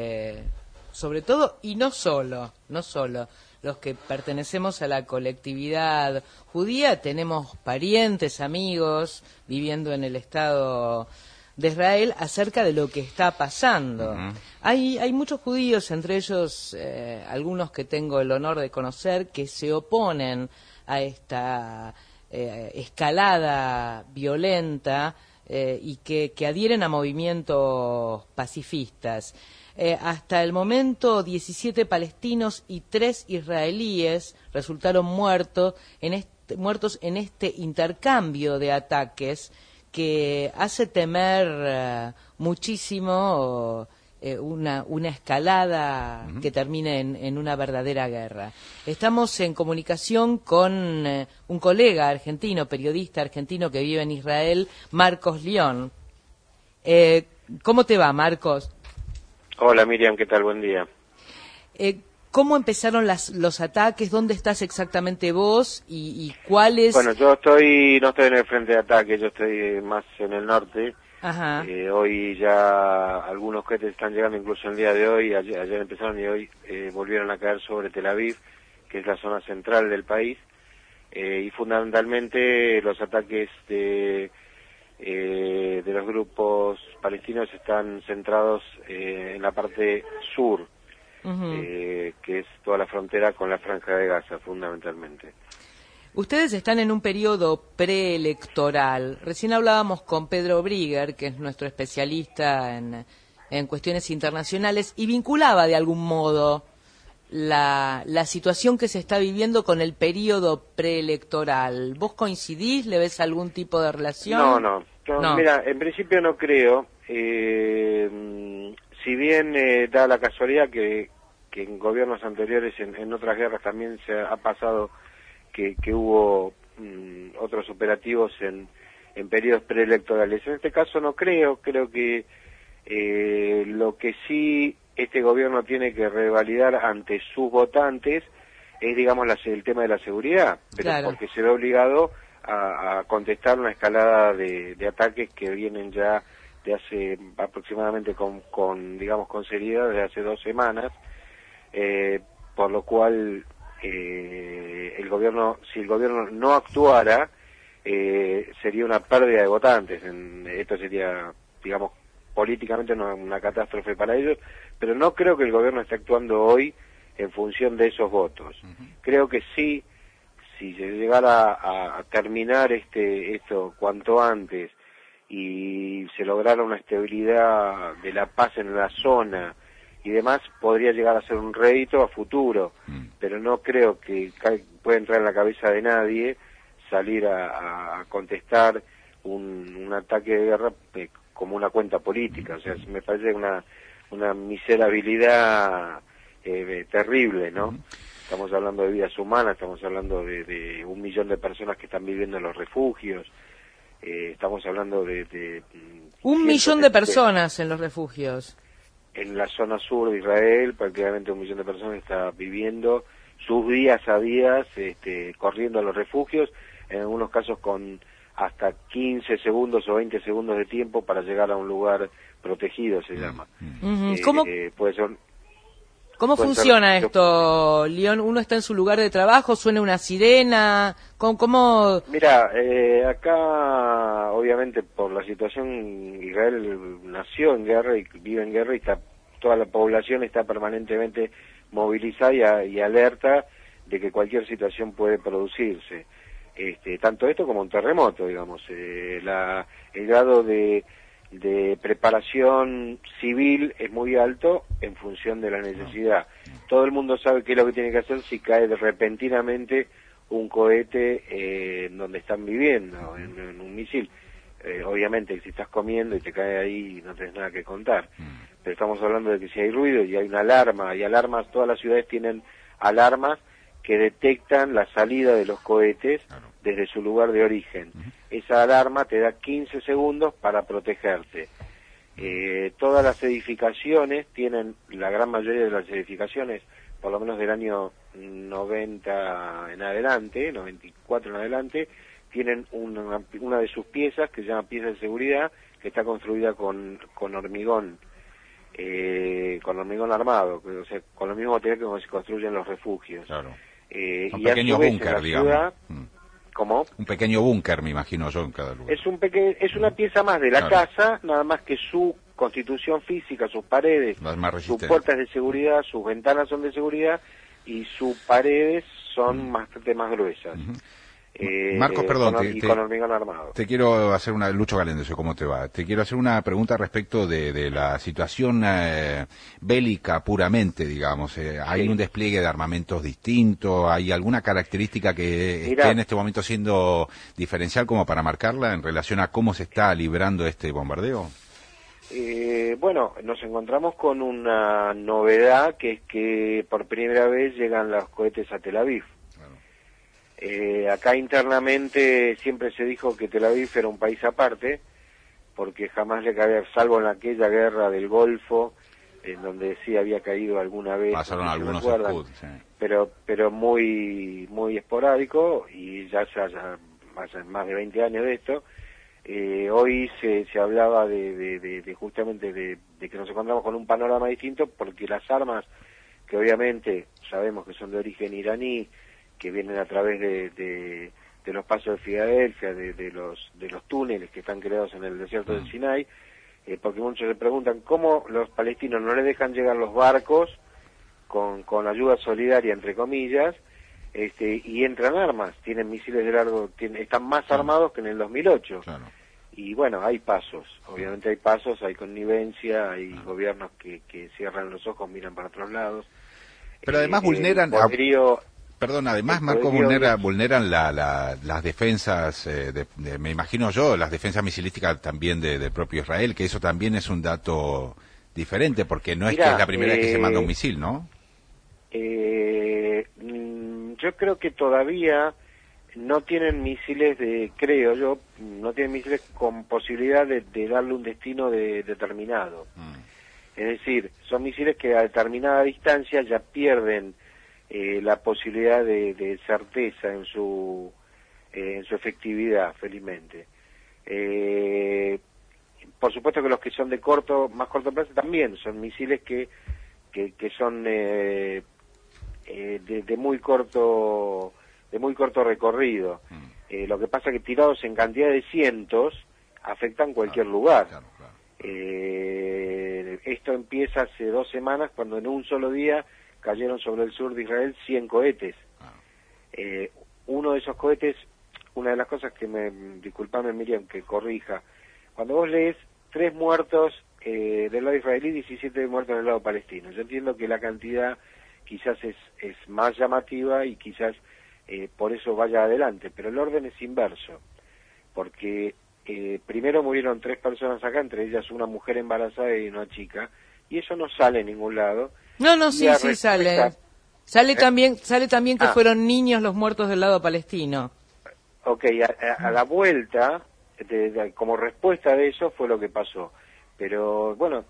y no solo los que pertenecemos a la colectividad judía, tenemos parientes, amigos viviendo en el Estado de Israel acerca de lo que está pasando. Hay muchos judíos, entre ellos algunos que tengo el honor de conocer, que se oponen a esta escalada violenta y que adhieren a movimientos pacifistas. Hasta el momento 17 palestinos y 3 israelíes resultaron muertos en este intercambio de ataques que hace temer muchísimo una escalada que termine en una verdadera guerra. Estamos en comunicación con un colega argentino, periodista argentino que vive en Israel, Marcos León. ¿Cómo te va, Marcos? Hola, Miriam, ¿qué tal? Buen día. ¿Cómo empezaron los ataques? ¿Dónde estás exactamente vos? ¿Y cuáles? Bueno, yo no estoy en el frente de ataque, yo estoy más en el norte. Ajá. Hoy ya algunos cohetes están llegando, incluso el día de hoy, ayer empezaron y hoy volvieron a caer sobre Tel Aviv, que es la zona central del país, y fundamentalmente los ataques de los grupos palestinos están centrados en la parte sur, que es toda la frontera con la Franja de Gaza, fundamentalmente. Ustedes están en un periodo preelectoral. Recién hablábamos con Pedro Brigger, que es nuestro especialista en cuestiones internacionales, y vinculaba de algún modo la situación que se está viviendo con el periodo preelectoral. ¿Vos coincidís? ¿Le ves algún tipo de relación? No. Mira, en principio no creo. Si bien da la casualidad que en gobiernos anteriores, en otras guerras también se ha pasado que hubo otros operativos en periodos preelectorales. En este caso no creo que lo que sí este gobierno tiene que revalidar ante sus votantes es, digamos, el tema de la seguridad, pero claro, porque se ve obligado a contestar una escalada de ataques que vienen ya de hace aproximadamente con seriedad desde hace 2 semanas, por lo cual si el gobierno no actuara, sería una pérdida de votantes. Esto sería, digamos, políticamente una catástrofe para ellos, pero no creo que el gobierno esté actuando hoy en función de esos votos. Creo que sí, si se llegara a terminar esto cuanto antes y se lograra una estabilidad de la paz en la zona y demás, podría llegar a ser un rédito a futuro, pero no creo que pueda entrar en la cabeza de nadie salir a contestar un ataque de guerra como una cuenta política. O sea, me parece una miserabilidad terrible, ¿no? Estamos hablando de vidas humanas, estamos hablando de 1 millón de personas que están viviendo en los refugios, estamos hablando de 1 millón de personas en los refugios. En la zona sur de Israel, prácticamente 1 millón de personas está viviendo sus días a días, corriendo a los refugios, en algunos casos con hasta 15 segundos o 20 segundos de tiempo para llegar a un lugar protegido, se llama. ¿Cómo funciona esto, León? ¿Uno está en su lugar de trabajo, suena una sirena? ¿Cómo? Mira, acá, obviamente, por la situación, Israel nació en guerra y vive en guerra y toda la población está permanentemente movilizada y alerta de que cualquier situación puede producirse. Tanto esto como un terremoto, digamos. El grado de preparación civil es muy alto en función de la necesidad. Todo el mundo sabe qué es lo que tiene que hacer si cae repentinamente un cohete en donde están viviendo, en un misil. Obviamente, si estás comiendo y te cae ahí, no tenés nada que contar. Pero estamos hablando de que si hay ruido y hay una alarma, y alarmas, todas las ciudades tienen alarmas que detectan la salida de los cohetes desde su lugar de origen. Esa alarma te da 15 segundos para protegerte. Todas las edificaciones tienen, la gran mayoría de las edificaciones, por lo menos del año 90 en adelante, 94 en adelante, tienen una de sus piezas, que se llama pieza de seguridad, que está construida con hormigón armado, o sea, con el mismo material que cuando se construyen los refugios. Claro. Un Y pequeño a su vez, búnker, en la digamos. ciudad, ¿cómo? Un pequeño búnker, me imagino yo, en cada lugar. Es una pieza más de la casa, nada más que su constitución física, sus paredes, sus puertas de seguridad, sus ventanas son de seguridad y sus paredes son bastante más gruesas. Marcos, perdón, con hormigón armado. te quiero hacer una... Lucho Galende, ¿cómo te va? Te quiero hacer una pregunta respecto de la situación bélica puramente, digamos. ¿Hay un despliegue de armamentos distintos? ¿Hay alguna característica que esté en este momento siendo diferencial como para marcarla en relación a cómo se está librando este bombardeo? Bueno, nos encontramos con una novedad, que es que por primera vez llegan los cohetes a Tel Aviv. Acá internamente siempre se dijo que Tel Aviv era un país aparte, porque jamás le cabía, salvo en aquella guerra del Golfo, en donde sí había caído alguna vez. Pasaron algunos escudos, sí. pero muy esporádico, y ya hace más de 20 años de esto. Hoy se hablaba de justamente de que nos encontramos con un panorama distinto, porque las armas, que obviamente sabemos que son de origen iraní, que vienen a través de los pasos de Filadelfia, de los túneles que están creados en el desierto del Sinai, porque muchos se preguntan cómo los palestinos no les dejan llegar los barcos con ayuda solidaria, entre comillas, y entran armas, tienen misiles de largo, están más armados que en el 2008. Claro. Y bueno, hay pasos, obviamente hay pasos, hay connivencia, hay gobiernos que cierran los ojos, miran para otros lados. Pero además vulneran... Perdón, además, Marco, vulneran las defensas, me imagino yo, las defensas misilísticas también del propio Israel, que eso también es un dato diferente, porque no es que es la primera vez que se manda un misil, ¿no? Yo creo que todavía no tienen misiles no tienen misiles con posibilidad de darle un destino determinado. Es decir, son misiles que a determinada distancia ya pierden la posibilidad de certeza en su efectividad, felizmente. Por supuesto que los que son de más corto plazo también son misiles que son de muy corto recorrido. Lo que pasa es que tirados en cantidad de cientos afectan cualquier lugar. Esto empieza hace 2 semanas, cuando en un solo día cayeron sobre el sur de Israel 100 cohetes. Uno de esos cohetes, una de las cosas que disculpame Miriam que corrija, cuando vos lees 3 muertos del lado israelí, 17 muertos del lado palestino, yo entiendo que la cantidad quizás es más llamativa y quizás por eso vaya adelante, pero el orden es inverso, porque primero murieron 3 personas acá, entre ellas una mujer embarazada y una chica, y eso no sale en ningún lado. No, sí sale. Sale también que fueron niños los muertos del lado palestino. Ok, a la vuelta, como respuesta de eso fue lo que pasó. Pero bueno,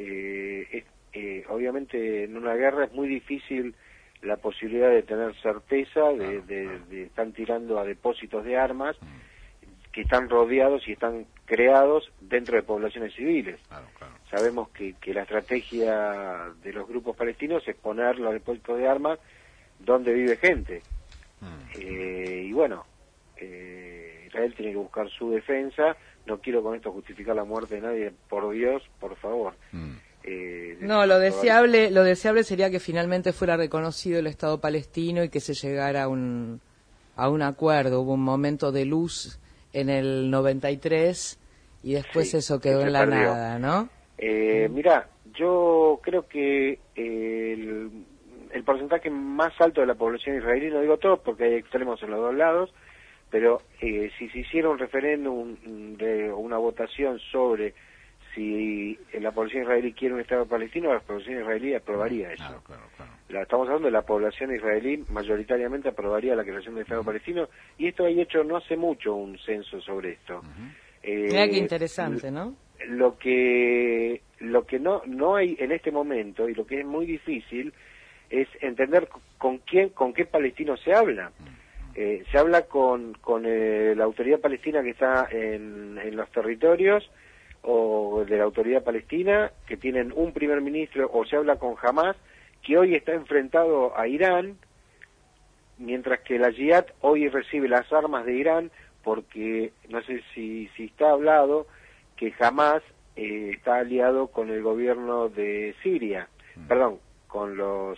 obviamente en una guerra es muy difícil la posibilidad de tener certeza, están tirando a depósitos de armas que están rodeados y están creados dentro de poblaciones civiles. Sabemos que la estrategia de los grupos palestinos es poner los depósitos de armas donde vive gente. Y bueno, Israel tiene que buscar su defensa. No quiero con esto justificar la muerte de nadie, por Dios, por favor. No, lo deseable sería que finalmente fuera reconocido el Estado palestino y que se llegara a un acuerdo. Hubo un momento de luz en el 93 y después eso quedó en la nada, ¿no? Mirá, yo creo que el porcentaje más alto de la población israelí, no digo todos porque hay extremos en los dos lados, pero si se hiciera un referéndum o una votación sobre si la población israelí quiere un Estado palestino, la población israelí aprobaría eso. Claro. Estamos hablando de la población israelí, mayoritariamente aprobaría la creación del Estado palestino, y esto hay hecho no hace mucho un censo sobre esto. Mira qué interesante, ¿no? Lo que no hay en este momento, y lo que es muy difícil, es entender con qué palestino se habla. Se habla con la autoridad palestina que está en los territorios, o de la autoridad palestina, que tienen un primer ministro, o se habla con Hamas, que hoy está enfrentado a Irán, mientras que la Jihad hoy recibe las armas de Irán, porque no sé si está hablado que Hamas está aliado con el gobierno de Siria, perdón, con los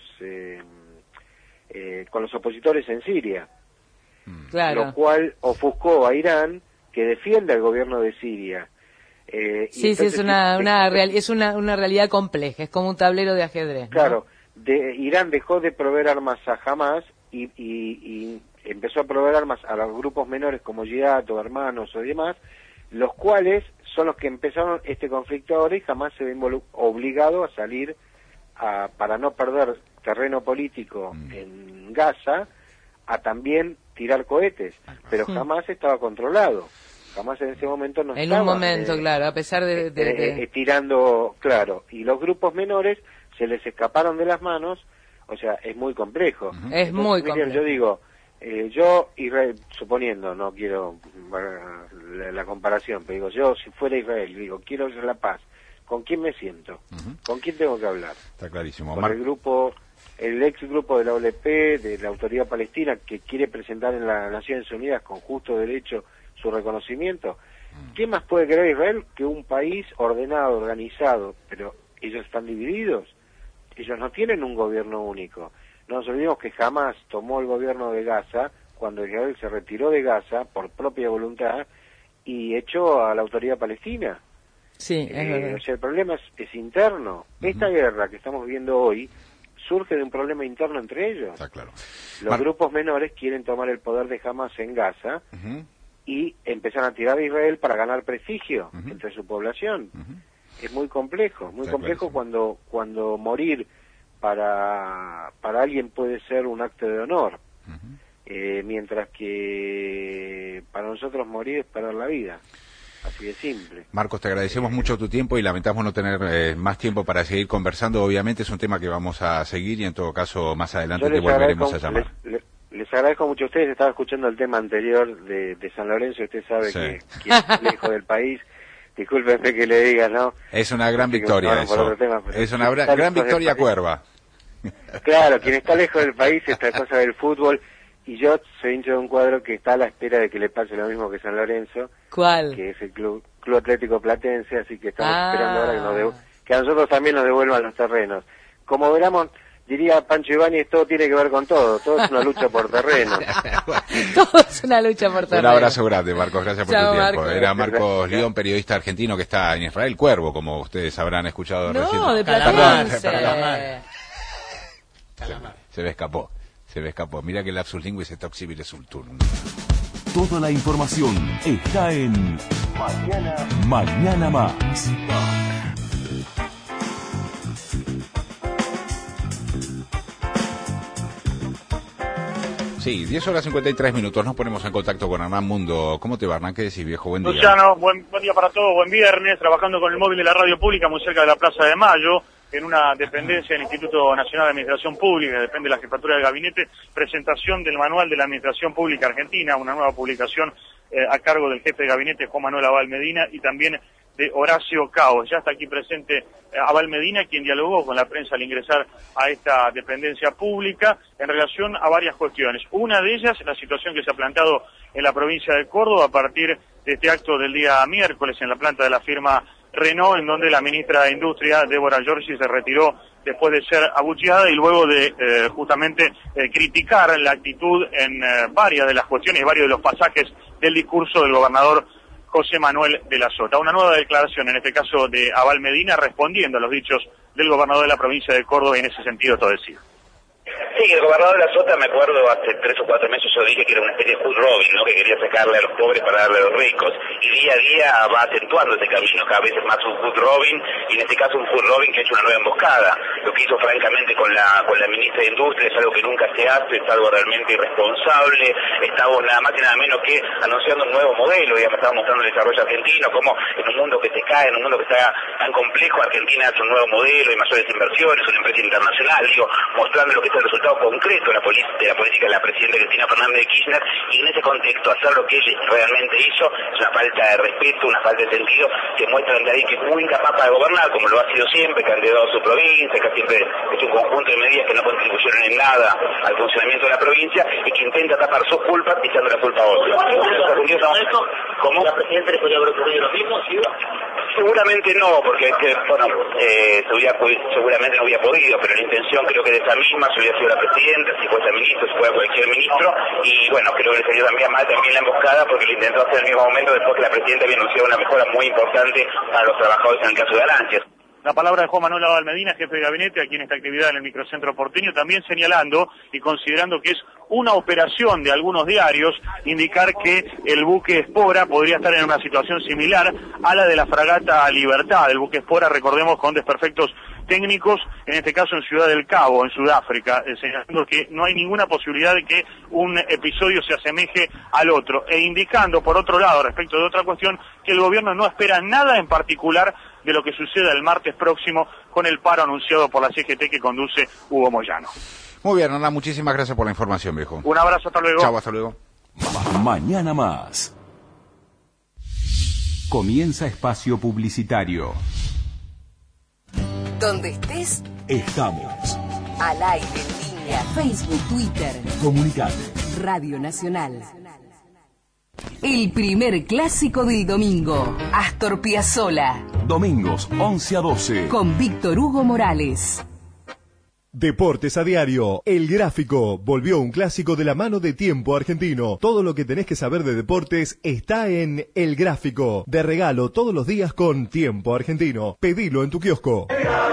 opositores en Siria, claro. Lo cual ofuscó a Irán, que defiende al gobierno de Siria. Sí, es una realidad compleja, es como un tablero de ajedrez, ¿no? Claro, Irán dejó de proveer armas a Hamas y empezó a proveer armas a los grupos menores como Jihad o Hermanos o demás, los cuales son los que empezaron este conflicto ahora, y Hamas se ve obligado a salir para no perder terreno político en Gaza, a también tirar cohetes, pero Hamas estaba controlado. Jamás en ese momento no estaba. En un momento, claro, a pesar de... tirando, claro, y los grupos menores se les escaparon de las manos, o sea, es muy complejo. Es muy complejo. Yo digo, yo, Israel, suponiendo, no quiero la comparación, pero digo, yo si fuera Israel, digo, quiero la paz, ¿con quién me siento? ¿Con quién tengo que hablar? Está clarísimo. Con el ex grupo de la OLP, de la Autoridad Palestina, que quiere presentar en las Naciones Unidas con justo derecho su reconocimiento. ¿Qué más puede querer Israel que un país ordenado, organizado? Pero ellos están divididos, ellos no tienen un gobierno único. No nos olvidemos que jamás tomó el gobierno de Gaza cuando Israel se retiró de Gaza por propia voluntad y echó a la autoridad palestina. Sí, es verdad. O sea, el problema es interno. Esta guerra que estamos viendo hoy surge de un problema interno entre ellos. Está claro. Los grupos menores quieren tomar el poder de Hamas en Gaza y empezar a tirar a Israel para ganar prestigio entre su población. Es muy complejo cuando morir para alguien puede ser un acto de honor, mientras que para nosotros morir es perder la vida. Así de simple. Marcos, te agradecemos mucho tu tiempo y lamentamos no tener más tiempo para seguir conversando. Obviamente es un tema que vamos a seguir y en todo caso más adelante te volveremos a llamar. Les agradezco mucho a ustedes. Estaba escuchando el tema anterior de San Lorenzo. Usted sabe que es lejos del país. Discúlpenme que le diga, ¿no? Es una gran victoria eso. Es una gran victoria Cuerva. Claro, quien está lejos del país, esta cosa del fútbol. Y yo soy hincha de un cuadro que está a la espera de que le pase lo mismo que San Lorenzo. ¿Cuál? Que es el Club Atlético Platense, así que estamos esperando ahora que a nosotros también nos devuelvan los terrenos. Como veremos, diría Pancho Ibáñez, todo tiene que ver con todo es una lucha por terreno. Todo es una lucha por terreno. Un abrazo grande, Marcos, gracias por tu tiempo. Marcos. Era Marcos León, periodista argentino que está en Israel, Cuervo, como ustedes habrán escuchado recién. No, de Platense. Se me escapó. Mira que el lapsus linguis está exhibir sulturnum. Toda la información está en Mañana Más. Sí, 10 horas 53 minutos. Nos ponemos en contacto con Hernán Mundo. ¿Cómo te va, Hernán? ¿Qué decís, viejo? Buen día. Luciano, buen día para todos. Buen viernes, trabajando con el móvil de la radio pública muy cerca de la Plaza de Mayo, en una dependencia del Instituto Nacional de Administración Pública, depende de la Jefatura del Gabinete, presentación del Manual de la Administración Pública Argentina, una nueva publicación a cargo del jefe de gabinete Juan Manuel Abal Medina y también de Horacio Caos. Ya está aquí presente Abal Medina, quien dialogó con la prensa al ingresar a esta dependencia pública en relación a varias cuestiones. Una de ellas, la situación que se ha planteado en la provincia de Córdoba a partir de este acto del día miércoles en la planta de la firma Renault, en donde la ministra de Industria, Débora Giorgi, se retiró después de ser abucheada y luego de justamente criticar la actitud en varias de las cuestiones, varios de los pasajes del discurso del gobernador José Manuel de la Sota. Una nueva declaración, en este caso de Abal Medina, respondiendo a los dichos del gobernador de la provincia de Córdoba, y en ese sentido todo decía. Sí, el gobernador de la Sota, me acuerdo, hace 3 o 4 meses yo dije que era una especie de Hood Robin, ¿no? Que quería sacarle a los pobres para darle a los ricos. Y día a día va acentuando ese camino, cada vez es más un Hood Robin, y en este caso un Hood Robin que ha hecho una nueva emboscada. Lo que hizo francamente con la ministra de Industria es algo que nunca se hace, es algo realmente irresponsable. Estamos nada más y nada menos que anunciando un nuevo modelo, digamos, estamos mostrando el desarrollo argentino, como en un mundo que se cae, en un mundo que está tan complejo, Argentina hace un nuevo modelo y mayores inversiones, una empresa internacional, digo, mostrando lo que es el resultado concreto de la política de la presidenta Cristina Fernández de Kirchner, y en ese contexto hacer lo que él realmente hizo es una falta de respeto, una falta de sentido, que muestra de alguien que es muy incapaz para gobernar, como lo ha sido siempre, que ha endeudado su provincia, que siempre ha hecho un conjunto de medidas que no contribuyeron en nada al funcionamiento de la provincia y que intenta tapar sus culpas echando la culpa a otros. ¿Cómo? ¿La presidenta le podría haber ocurrido lo mismo? ¿Sí? Seguramente no, porque seguramente no hubiera podido, pero la intención creo que de esa misma, si hubiera sido la presidenta, si fuese ministro, si fuera cualquier ministro, y bueno, creo que le salió también mal la emboscada, porque lo intentó hacer en el mismo momento después que la presidenta había anunciado una mejora muy importante para los trabajadores en el caso de Arancias. La palabra de Juan Manuel Abal Medina, jefe de gabinete aquí en esta actividad en el microcentro porteño, también señalando y considerando que es una operación de algunos diarios indicar que el buque Espora podría estar en una situación similar a la de la fragata Libertad. El buque Espora, recordemos, con desperfectos técnicos, en este caso en Ciudad del Cabo, en Sudáfrica, señalando que no hay ninguna posibilidad de que un episodio se asemeje al otro, e indicando, por otro lado, respecto de otra cuestión, que el gobierno no espera nada en particular de lo que suceda el martes próximo con el paro anunciado por la CGT que conduce Hugo Moyano. Muy bien, Hernán, muchísimas gracias por la información, viejo. Un abrazo, hasta luego. Chau, hasta luego. Mañana más. Comienza espacio publicitario. Donde estés, estamos. Al aire, en línea, Facebook, Twitter. Comunicate. Radio Nacional. El primer clásico del domingo. Astor Piazzolla. Domingos 11 a 12. Con Víctor Hugo Morales. Deportes a diario. El Gráfico volvió un clásico de la mano de Tiempo Argentino. Todo lo que tenés que saber de deportes está en El Gráfico. De regalo todos los días con Tiempo Argentino. Pedilo en tu kiosco.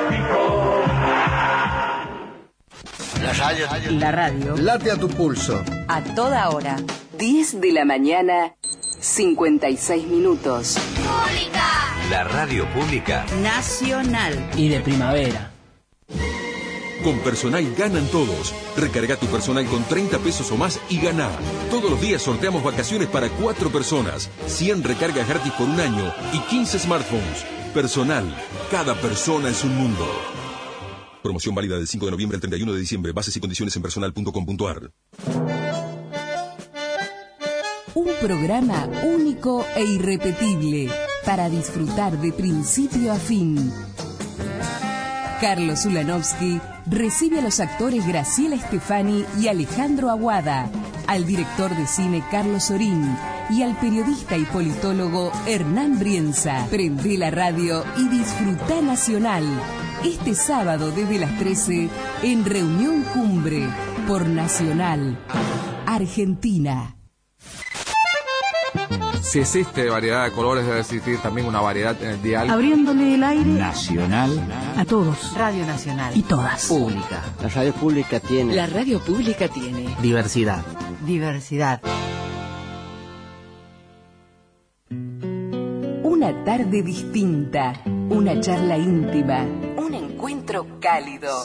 La radio. Late a tu pulso. A toda hora. 10 de la mañana, 56 minutos. La radio pública Nacional. Y de primavera. Con Personal ganan todos. Recarga tu Personal con 30 pesos o más y gana. Todos los días sorteamos vacaciones para 4 personas, 100 recargas gratis por un año y 15 smartphones. Personal, cada persona es un mundo. Promoción válida del 5 de noviembre al 31 de diciembre. Bases y condiciones en personal.com.ar. Un programa único e irrepetible para disfrutar de principio a fin. Carlos Ulanovsky recibe a los actores Graciela Stefani y Alejandro Aguada, al director de cine Carlos Sorín y al periodista y politólogo Hernán Brienza. Prende la radio y disfruta Nacional. Este sábado desde las 13 en Reunión Cumbre por Nacional, Argentina. Si existe variedad de colores, debe existir también una variedad en el dial. Abriéndole el aire Nacional a todos. Radio Nacional. Y todas. Pública. La radio pública tiene. La radio pública tiene. Diversidad. Diversidad. Una tarde distinta, una charla íntima, un encuentro cálido.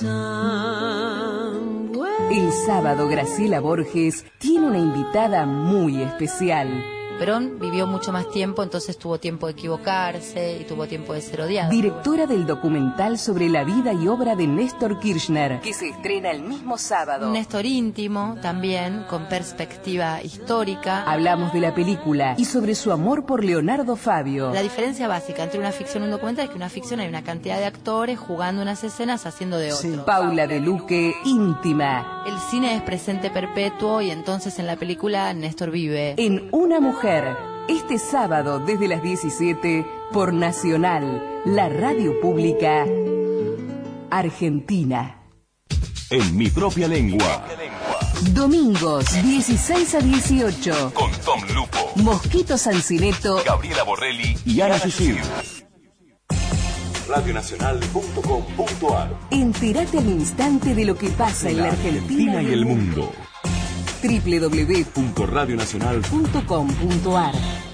El sábado Graciela Borges tiene una invitada muy especial. Perón vivió mucho más tiempo, entonces tuvo tiempo de equivocarse y tuvo tiempo de ser odiado. Directora del documental sobre la vida y obra de Néstor Kirchner, que se estrena el mismo sábado. Un Néstor íntimo, también, con perspectiva histórica. Hablamos de la película y sobre su amor por Leonardo Fabio. La diferencia básica entre una ficción y un documental es que una ficción hay una cantidad de actores jugando unas escenas haciendo de otros. Sí. Paula de Luque, íntima. El cine es presente perpetuo y entonces en la película Néstor vive. En Una mujer, Este sábado desde las 17 por Nacional, la radio pública argentina. En mi propia lengua. Domingos 16 a 18. Con Tom Lupo, Mosquito Sancineto, Gabriela Borrelli y Ana Yusil. Radionacional.com.ar. Entérate al instante de lo que pasa en la Argentina y el mundo. www.radionacional.com.ar.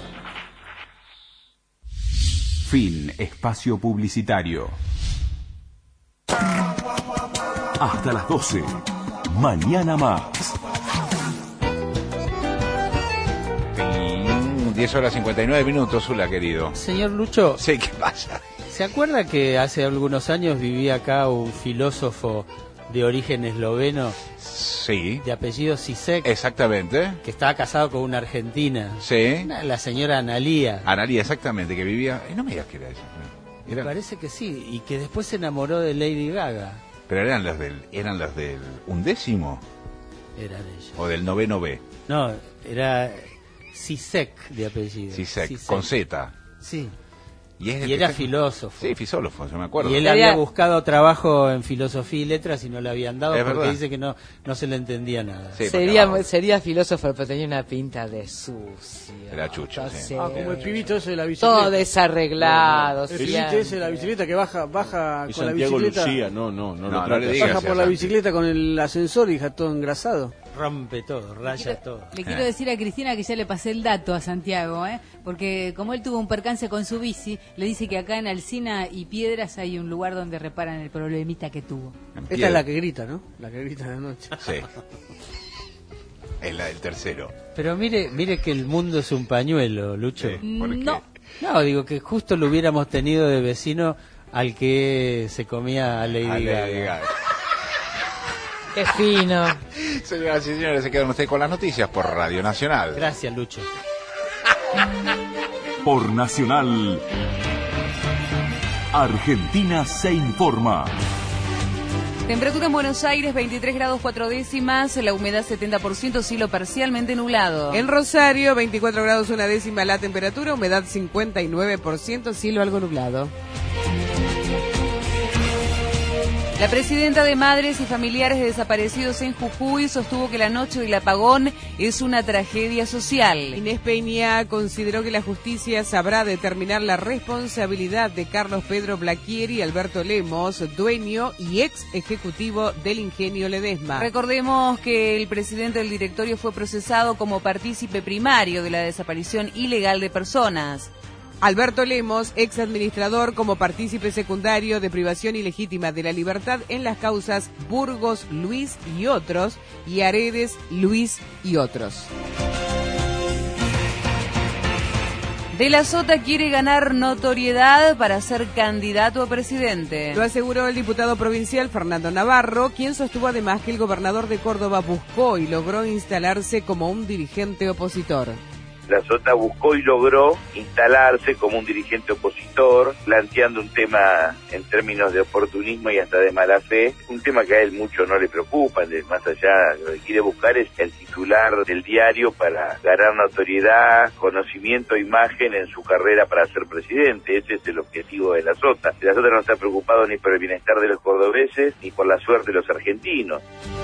Fin espacio publicitario. Hasta las 12. Mañana más. 10 horas 59 minutos, Zula, querido. Señor Lucho. Sí, ¿qué pasa? ¿Se acuerda que hace algunos años vivía acá un filósofo de origen esloveno? Sí. De apellido Zizek. Exactamente. Que estaba casado con una argentina. Sí. La señora Analía. Analía, exactamente, que vivía... no me digas que era eso. Me parece que sí, y que después se enamoró de Lady Gaga. Pero eran los del 11º. Eran ellos. O del 9º B. No, era Zizek de apellido. Zizek, con Z. Sí. Y era filósofo. Sí, filósofo, yo me acuerdo. Y él había buscado trabajo en filosofía y letras y no le habían dado porque verdad. dice que no se le entendía nada. Sí, sería filósofo, pero tenía una pinta de sucio. Era chucho, sí. Como el pibito ese de la bicicleta. Todo desarreglado. El pibito ese de la bicicleta que baja con Santiago la bicicleta. Lucía, no le digas. Baja por la bicicleta con el ascensor y deja todo engrasado. Rompe todo, raya todo. Le quiero decir a Cristina que ya le pasé el dato a Santiago, porque como él tuvo un percance con su bici, le dice que acá en Alsina y Piedras hay un lugar donde reparan el problemita que tuvo. Esta es la que grita, ¿no? La que grita de noche. Sí. Es la del tercero. Pero mire que el mundo es un pañuelo, Lucho. Sí, ¿por qué? No, digo que justo lo hubiéramos tenido de vecino al que se comía a Lady Gaga. Qué fino. Señoras y señores, se quedan ustedes con las noticias por Radio Nacional. Gracias, Lucho. Por Nacional, Argentina se informa. Temperatura en Buenos Aires, 23 grados 4 décimas, la humedad 70%, cielo parcialmente nublado. En Rosario, 24 grados 1 décima la temperatura, humedad 59%, cielo algo nublado. La presidenta de Madres y Familiares de Desaparecidos en Jujuy sostuvo que la noche del apagón es una tragedia social. Inés Peña consideró que la justicia sabrá determinar la responsabilidad de Carlos Pedro Blacchieri y Alberto Lemos, dueño y ex ejecutivo del Ingenio Ledesma. Recordemos que el presidente del directorio fue procesado como partícipe primario de la desaparición ilegal de personas. Alberto Lemos, ex administrador como partícipe secundario de privación ilegítima de la libertad en las causas Burgos, Luis y otros, y Aredes, Luis y otros. De la Sota quiere ganar notoriedad para ser candidato a presidente. Lo aseguró el diputado provincial Fernando Navarro, quien sostuvo además que el gobernador de Córdoba buscó y logró instalarse como un dirigente opositor. La Sota buscó y logró instalarse como un dirigente opositor, planteando un tema en términos de oportunismo y hasta de mala fe, un tema que a él mucho no le preocupa, más allá lo que quiere buscar es el titular del diario para ganar notoriedad, conocimiento, imagen en su carrera para ser presidente. Ese es el objetivo de la Sota. La Sota no está preocupado ni por el bienestar de los cordobeses ni por la suerte de los argentinos.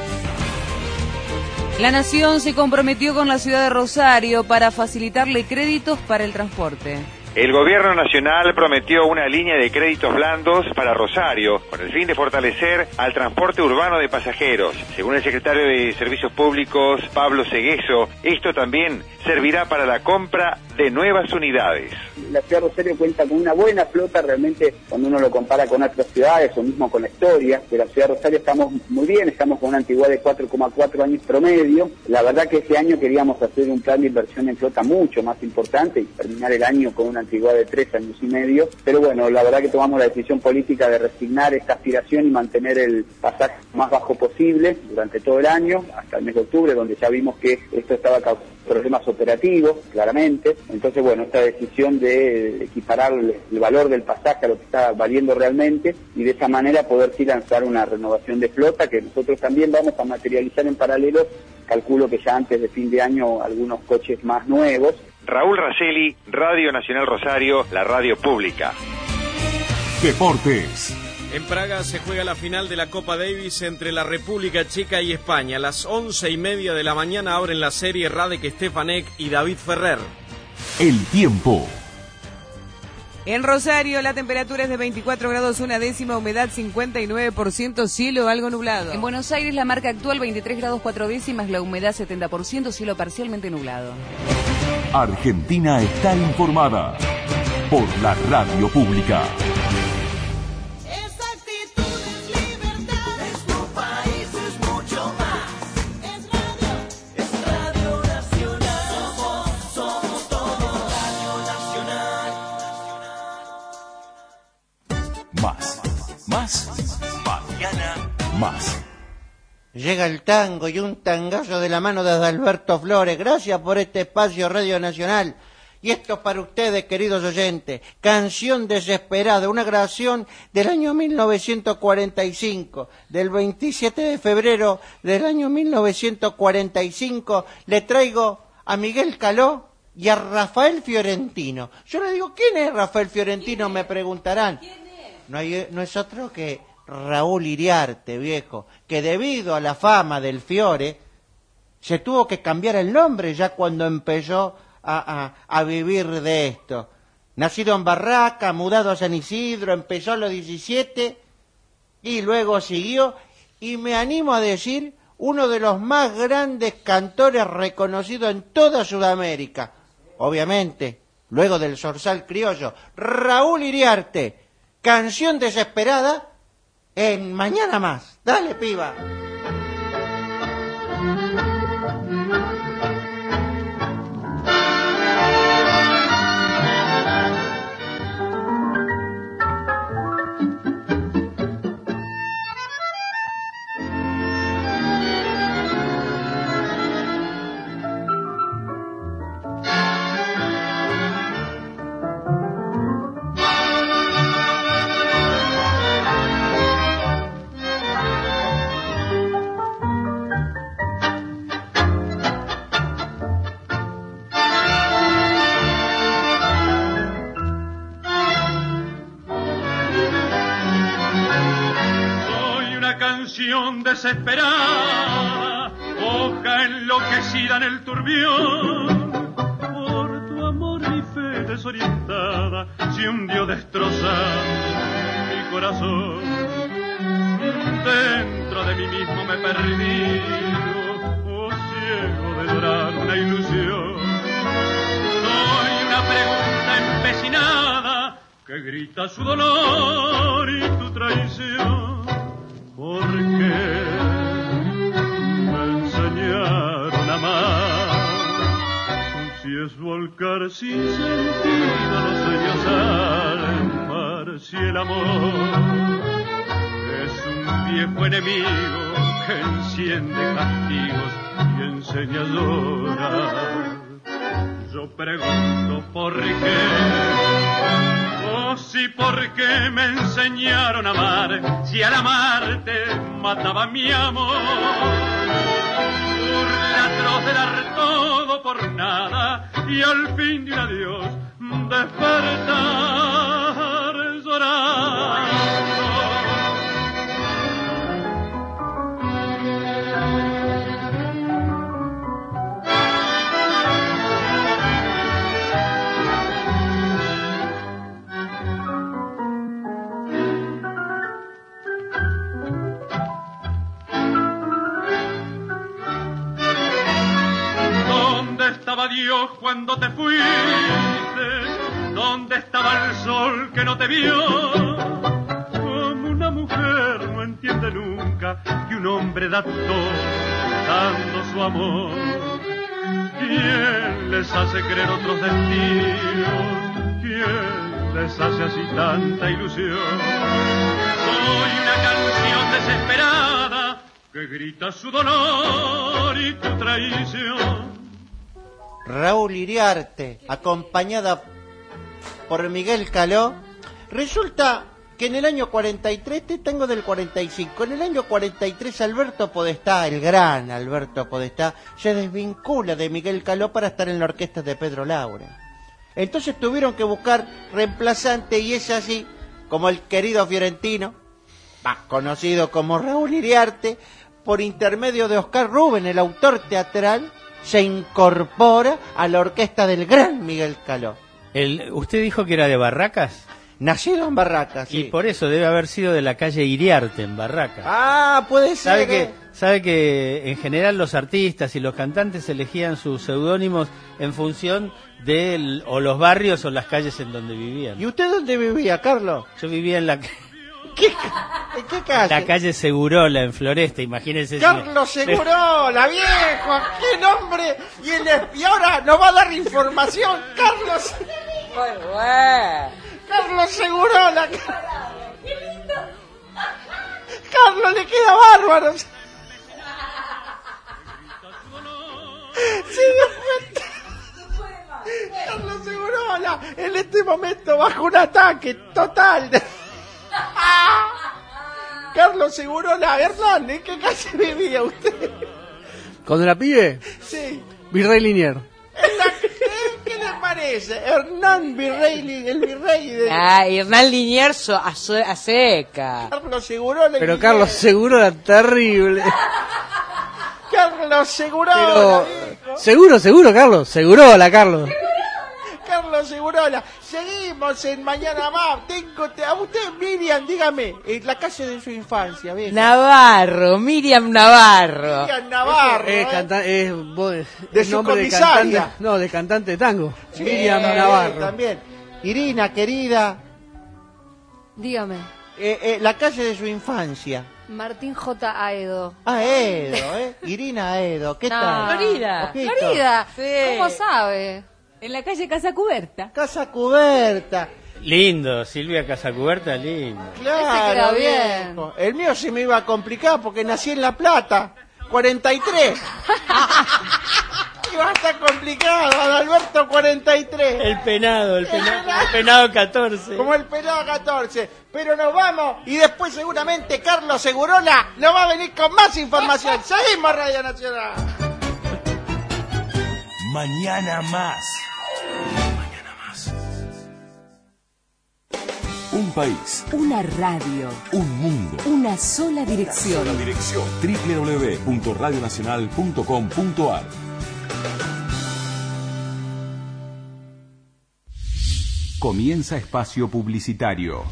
La Nación se comprometió con la ciudad de Rosario para facilitarle créditos para el transporte. El gobierno nacional prometió una línea de créditos blandos para Rosario, con el fin de fortalecer al transporte urbano de pasajeros. Según el secretario de Servicios Públicos, Pablo Segueso, esto también servirá para la compra de nuevas unidades. La ciudad de Rosario cuenta con una buena flota, realmente cuando uno lo compara con otras ciudades o mismo con la historia de la ciudad de Rosario estamos muy bien, estamos con una antigüedad de 4,4 años promedio. La verdad que este año queríamos hacer un plan de inversión en flota mucho más importante y terminar el año con una antigüedad de 3 años y medio, pero bueno, la verdad que tomamos la decisión política de resignar esta aspiración y mantener el pasaje más bajo posible durante todo el año, hasta el mes de octubre, donde ya vimos que esto estaba causando problemas operativos, claramente. Entonces, bueno, esta decisión de equiparar el valor del pasaje a lo que está valiendo realmente y de esa manera poder sí lanzar una renovación de flota que nosotros también vamos a materializar en paralelo. Calculo que ya antes de fin de año algunos coches más nuevos. Raúl Raselli, Radio Nacional Rosario, la radio pública. Deportes. En Praga se juega la final de la Copa Davis entre la República Checa y España. A las 11:30 de la mañana abren la serie Radek Stefanek y David Ferrer. El tiempo. En Rosario la temperatura es de 24 grados 1/10, humedad 59%, cielo algo nublado. En Buenos Aires la marca actual 23 grados 4/10, la humedad 70%, cielo parcialmente nublado. Argentina está informada por la radio pública. Más. Llega el tango y un tangazo de la mano de Adalberto Flores. Gracias por este espacio Radio Nacional. Y esto para ustedes, queridos oyentes. Canción Desesperada, una grabación del año 1945. Del 27 de febrero del año 1945 le traigo a Miguel Caló y a Rafael Fiorentino. Yo le digo, ¿quién es Rafael Fiorentino? Me preguntarán. No es otro que Raúl Iriarte, viejo, que debido a la fama del Fiore se tuvo que cambiar el nombre ya cuando empezó a vivir de esto. Nacido en Barraca, mudado a San Isidro, empezó a los 17 y luego siguió, y me animo a decir, uno de los más grandes cantores reconocidos en toda Sudamérica. Obviamente, luego del zorzal criollo, Raúl Iriarte, Canción Desesperada, en Mañana Más. Dale, piba. Desesperada, hoja enloquecida en el turbión, por tu amor mi fe desorientada se hundió destrozada mi corazón. Dentro de mí mismo me he perdido, oh ciego de llorar una ilusión. Soy una pregunta empecinada que grita su dolor y tu traición. ¿Por qué me enseñaron a amar? Si es volcar sin sentido los sueños al mar, si el amor es un viejo enemigo que enciende castigos y enseña a llorar. Yo pregunto por qué. Oh, sí, porque me enseñaron a amar, si al amarte mataba mi amor. Burla atroz de dar todo por nada y al fin de un adiós despertar llorando. ¿Dónde estaba Dios cuando te fuiste? ¿Dónde estaba el sol que no te vio? Como una mujer no entiende nunca que un hombre da todo dando su amor. ¿Quién les hace creer otros destinos? ¿Quién les hace así tanta ilusión? Soy una canción desesperada que grita su dolor y tu traición. Raúl Iriarte, acompañada por Miguel Caló. Resulta que en el año 43, te tengo del 45, en el año 43 Alberto Podestá, el gran Alberto Podestá, se desvincula de Miguel Caló para estar en la orquesta de Pedro Laura. Entonces tuvieron que buscar reemplazante y es así como el querido Fiorentino, más conocido como Raúl Iriarte, por intermedio de Oscar Rubén, el autor teatral, se incorpora a la orquesta del gran Miguel Caló. ¿Usted dijo que era de Barracas? Nacido en Barracas, sí. Y por eso debe haber sido de la calle Iriarte, en Barracas. Ah, puede ser. Sabe que en general los artistas y los cantantes elegían sus seudónimos en función de o los barrios o las calles en donde vivían. ¿Y usted dónde vivía, Carlos? Yo vivía en la... ¿En qué calle? La calle Segurola, en Floresta, imagínense. Carlos Segurola, viejo, qué nombre. Y ahora nos va a dar información, Carlos. Carlos Segurola. Carlos, le queda bárbaro. Se dio cuenta. Carlos Segurola, en este momento bajo un ataque total. Carlos Segurola, Hernán, ¿en qué calle vivía usted? ¿Cuando era pibe? Sí. Virrey Linier. ¿Qué le parece? Hernán Virrey, el virrey de... Hernán Linier a seca. Carlos Segurola. Pero Carlos Segurola, terrible. Carlos Segurola. Seguro, Carlos. Segurola, Carlos. Carlos Segurola. Seguimos en Mañana Más. A usted, Miriam, dígame, la calle de su infancia. ¿Ves? Miriam Navarro. Miriam Navarro. De su comisaria. De cantante de tango. Sí, Miriam Navarro. También. Irina, querida. Dígame. La calle de su infancia. Martín J. Aedo. Aedo, Irina Aedo. ¿Qué tal? Florida. Sí. ¿Cómo sabe? En la calle Casa Cuberta. Casa Cuberta. Lindo, Silvia Casacuberta, lindo. Claro, bien. Viejo. El mío se me iba a complicar porque nací en La Plata, 43. Iba a estar complicado, Adalberto 43. El penado 14. Como el penado 14. Pero nos vamos y después seguramente Carlos Segurola nos va a venir con más información. Seguimos Radio Nacional. Mañana Más. Un país. Una radio. Un mundo. Una sola dirección. www.radionacional.com.ar. Comienza espacio publicitario.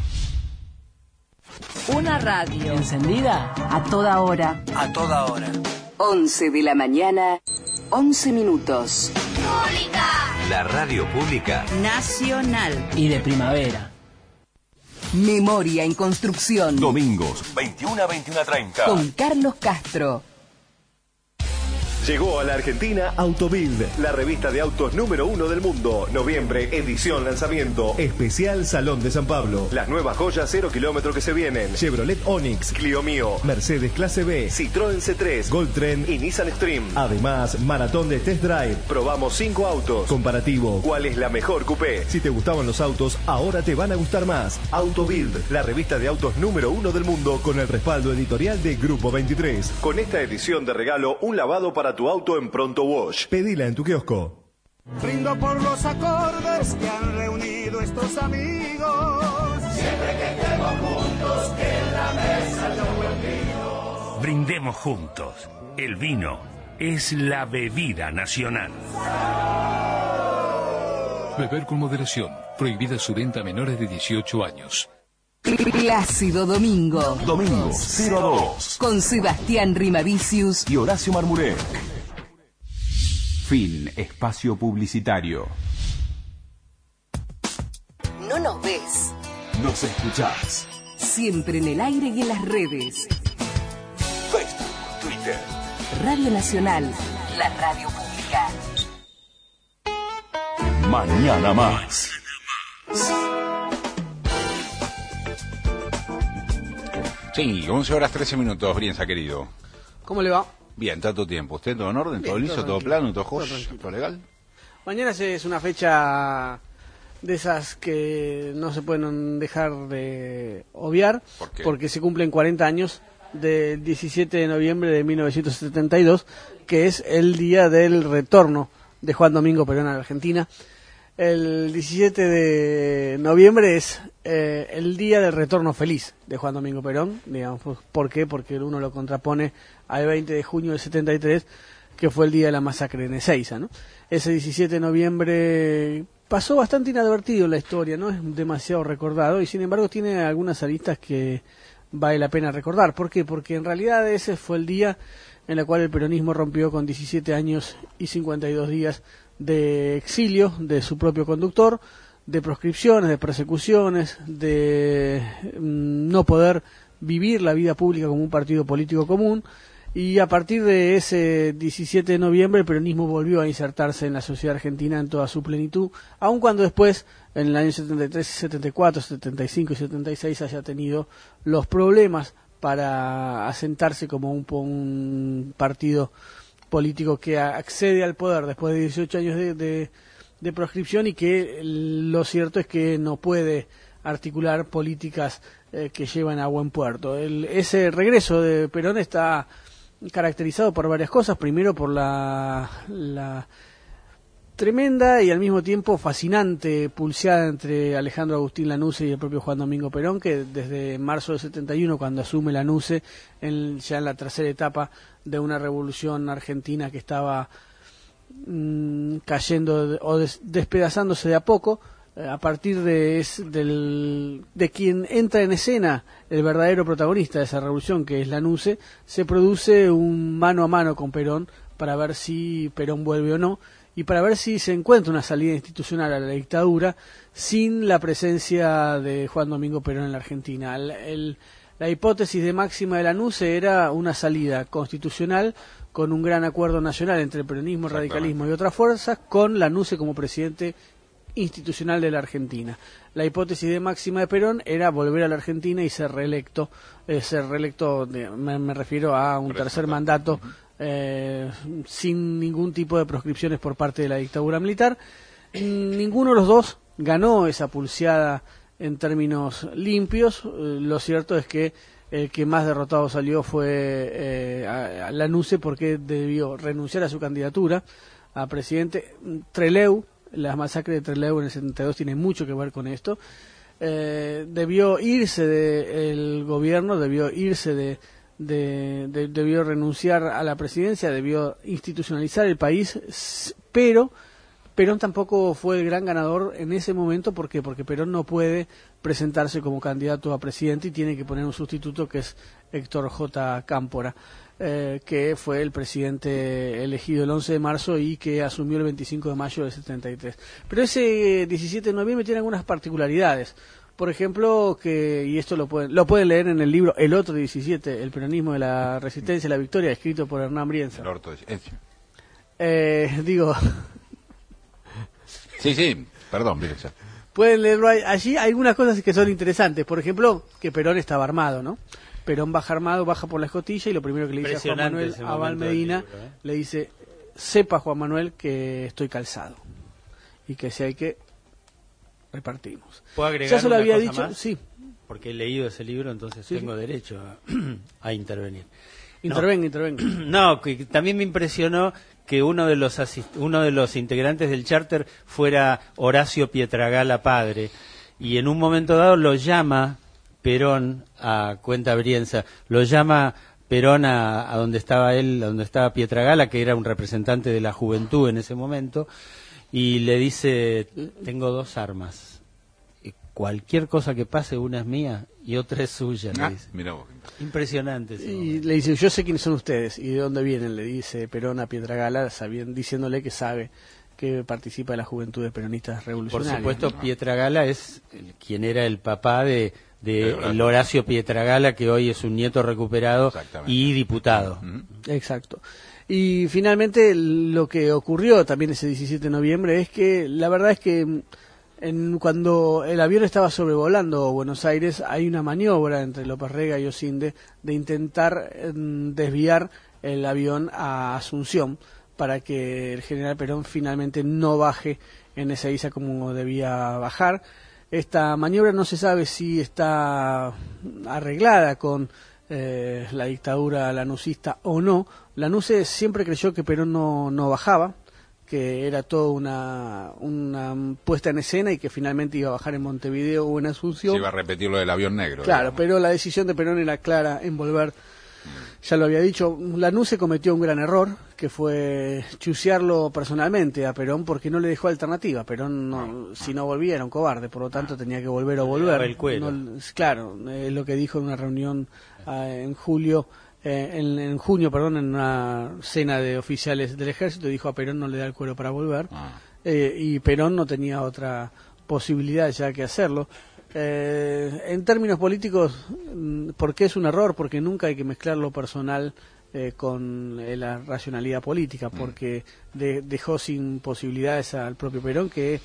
Una radio. Encendida A toda hora. a toda hora. 11 de la mañana, 11 minutos. La radio pública Nacional. Y de primavera. Memoria en construcción. Domingos, 21 a 21:30. Con Carlos Castro. Llegó a la Argentina Autobild, la revista de autos número 1 del mundo. Noviembre, edición lanzamiento. Especial Salón de San Pablo. Las nuevas joyas 0 kilómetro que se vienen. Chevrolet Onix, Clio Mio, Mercedes Clase B, Citroën C3, Goldtrend y Nissan Stream. Además, maratón de test drive. Probamos 5 autos. Comparativo. ¿Cuál es la mejor coupé? Si te gustaban los autos, ahora te van a gustar más. Autobild, la revista de autos número 1 del mundo con el respaldo editorial de Grupo 23. Con esta edición de regalo, un lavado para tu auto en Pronto Wash. Pedila en tu kiosco. Brindo por los acordes que han reunido estos amigos. Siempre que estemos juntos, que en la mesa haya un buen vino. Brindemos juntos. El vino es la bebida nacional. Beber con moderación. Prohibida su venta a menores de 18 años. Plácido Domingo. Domingo, 0 a 2. Con Sebastián Rimavicius y Horacio Marmurek. Fin espacio publicitario. No nos ves. Nos escuchás. Siempre en el aire y en las redes. Facebook, Twitter. Radio Nacional, la radio pública. Mañana Más. Sí, 11 horas 13 minutos, Brienza, querido. ¿Cómo le va? Bien, tanto tiempo. ¿Usted todo en orden? Bien, ¿Todo liso? ¿Todo tranquilo, plano? ¿Todo todo legal? Mañana es una fecha de esas que no se pueden dejar de obviar, porque se cumplen 40 años del 17 de noviembre de 1972, que es el día del retorno de Juan Domingo Perón a la Argentina. El 17 de noviembre es el día del retorno feliz de Juan Domingo Perón, digamos. ¿Por qué? Porque uno lo contrapone al 20 de junio del 73, que fue el día de la masacre en Ezeiza, ¿no? Ese 17 de noviembre pasó bastante inadvertido en la historia, no es demasiado recordado, y sin embargo tiene algunas aristas que vale la pena recordar. ¿Por qué? Porque en realidad ese fue el día en el cual el peronismo rompió con 17 años y 52 días de exilio de su propio conductor, de proscripciones, de persecuciones, de no poder vivir la vida pública como un partido político común, y a partir de ese 17 de noviembre el peronismo volvió a insertarse en la sociedad argentina en toda su plenitud, aun cuando después, en el año 73, 74, 75 y 76 haya tenido los problemas para asentarse como un partido político que accede al poder después de 18 años de proscripción, y que lo cierto es que no puede articular políticas que llevan a buen puerto. Ese regreso de Perón está caracterizado por varias cosas. Primero, por la tremenda y al mismo tiempo fascinante pulseada entre Alejandro Agustín Lanusse y el propio Juan Domingo Perón, que desde marzo del 71, cuando asume Lanusse, ya en la tercera etapa de una revolución argentina que estaba cayendo o despedazándose de a poco, a partir de quien entra en escena el verdadero protagonista de esa revolución, que es Lanusse, se produce un mano a mano con Perón para ver si Perón vuelve o no, y para ver si se encuentra una salida institucional a la dictadura sin la presencia de Juan Domingo Perón en la Argentina. La hipótesis de máxima de Lanusse era una salida constitucional con un gran acuerdo nacional entre el peronismo, el radicalismo y otras fuerzas, con Lanusse como presidente institucional de la Argentina. La hipótesis de máxima de Perón era volver a la Argentina y ser reelecto, me refiero a un tercer mandato, sin ningún tipo de proscripciones por parte de la dictadura militar. Ninguno de los dos ganó esa pulseada en términos limpios. Lo cierto es que el que más derrotado salió fue a Lanusse, porque debió renunciar a su candidatura a presidente. Trelew, la masacre de Trelew en el 72 tiene mucho que ver con esto. Debió irse del gobierno, debió irse debió renunciar a la presidencia, debió institucionalizar el país, pero Perón tampoco fue el gran ganador en ese momento. ¿Por qué? Porque Perón no puede presentarse como candidato a presidente y tiene que poner un sustituto, que es Héctor J. Cámpora, que fue el presidente elegido el 11 de marzo y que asumió el 25 de mayo del 73. Pero ese 17 de noviembre tiene algunas particularidades. Por ejemplo, y esto lo pueden leer en el libro El Otro 17, El peronismo de la resistencia y la victoria, escrito por Hernán Brienza. El orto, digo... Sí, perdón, Brienza. Pueden leerlo allí. Hay algunas cosas que son interesantes. Por ejemplo, que Perón estaba armado, ¿no? Perón baja armado, baja por la escotilla, y lo primero que le dice a Juan Manuel Abal Medina, le dice: sepa, Juan Manuel, que estoy calzado y que si hay que repartimos. ¿Puedo agregar ya se lo una había cosa dicho, más? sí, porque he leído ese libro, entonces tengo derecho a intervenir. Intervenga. No, que también me impresionó que uno de los integrantes del charter fuera Horacio Pietragala padre, y en un momento dado lo llama Perón, cuenta Brienza, lo llama Perón a donde estaba él, donde estaba Pietragala, que era un representante de la juventud en ese momento, y le dice: tengo dos armas, cualquier cosa que pase, una es mía y otra es suya, le dice. Mirá vos. Impresionante. Y le dice: yo sé quiénes son ustedes y de dónde vienen, le dice Perón a Pietragala, diciéndole que sabe que participa de la juventud de peronistas revolucionarios. Por supuesto, Pietragala es quien era el papá de el Horacio Pietragala, que hoy es un nieto recuperado y diputado. Exacto. Y finalmente lo que ocurrió también ese 17 de noviembre es que la verdad es que cuando el avión estaba sobrevolando Buenos Aires, hay una maniobra entre López Rega y Osinde de intentar desviar el avión a Asunción para que el general Perón finalmente no baje en Ezeiza como debía bajar. Esta maniobra no se sabe si está arreglada con la dictadura lanucista o no. Lanusse siempre creyó que Perón no bajaba, que era toda una puesta en escena y que finalmente iba a bajar en Montevideo o en Asunción. Se iba a repetir lo del avión negro. Claro, digamos. pero la decisión de Perón era clara en volver. Ya lo había dicho, Lanusse cometió un gran error, que fue chusearlo personalmente a Perón porque no le dejó alternativa. Perón, si no volvía, era un cobarde, por lo tanto tenía que volver o volver. El cuero. Claro, es lo que dijo en una reunión en junio, en una cena de oficiales del ejército, dijo a Perón no le da el cuero para volver, y Perón no tenía otra posibilidad ya que hacerlo. En términos políticos, ¿por qué es un error? Porque nunca hay que mezclar lo personal con la racionalidad política, porque dejó sin posibilidades al propio Perón, que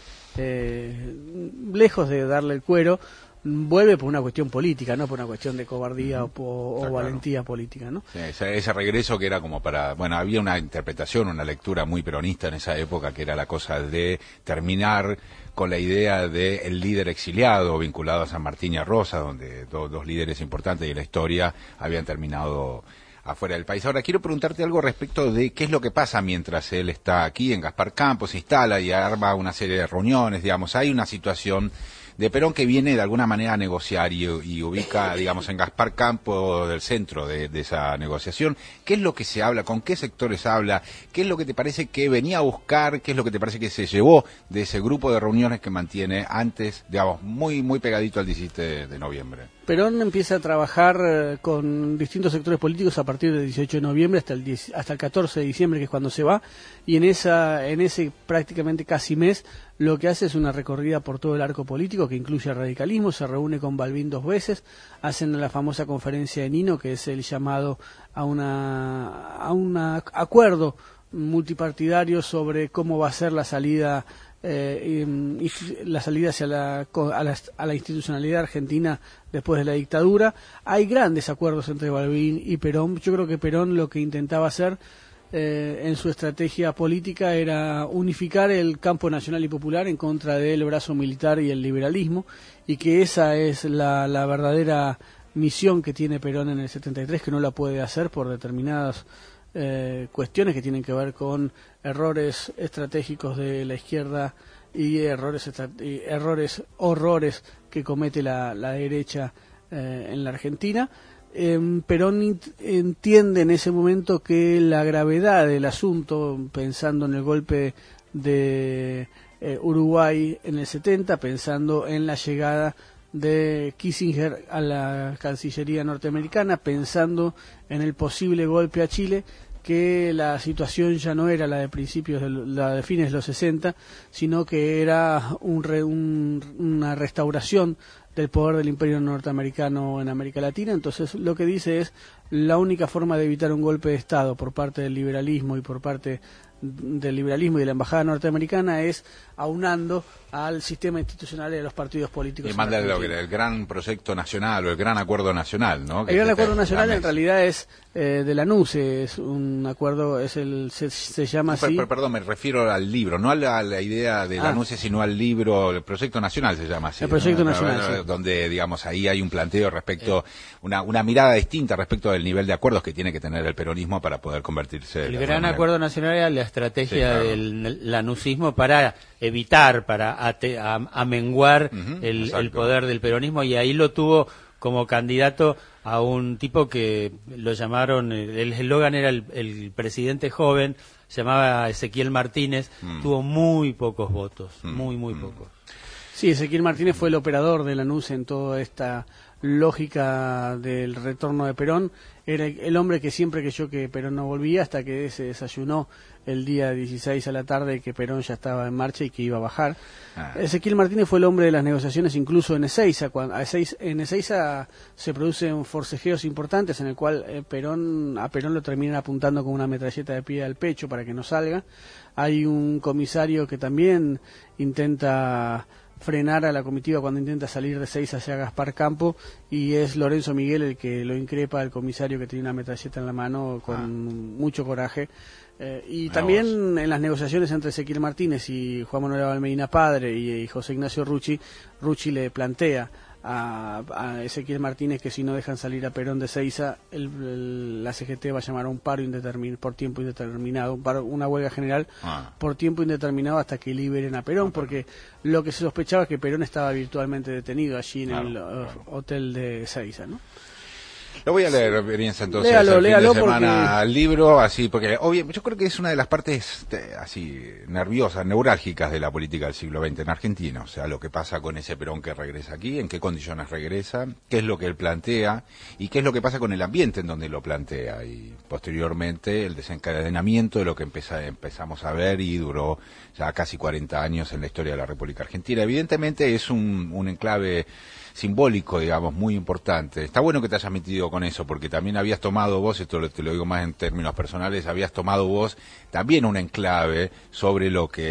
lejos de darle el cuero, vuelve por una cuestión política, no por una cuestión de cobardía o valentía política, ¿no? Sí, ese regreso que era como para... Bueno, había una interpretación, una lectura muy peronista en esa época, que era la cosa de terminar con la idea de el líder exiliado vinculado a San Martín y a Rosa, donde dos líderes importantes de la historia habían terminado afuera del país. Ahora, quiero preguntarte algo respecto de qué es lo que pasa mientras él está aquí en Gaspar Campo, se instala y arma una serie de reuniones, digamos. Hay una situación de Perón que viene de alguna manera a negociar y ubica, digamos, en Gaspar Campo del centro de esa negociación. ¿Qué es lo que se habla? ¿Con qué sectores habla? ¿Qué es lo que te parece que venía a buscar? ¿Qué es lo que te parece que se llevó de ese grupo de reuniones que mantiene antes, digamos, muy pegadito al 17 de noviembre? Perón empieza a trabajar con distintos sectores políticos a partir del 18 de noviembre hasta el 14 de diciembre, que es cuando se va, y en ese prácticamente casi mes lo que hace es una recorrida por todo el arco político que incluye el radicalismo, se reúne con Balbín 2 veces, hacen la famosa conferencia de Nino, que es el llamado a un acuerdo multipartidario sobre cómo va a ser la salida y la salida hacia a la institucionalidad argentina después de la dictadura. Hay grandes acuerdos entre Balbín y Perón. Yo creo que Perón lo que intentaba hacer en su estrategia política era unificar el campo nacional y popular en contra del brazo militar y el liberalismo, y que esa es la verdadera misión que tiene Perón en el 73, que no la puede hacer por determinadas cuestiones que tienen que ver con errores estratégicos de la izquierda y horrores que comete la derecha en la Argentina. Perón entiende en ese momento que la gravedad del asunto, pensando en el golpe de Uruguay en el 70, pensando en la llegada de Kissinger a la Cancillería norteamericana, pensando en el posible golpe a Chile, que la situación ya no era la de la de fines de los 60, sino que era una restauración del poder del imperio norteamericano en América Latina. Entonces lo que dice es: la única forma de evitar un golpe de Estado por parte del liberalismo y por parte del liberalismo y de la embajada norteamericana es aunando al sistema institucional de los partidos políticos. Y manda el gran proyecto nacional o el gran acuerdo nacional, ¿no? El gran acuerdo nacional en realidad es de Lanusse, es un acuerdo, se llama así. Perdón, me refiero al libro, no a la idea de Lanusse, sino al libro, el proyecto nacional se llama así. El proyecto nacional, sí. Donde, digamos, ahí hay un planteo respecto, una mirada distinta respecto del nivel de acuerdos que tiene que tener el peronismo para poder convertirse. El gran acuerdo nacional era la estrategia del lanusismo para evitar, para amenguar el poder del peronismo, y ahí lo tuvo como candidato a un tipo que lo llamaron, el eslogan era el presidente joven, se llamaba Ezequiel Martínez, tuvo muy pocos votos, muy pocos. Sí, Ezequiel Martínez fue el operador de Lanusse en toda esta lógica del retorno de Perón. Era el hombre que siempre creyó que Perón no volvía, hasta que se desayunó el día 16 a la tarde que Perón ya estaba en marcha y que iba a bajar. Ezequiel Martínez fue el hombre de las negociaciones incluso en Ezeiza. En Ezeiza se producen forcejeos importantes en el cual a Perón lo terminan apuntando con una metralleta de pie al pecho para que no salga. Hay un comisario que también intenta frenar a la comitiva cuando intenta salir de Seiza hacia Gaspar Campo, y es Lorenzo Miguel el que lo increpa al comisario, que tenía una metralleta en la mano con mucho coraje. Y también en las negociaciones entre Ezequiel Martínez y Juan Manuel Valmedina padre y José Ignacio Rucci le plantea a Ezequiel Martínez que si no dejan salir a Perón de Seiza, la CGT va a llamar a un paro por tiempo indeterminado, una huelga general por tiempo indeterminado hasta que liberen a Perón, porque lo que se sospechaba es que Perón estaba virtualmente detenido allí en el hotel de Seiza, ¿no? Lo voy a leer, Brienza, entonces, léalo el fin de semana porque... al libro, así, porque yo creo que es una de las partes así nerviosas, neurálgicas de la política del siglo XX en Argentina. O sea, lo que pasa con ese Perón que regresa aquí, en qué condiciones regresa, qué es lo que él plantea y qué es lo que pasa con el ambiente en donde lo plantea. Y posteriormente el desencadenamiento de lo que empezamos a ver y duró ya casi 40 años en la historia de la República Argentina. Evidentemente es un enclave simbólico, digamos, muy importante. Está bueno que te hayas metido con eso, porque también habías tomado vos, esto te lo digo más en términos personales, habías tomado vos también un enclave sobre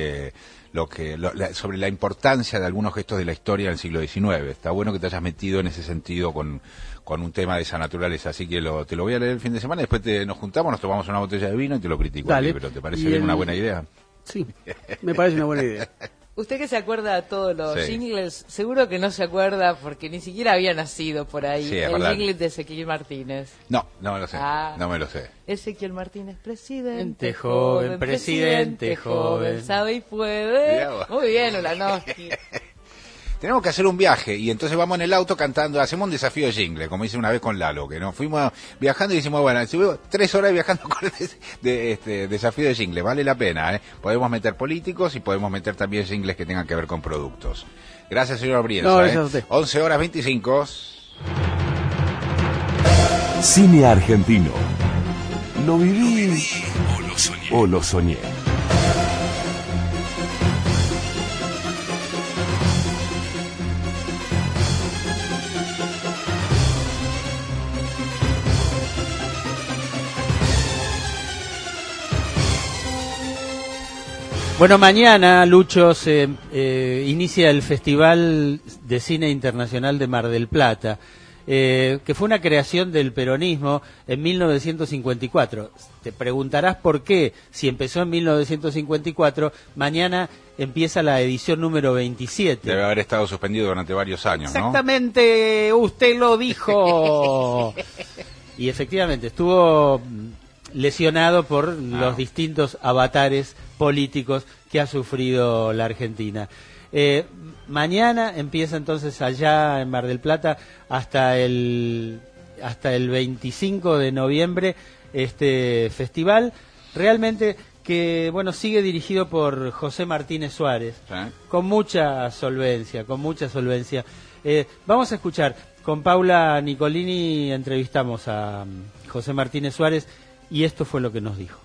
sobre la importancia de algunos gestos de la historia del siglo XIX. Está bueno que te hayas metido en ese sentido con un tema de esa naturaleza, así que te lo voy a leer el fin de semana, después nos juntamos, nos tomamos una botella de vino y te lo critico. Dale. El libro. ¿Te parece bien una buena idea? Sí, me parece una buena idea. Usted que se acuerda de todos los Sí. jingles, seguro que no se acuerda porque ni siquiera había nacido por ahí Sí, es el verdad. jingle de Ezequiel Martínez. No me lo sé, no me lo sé. Ezequiel Martínez, presidente Gente joven, presidente joven. sabe y puede. Mirá vos. Muy bien, Ulanowski. Tenemos que hacer un viaje y entonces vamos en el auto cantando, hacemos un desafío de jingle, como hice una vez con Lalo, que nos fuimos viajando y decimos, bueno, estuvimos 3 horas viajando con este desafío de jingle, vale la pena, ¿eh? Podemos meter políticos y podemos meter también jingles que tengan que ver con productos. Gracias, señor Brienza. No, gracias a usted. 11:25. Cine argentino. ¿Lo viví o lo soñé? Bueno, mañana, Lucho, se inicia el Festival de Cine Internacional de Mar del Plata, que fue una creación del peronismo en 1954. Te preguntarás por qué, si empezó en 1954, mañana empieza la edición número 27. Debe haber estado suspendido durante varios años, ¿no? Exactamente, usted lo dijo. Y efectivamente, estuvo lesionado por los distintos avatares políticos que ha sufrido la Argentina. Mañana empieza entonces allá en Mar del Plata hasta el 25 de noviembre este festival, realmente que bueno sigue dirigido por José Martínez Suárez, con mucha solvencia. Vamos a escuchar, con Paula Nicolini entrevistamos a José Martínez Suárez y esto fue lo que nos dijo.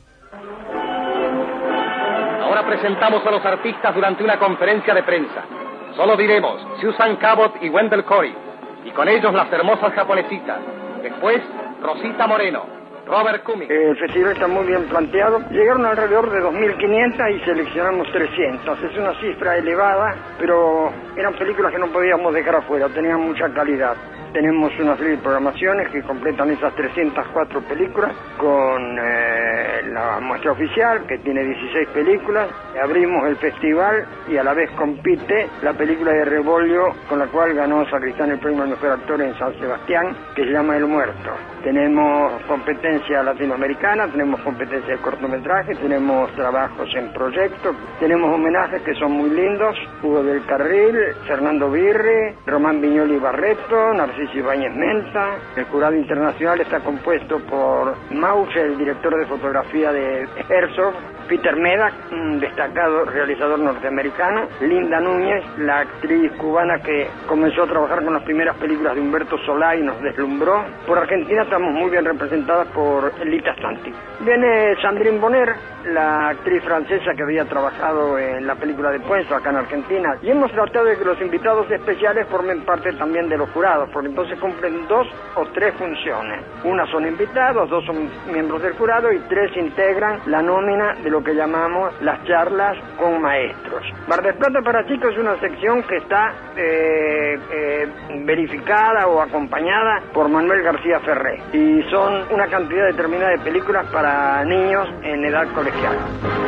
Ahora presentamos a los artistas durante una conferencia de prensa. Solo diremos Susan Cabot y Wendell Corey, y con ellos las hermosas japonesitas. Después, Rosita Moreno, Robert Cummings. El festival está muy bien planteado. Llegaron alrededor de 2.500 y seleccionamos 300. Es una cifra elevada, pero eran películas que no podíamos dejar afuera, tenían mucha calidad. Tenemos una serie de programaciones que completan esas 304 películas con la muestra oficial, que tiene 16 películas. Abrimos el festival y a la vez compite la película de Rebolio, con la cual ganó Sacristán el premio al mejor actor en San Sebastián, que se llama El Muerto. Tenemos competencia latinoamericana, tenemos competencia de cortometraje, tenemos trabajos en proyectos, tenemos homenajes que son muy lindos: Hugo del Carril, Fernando Birri, Román Viñoli Barreto, Narciso Ibáñez Menta. El jurado internacional está compuesto por Mauche, el director de fotografía de Herzog, Peter Medak, un destacado realizador norteamericano, Linda Núñez, la actriz cubana que comenzó a trabajar con las primeras películas de Humberto Solá y nos deslumbró. Por Argentina estamos muy bien representadas por Lita Stanti. Viene Sandrine Bonner, la actriz francesa que había trabajado en la película de Puenzo acá en Argentina, y hemos tratado de que los invitados especiales formen parte también de los jurados, porque entonces cumplen 2 o 3 funciones. Una son invitados, 2 son miembros del jurado y 3 integran la nómina de los lo que llamamos las charlas con maestros. Mar del Plata para chicos es una sección que está verificada o acompañada por Manuel García Ferré, y son una cantidad determinada de películas para niños en edad colegial.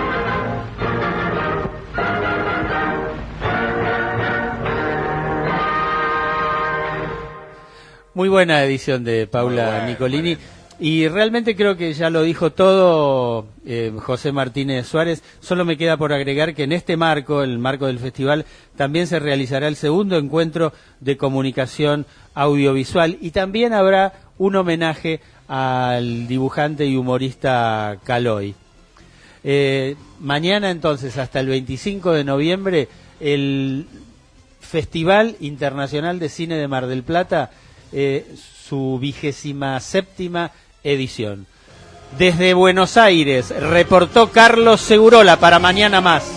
Muy buena edición de Paula Nicolini. Y realmente creo que ya lo dijo todo José Martínez Suárez. Solo me queda por agregar que en este marco, el marco del festival, también se realizará el segundo encuentro de comunicación audiovisual y también habrá un homenaje al dibujante y humorista Caloi. Mañana entonces, hasta el 25 de noviembre, el Festival Internacional de Cine de Mar del Plata, su 27ª edición. Desde Buenos Aires reportó Carlos Segurola para Mañana Más.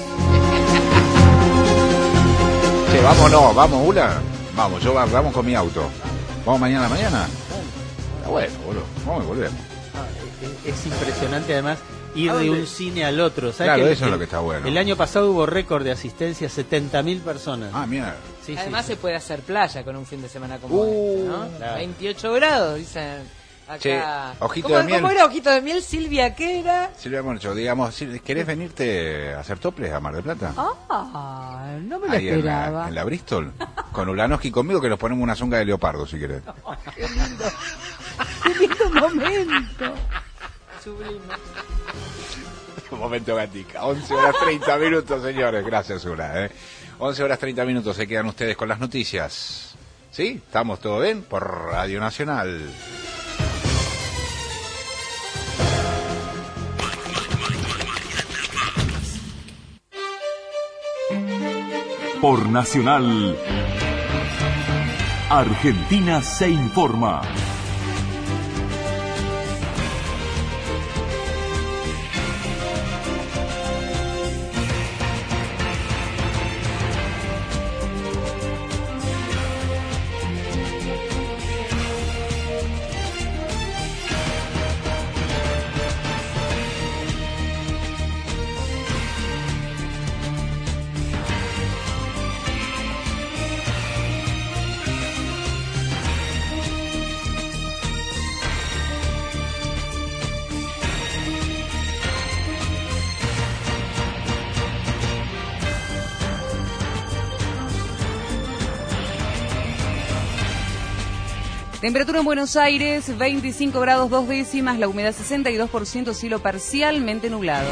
Che, vamos, Ula. Vamos con mi auto. ¿Vamos mañana? Bueno, boludo, vamos y volvemos. Es impresionante además ir de un cine al otro. ¿Sabes? Claro, eso es lo que está bueno. El año pasado hubo récord de asistencia, 70.000 personas. Ah, mierda. Sí, además se puede hacer playa con un fin de semana como este, ¿no? Claro. 28 grados, dicen acá. Che, ojito ¿Cómo, de miel. ¿Cómo era ojito de miel? Silvia, ¿qué era? Silvia Moncho, digamos, ¿querés venirte a hacer toples a Mar del Plata? Ah, no me lo Ahí esperaba. en la Bristol, con Ulanowski y conmigo, que nos ponemos una zunga de leopardo, si querés. Qué lindo. Qué lindo momento. Sublime. Un momento, Gatica. 11 horas 30 minutos, señores. Gracias, Ula. 11 horas 30 minutos se quedan ustedes con las noticias. ¿Sí? ¿Estamos todo bien? Por Radio Nacional. Por Nacional, Argentina se informa. Temperatura en Buenos Aires, 25 grados 2 décimas, la humedad 62%, cielo parcialmente nublado.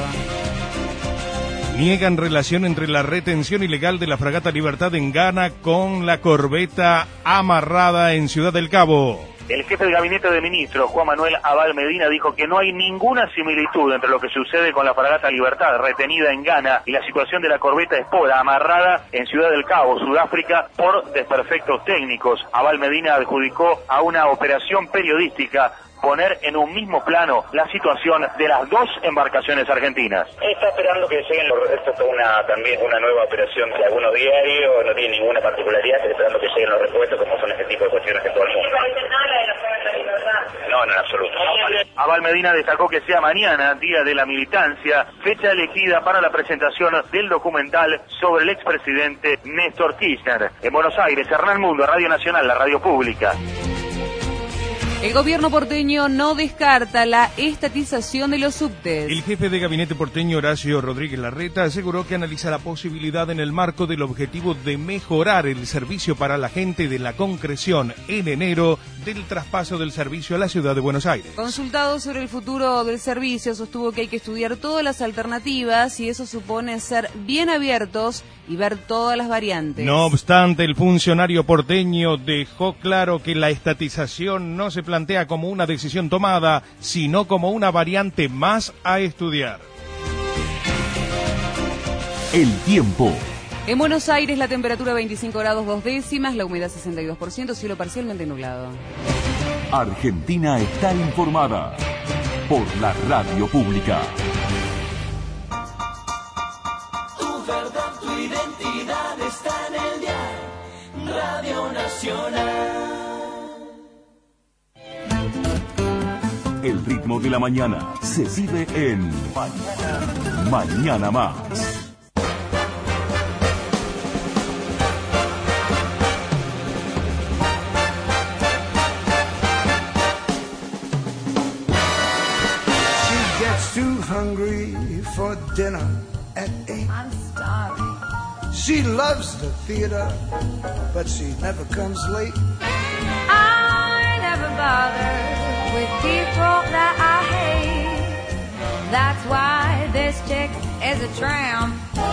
Niegan relación entre la retención ilegal de la fragata Libertad en Ghana con la corbeta amarrada en Ciudad del Cabo. El jefe de gabinete de ministros, Juan Manuel Abal Medina, dijo que no hay ninguna similitud entre lo que sucede con la fragata Libertad retenida en Ghana y la situación de la corbeta Espora amarrada en Ciudad del Cabo, Sudáfrica, por desperfectos técnicos. Abal Medina adjudicó a una operación periodística poner en un mismo plano la situación de las dos embarcaciones argentinas. Está esperando que lleguen los... Esto es también una nueva operación de algunos diarios, no tiene ninguna particularidad, está esperando que lleguen los repuestos, como son este tipo de cuestiones en todo el mundo. No, en absoluto. Abal Medina destacó que sea mañana, Día de la Militancia, fecha elegida para la presentación del documental sobre el expresidente Néstor Kirchner. En Buenos Aires, Hernán Mundo, Radio Nacional, la radio pública. El gobierno porteño no descarta la estatización de los subtes. El jefe de gabinete porteño Horacio Rodríguez Larreta aseguró que analiza la posibilidad en el marco del objetivo de mejorar el servicio para la gente de la concreción en enero del traspaso del servicio a la ciudad de Buenos Aires. Consultado sobre el futuro del servicio, sostuvo que hay que estudiar todas las alternativas y eso supone ser bien abiertos y ver todas las variantes. No obstante, el funcionario porteño dejó claro que la estatización no se plantea como una decisión tomada, sino como una variante más a estudiar. El tiempo. En Buenos Aires la temperatura 25 grados 2 décimas, la humedad 62%, cielo parcialmente nublado. Argentina está informada por la radio pública. Tu verdad, tu identidad está en el diario Radio Nacional. El ritmo de la mañana se vive en Mañana Más. She gets too hungry for dinner at 8. I'm starving. She loves the theater, but she never comes late. I never bother with people that I hate. That's why this chick is a tramp.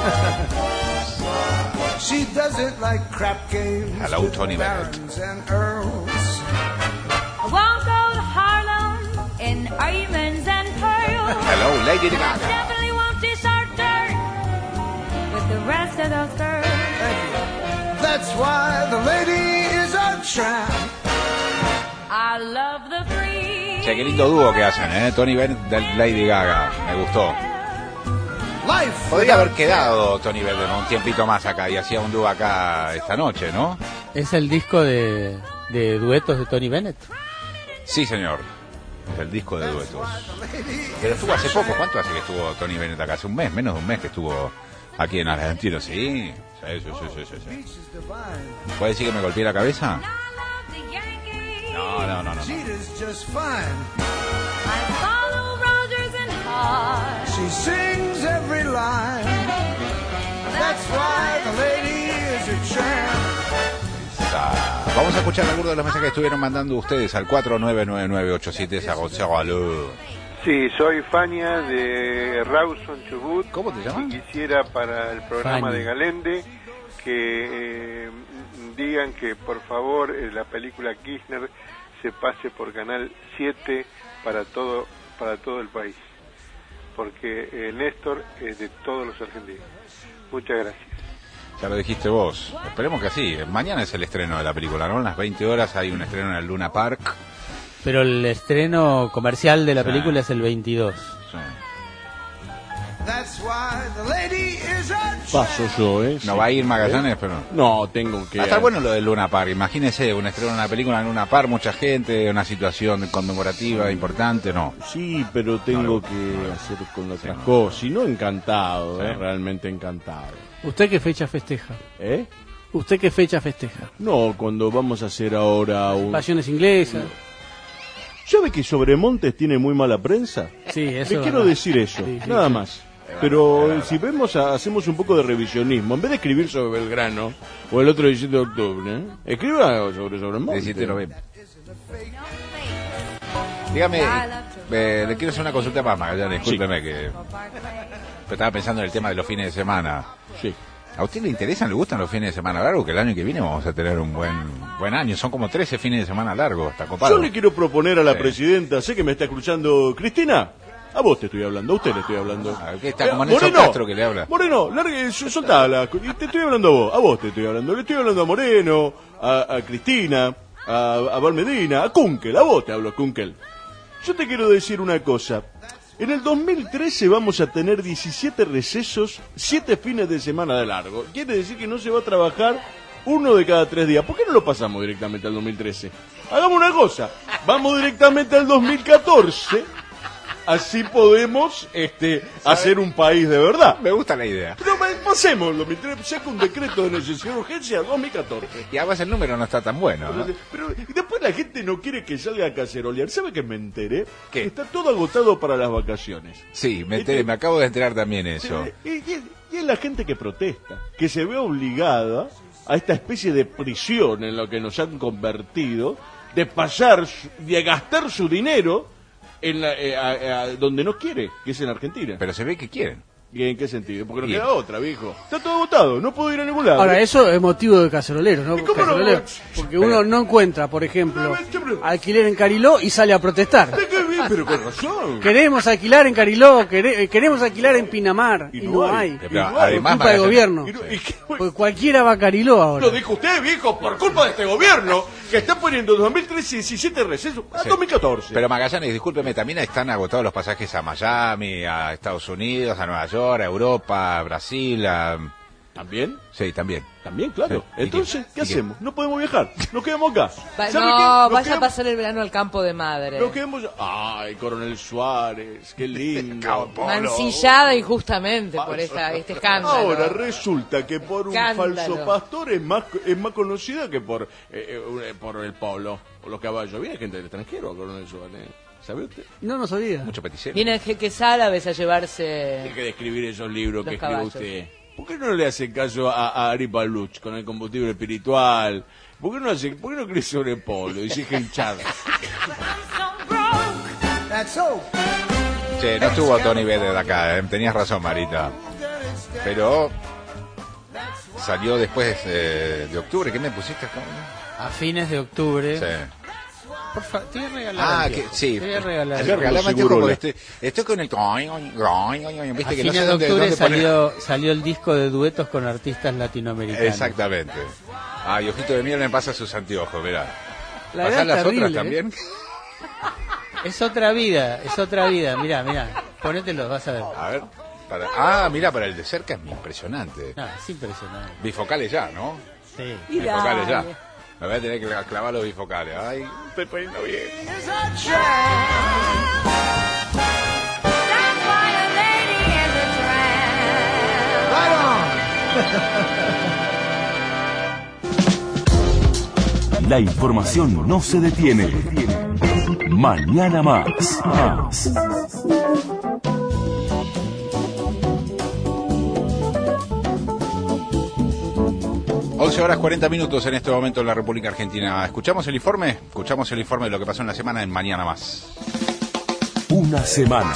She does it like crap games. Hello, Tony Bennett. Barons and earls. I won't go to Harlem in diamonds and pearls. Hello, Lady I Gaga. definitely won't dessert dirt with the rest of those girls. That's why the lady is a tramp. I love the free. Che, qué lindo dúo que hacen, Tony Bennett de Lady Gaga. Me gustó. Podría haber quedado Tony Bennett un tiempito más acá y hacía un dúo acá esta noche, ¿no? ¿Es el disco de duetos de Tony Bennett? Sí, señor. Es el disco de duetos. Pero estuvo hace poco. ¿Cuánto hace que estuvo Tony Bennett acá? Hace un mes, menos de un mes que estuvo aquí en Argentina. Sí. Sí. ¿Puede decir que me golpeé la cabeza? No. She sings every line. That's why the lady is a tramp. Vamos a escuchar algunos de los mensajes que estuvieron mandando ustedes al 499987. Sí, soy Fania de Rawson, Chubut. ¿Cómo te llamas? Y quisiera para el programa Fania de Galende que digan que por favor la película Kirchner se pase por Canal 7 para todo el país, porque Néstor es de todos los argentinos. Muchas gracias. Ya lo dijiste vos. Esperemos que así. Mañana es el estreno de la película, ¿no? A las 20 horas hay un estreno en el Luna Park. Pero el estreno comercial de la película es el 22. Sí. That's why the lady is a Paso yo, No va a ir Magallanes, pero... No, tengo que... Va a estar bueno lo del Luna Park. Imagínese un estreno de una película en Luna Park, mucha gente, una situación conmemorativa importante, ¿no? Sí, pero tengo que hacer con otras cosas. Si no, encantado, realmente encantado. ¿Usted qué fecha festeja? ¿Usted qué fecha festeja? No, cuando vamos a hacer ahora un... Pasiones inglesas. ¿Sabe que Sobremontes tiene muy mala prensa? Sí, eso. Le quiero decir eso, nada más. Pero si hacemos un poco de revisionismo, en vez de escribir sobre Belgrano o el otro 17 de octubre, escriba sobre Sobremontes. 17 de noviembre. Dígame, le quiero hacer una consulta más, Magallanes, discúlpeme que estaba pensando en el tema de los fines de semana. Sí. ¿A usted le interesan, le gustan los fines de semana largos? Que el año que viene vamos a tener un buen año. Son como 13 fines de semana largos, está copado. Yo le quiero proponer a la presidenta, sé que me está escuchando Cristina. A vos te estoy hablando, a usted le estoy hablando. ¿Qué está como Nelson Castro que le habla? Moreno, soltala, te estoy hablando a vos te estoy hablando. Le estoy hablando a Moreno, a Cristina, a Val Medina, a Kunkel, a vos te hablo, Kunkel. Yo te quiero decir una cosa. En el 2013 vamos a tener 17 recesos, 7 fines de semana de largo. Quiere decir que no se va a trabajar uno de cada 3 días. ¿Por qué no lo pasamos directamente al 2013? Hagamos una cosa, vamos directamente al 2014... Así podemos hacer un país de verdad. Me gusta la idea. Pero pasemos, saca un decreto de necesidad de urgencia 2014. Y además el número no está tan bueno, ¿no? Pero y después la gente no quiere que salga a cacerolear. ¿Sabe qué me enteré? ¿Qué? Está todo agotado para las vacaciones. Sí, me enteré, me acabo de enterar también eso. Y es la gente que protesta, que se ve obligada a esta especie de prisión en la que nos han convertido, de gastar su dinero en donde no quiere, que es en Argentina. Pero se ve que quieren. ¿Y en qué sentido? Porque no queda otra, viejo. Está todo agotado, no puedo ir a ningún lado. Ahora, eso es motivo de cacerolero, ¿no? Cacerolero, porque uno no encuentra, por ejemplo, alquiler en Cariló y sale a protestar. Pero con razón. Queremos alquilar en Cariló, queremos alquilar en Pinamar, y no hay. Además, por culpa del gobierno. Porque cualquiera va a Cariló ahora. Lo dijo usted, viejo, por culpa de este gobierno, que está poniendo 2013 17 recesos a 2014. Pero Magallanes, discúlpeme, también están agotados los pasajes a Miami, a Estados Unidos, a Nueva York, a Europa, a Brasil, ¿También? Sí, también. También, claro. Sí. Entonces, ¿qué ¿Y qué? hacemos? No podemos viajar. Nos quedamos acá. Vaya a pasar el verano al campo de madre. Nos quedamos... Ay, Coronel Suárez, qué lindo. Mancillada injustamente por este escándalo. Ahora resulta que por un falso pastor es más conocida que por el polo o los caballos. Viene gente del extranjero a Coronel Suárez. ¿Sabe usted? No sabía. Mucho peticero. Vienen jeques árabes a llevarse... Tiene que describir esos libros los que escribe caballos. usted. ¿Por qué no le hace caso a Ari Paluch con el combustible espiritual? ¿Por qué no cree sobre polo y sigue hinchada? Che, no estuvo Tony Bennett acá, tenías razón, Marita. Pero salió después de octubre. ¿Qué me pusiste acá? A fines de octubre. Sí. Por favor, te voy a regalar. Sí. Te voy a regalar. Regalame anteojo porque estoy con el... ¿Viste? A Que no fines sé de dónde octubre poner. salió el disco de duetos con artistas latinoamericanos. Exactamente. Y Ojito de Miel me pasa sus anteojos, mirá. La ¿Pasás verdad las terrible, otras también? Es otra vida. Mirá. Ponételo, vas a ver. A ver. Mira, para el de cerca es impresionante. No, es impresionante. Bifocales ya, ¿no? Sí. Bifocales ya. Me voy a tener que clavar los bifocales. Ay, estoy poniendo bien. La información no se detiene. Mañana más. 11 horas 40 minutos en este momento en la República Argentina. ¿Escuchamos el informe? Escuchamos el informe de lo que pasó en la semana en Mañana Más. Una semana.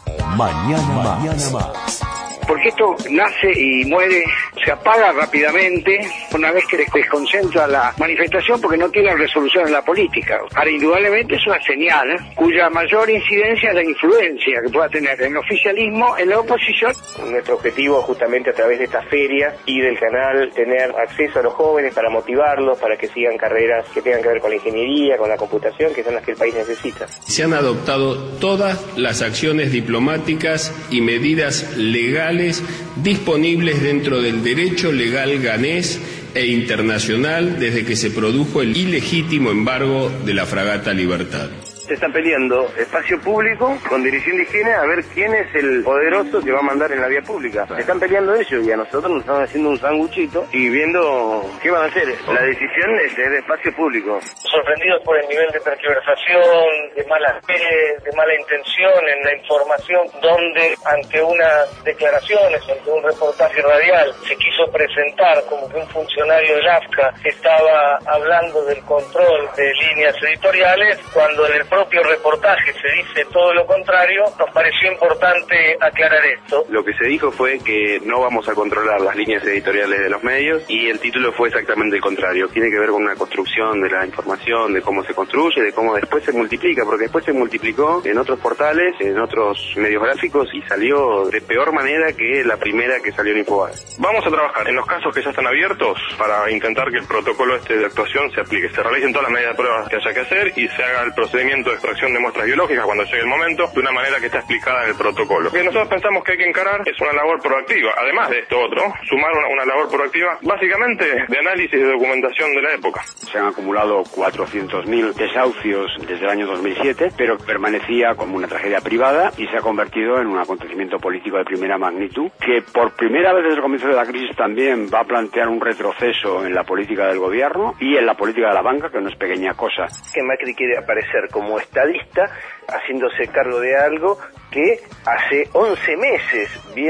Mañana más. Porque esto nace y muere, se apaga rápidamente una vez que desconcentra la manifestación porque no tiene resolución en la política. Ahora, indudablemente es una señal cuya mayor incidencia es la influencia que pueda tener en el oficialismo, en la oposición. Nuestro objetivo justamente a través de esta feria y del canal tener acceso a los jóvenes para motivarlos, para que sigan carreras que tengan que ver con la ingeniería, con la computación, que son las que el país necesita. Se han adoptado todas las acciones diplomáticas y medidas legales disponibles dentro del derecho legal ganés e internacional desde que se produjo el ilegítimo embargo de la fragata Libertad. Se están peleando espacio público con dirección de higiene a ver quién es el poderoso que va a mandar en la vía pública. Se están peleando ellos y a nosotros nos están haciendo un sanguchito y viendo qué van a hacer. La decisión es de espacio público. Sorprendidos por el nivel de tergiversación, de mala fe, de mala intención en la información, donde ante unas declaraciones, ante un reportaje radial, se quiso presentar como que un funcionario del AFCA estaba hablando del control de líneas editoriales, cuando en el propio reportaje se dice todo lo contrario. Nos pareció importante aclarar esto. Lo que se dijo fue que no vamos a controlar las líneas editoriales de los medios y el título fue exactamente el contrario. Tiene que ver con una construcción de la información, de cómo se construye, de cómo después se multiplica, porque después se multiplicó en otros portales, en otros medios gráficos y salió de peor manera que la primera que salió en Infobae. Vamos a trabajar en los casos que ya están abiertos para intentar que el protocolo de actuación se aplique. Se realicen todas las medidas de pruebas que haya que hacer y se haga el procedimiento de extracción de muestras biológicas cuando llegue el momento, de una manera que está explicada en el protocolo. Lo que nosotros pensamos que hay que encarar es una labor proactiva, además de esto otro, sumar una labor proactiva, básicamente de análisis y de documentación de la época. Se han acumulado 400.000 desahucios desde el año 2007, pero permanecía como una tragedia privada y se ha convertido en un acontecimiento político de primera magnitud, que por primera vez desde el comienzo de la crisis también va a plantear un retroceso en la política del gobierno y en la política de la banca, que no es pequeña cosa. Que Macri quiere aparecer como estadista, haciéndose cargo de algo que hace 11 meses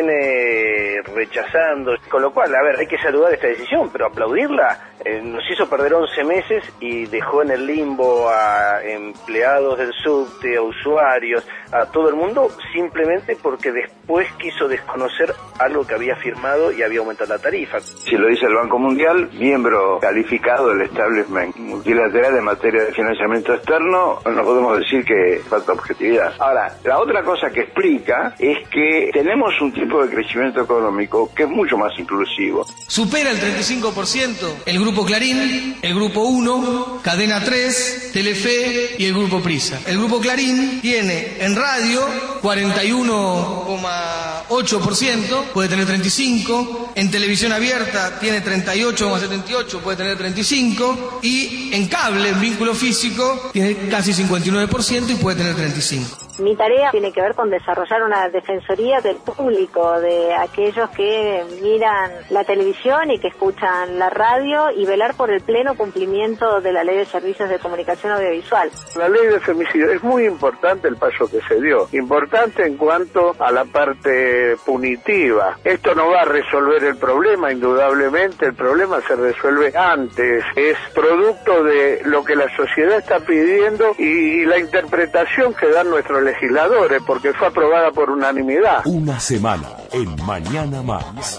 viene rechazando, con lo cual, a ver, hay que saludar esta decisión, pero aplaudirla nos hizo perder 11 meses y dejó en el limbo a empleados del subte, a usuarios, a todo el mundo, simplemente porque después quiso desconocer algo que había firmado y había aumentado la tarifa. Si lo dice el Banco Mundial, miembro calificado del establishment multilateral en materia de financiamiento externo, no podemos decir que falta objetividad. Ahora, la otra cosa que explica es que tenemos un tipo de crecimiento económico que es mucho más inclusivo. Supera el 35% el Grupo Clarín, el Grupo 1, Cadena 3, Telefe y el Grupo Prisa. El Grupo Clarín tiene en radio 41,8%, puede tener 35%, En televisión abierta tiene 38,78, puede tener 35, y en cable, en vínculo físico, tiene casi 59% y puede tener 35. Mi tarea tiene que ver con desarrollar una defensoría del público, de aquellos que miran la televisión y que escuchan la radio, y velar por el pleno cumplimiento de la Ley de Servicios de Comunicación Audiovisual. La ley de femicidio es muy importante, el paso que se dio, importante en cuanto a la parte punitiva. Esto no va a resolver el problema, indudablemente, el problema se resuelve antes, es producto de lo que la sociedad está pidiendo y la interpretación que dan nuestros legisladores, porque fue aprobada por unanimidad. Una semana en Mañana Más.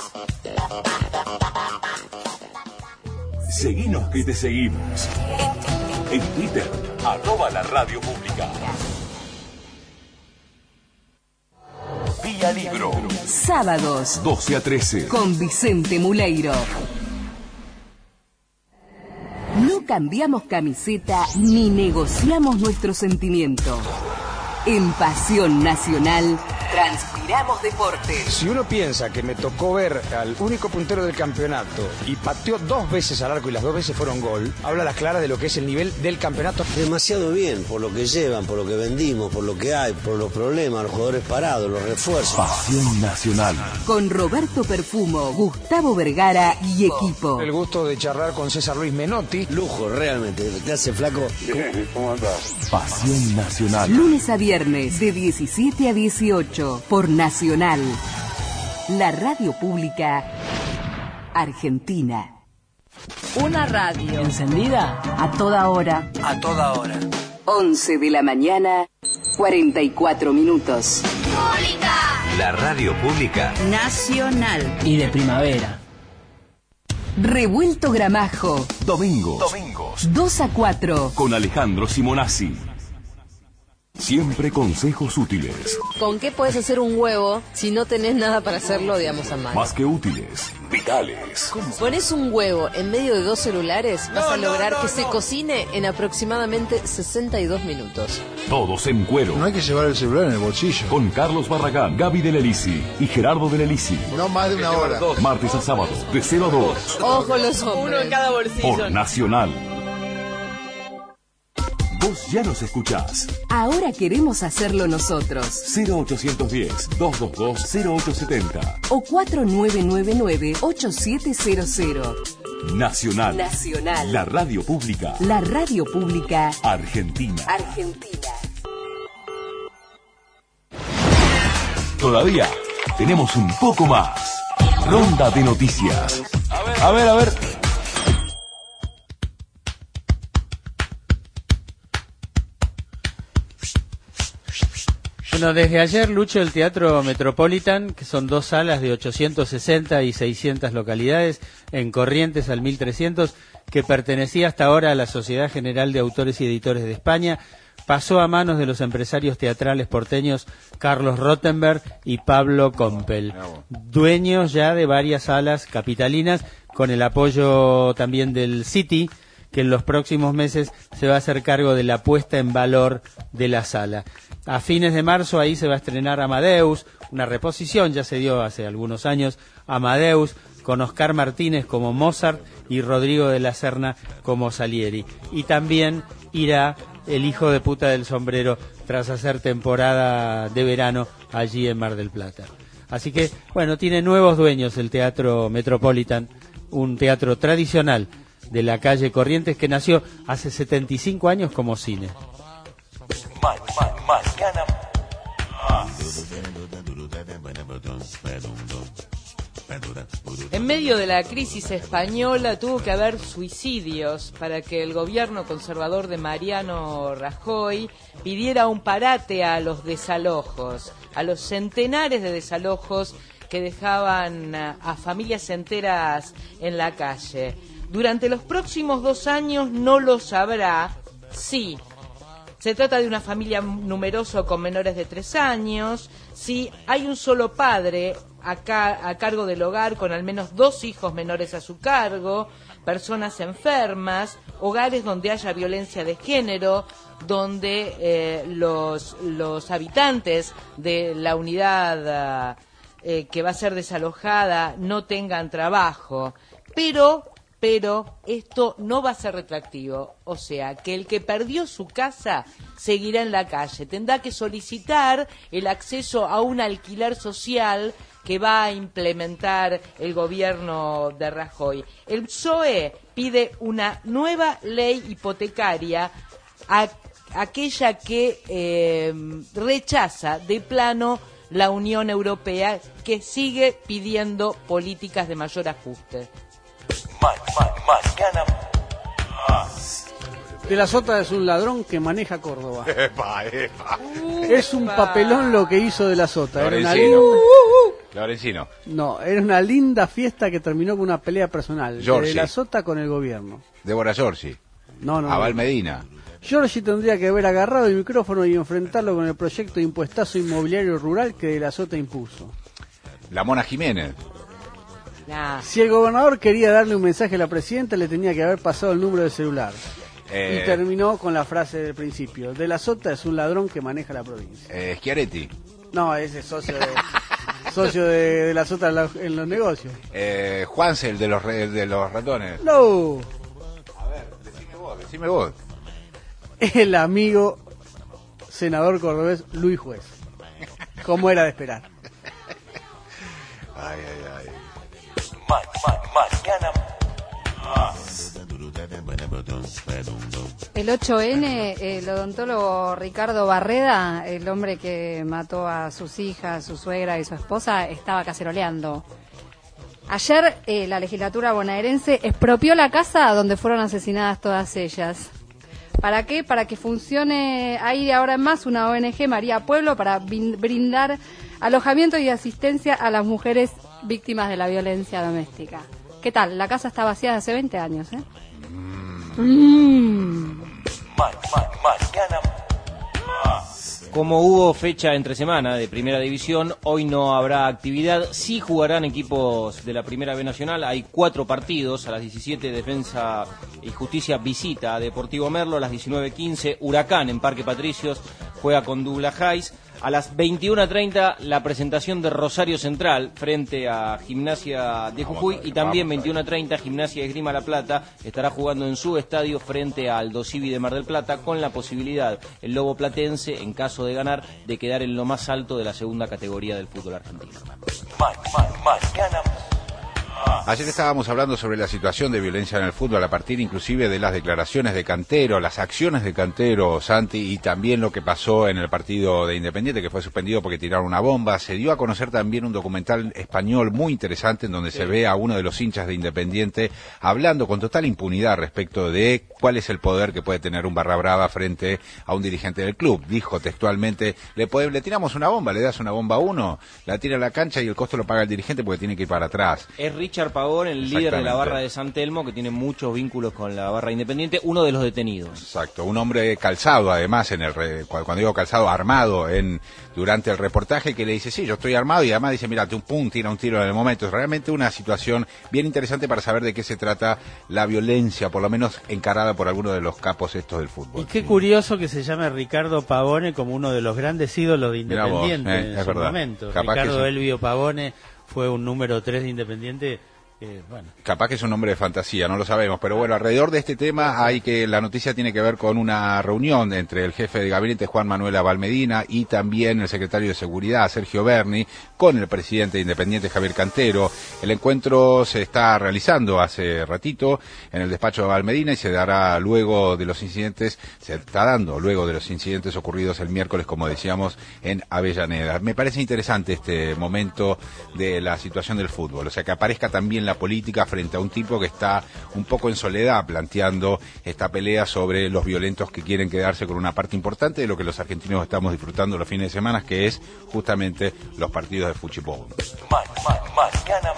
Seguinos que te seguimos. En Twitter, @la radio pública. Vía Libro. Sábados, 12 a 13. con Vicente Muleiro. No cambiamos camiseta ni negociamos nuestro sentimiento. En Pasión Nacional, transpiramos deporte. Si uno piensa que me tocó ver al único puntero del campeonato y pateó 2 veces al arco y las 2 veces fueron gol, habla a las claras de lo que es el nivel del campeonato. Demasiado bien, por lo que llevan, por lo que vendimos, por lo que hay, por los problemas, los jugadores parados, los refuerzos. Pasión Nacional. Con Roberto Perfumo, Gustavo Vergara y equipo. El gusto de charlar con César Luis Menotti. Lujo, realmente, te hace flaco. Bien, ¿cómo andás? Pasión Nacional. Lunes a viernes, de 17 a 18, por Nacional. La radio pública argentina. Una radio encendida a toda hora. A toda hora. 11 de la mañana, 44 minutos. La radio pública Nacional. Y de primavera. Revuelto Gramajo. Domingos. 2 a 4. Con Alejandro Simonazzi. Siempre consejos útiles. ¿Con qué puedes hacer un huevo si no tenés nada para hacerlo, digamos, a mano? Más que útiles, vitales. Pones un huevo en medio de 2 celulares, vas a lograr que se cocine en aproximadamente 62 minutos. Todos en cuero. No hay que llevar el celular en el bolsillo. Con Carlos Barragán, Gaby de Lelisi y Gerardo de Lelisi. No más de una hora. Martes a sábado, de 0 a 2. Ojo los hombres. Uno en cada bolsillo. Por Nacional. Vos ya nos escuchás. Ahora queremos hacerlo nosotros. 0810-222-0870. O 4999-8700. Nacional. Nacional. La radio pública. La radio pública Argentina. argentina. Todavía tenemos un poco más. Ronda de noticias. A ver. Bueno, desde ayer, Lucho, el Teatro Metropolitan, que son 2 salas de 860 y 600 localidades, en Corrientes al 1300, que pertenecía hasta ahora a la Sociedad General de Autores y Editores de España, pasó a manos de los empresarios teatrales porteños Carlos Rottenberg y Pablo Compel, dueños ya de varias salas capitalinas, con el apoyo también del City, que en los próximos meses se va a hacer cargo de la puesta en valor de la sala. A fines de marzo ahí se va a estrenar Amadeus, una reposición, ya se dio hace algunos años, Amadeus, con Oscar Martínez como Mozart y Rodrigo de la Serna como Salieri. Y también irá El hijo de puta del sombrero tras hacer temporada de verano allí en Mar del Plata. Así que, bueno, tiene nuevos dueños el Teatro Metropolitan, un teatro tradicional de la calle Corrientes que nació hace 75 años como cine. Mañana. En medio de la crisis española tuvo que haber suicidios para que el gobierno conservador de Mariano Rajoy pidiera un parate a los desalojos, a los centenares de desalojos que dejaban a familias enteras en la calle. Durante los próximos 2 años no lo sabrá, sí. Se trata de una familia numerosa con menores de 3 años. Si hay un solo padre a cargo del hogar con al menos 2 hijos menores a su cargo, personas enfermas, hogares donde haya violencia de género, donde los habitantes de la unidad que va a ser desalojada no tengan trabajo, pero esto no va a ser retroactivo, o sea, que el que perdió su casa seguirá en la calle, tendrá que solicitar el acceso a un alquiler social que va a implementar el gobierno de Rajoy. El PSOE pide una nueva ley hipotecaria, aquella que rechaza de plano la Unión Europea, que sigue pidiendo políticas de mayor ajuste. Mañana. De la Sota es un ladrón que maneja Córdoba. Epa. Es un papelón lo que hizo De la Sota. Lorenzino. No, era una linda fiesta que terminó con una pelea personal. Giorgi. De la Sota con el gobierno. Débora Giorgi. No. Abal Medina. Giorgi tendría que haber agarrado el micrófono y enfrentarlo con el proyecto de impuestazo inmobiliario rural que De la Sota impuso. La Mona Jiménez. Si el gobernador quería darle un mensaje a la presidenta, le tenía que haber pasado el número de celular. Y terminó con la frase del principio: De la Sota es un ladrón que maneja la provincia. Schiaretti. No, ese es socio de la Sota en los negocios. Juansel de los ratones. No. A ver, decime vos. El amigo senador cordobés Luis Juez. Como era de esperar. Ay. Mañana. El 8N, el odontólogo Ricardo Barreda, el hombre que mató a sus hijas, su suegra y su esposa, estaba caceroleando. Ayer la legislatura bonaerense expropió la casa donde fueron asesinadas todas ellas. ¿Para qué? Para que funcione ahí de ahora en más una ONG, María Pueblo, para brindar alojamiento y asistencia a las mujeres víctimas de la violencia doméstica. ¿Qué tal? La casa está vacía desde hace 20 años, ¿eh? Mañana. Como hubo fecha entre semana de Primera División, hoy no habrá actividad. Sí jugarán equipos de la Primera B Nacional. Hay 4 partidos. A las 17, Defensa y Justicia visita a Deportivo Merlo. A las 19:15, Huracán en Parque Patricios juega con Douglas Hays. A las 21:30, la presentación de Rosario Central frente a Gimnasia de Jujuy. Y también 21:30, Gimnasia de Esgrima La Plata estará jugando en su estadio frente a Aldo Civi de Mar del Plata, con la posibilidad, el Lobo Platense, en caso de ganar, de quedar en lo más alto de la segunda categoría del fútbol argentino. Mañana. Ayer estábamos hablando sobre la situación de violencia en el fútbol, a partir inclusive de las declaraciones de Cantero, las acciones de Cantero, Santi, y también lo que pasó en el partido de Independiente, que fue suspendido porque tiraron una bomba. Se dio a conocer también un documental español muy interesante en donde se ve a uno de los hinchas de Independiente hablando con total impunidad respecto de cuál es el poder que puede tener un barra brava frente a un dirigente del club. Dijo textualmente: le tiramos una bomba, le das una bomba a uno, la tira a la cancha y el costo lo paga el dirigente porque tiene que ir para atrás. Es Richard Pavón, el líder de la barra de San Telmo, que tiene muchos vínculos con la barra Independiente, uno de los detenidos. Exacto, un hombre calzado además, cuando digo calzado, armado durante el reportaje, que le dice: sí, yo estoy armado, y además dice: mira, tira un tiro en el momento. Es realmente una situación bien interesante para saber de qué se trata la violencia, por lo menos encarada por alguno de los capos estos del fútbol. Y qué curioso que se llame Ricardo Pavone como uno de los grandes ídolos de Independiente en su momento. Ricardo Elvio Pavone fue un número 3 de Independiente. Bueno. Capaz que es un nombre de fantasía, no lo sabemos, pero bueno, alrededor de este tema la noticia tiene que ver con una reunión entre el jefe de gabinete, Juan Manuel Abal Medina, y también el secretario de Seguridad, Sergio Berni, con el presidente de Independiente, Javier Cantero. El encuentro se está realizando hace ratito en el despacho de Abal Medina y se está dando luego de los incidentes ocurridos el miércoles, como decíamos, en Avellaneda. Me parece interesante este momento de la situación del fútbol, o sea, que aparezca también la política frente a un tipo que está un poco en soledad planteando esta pelea sobre los violentos que quieren quedarse con una parte importante de lo que los argentinos estamos disfrutando los fines de semana, que es justamente los partidos de fútbol. Mañana.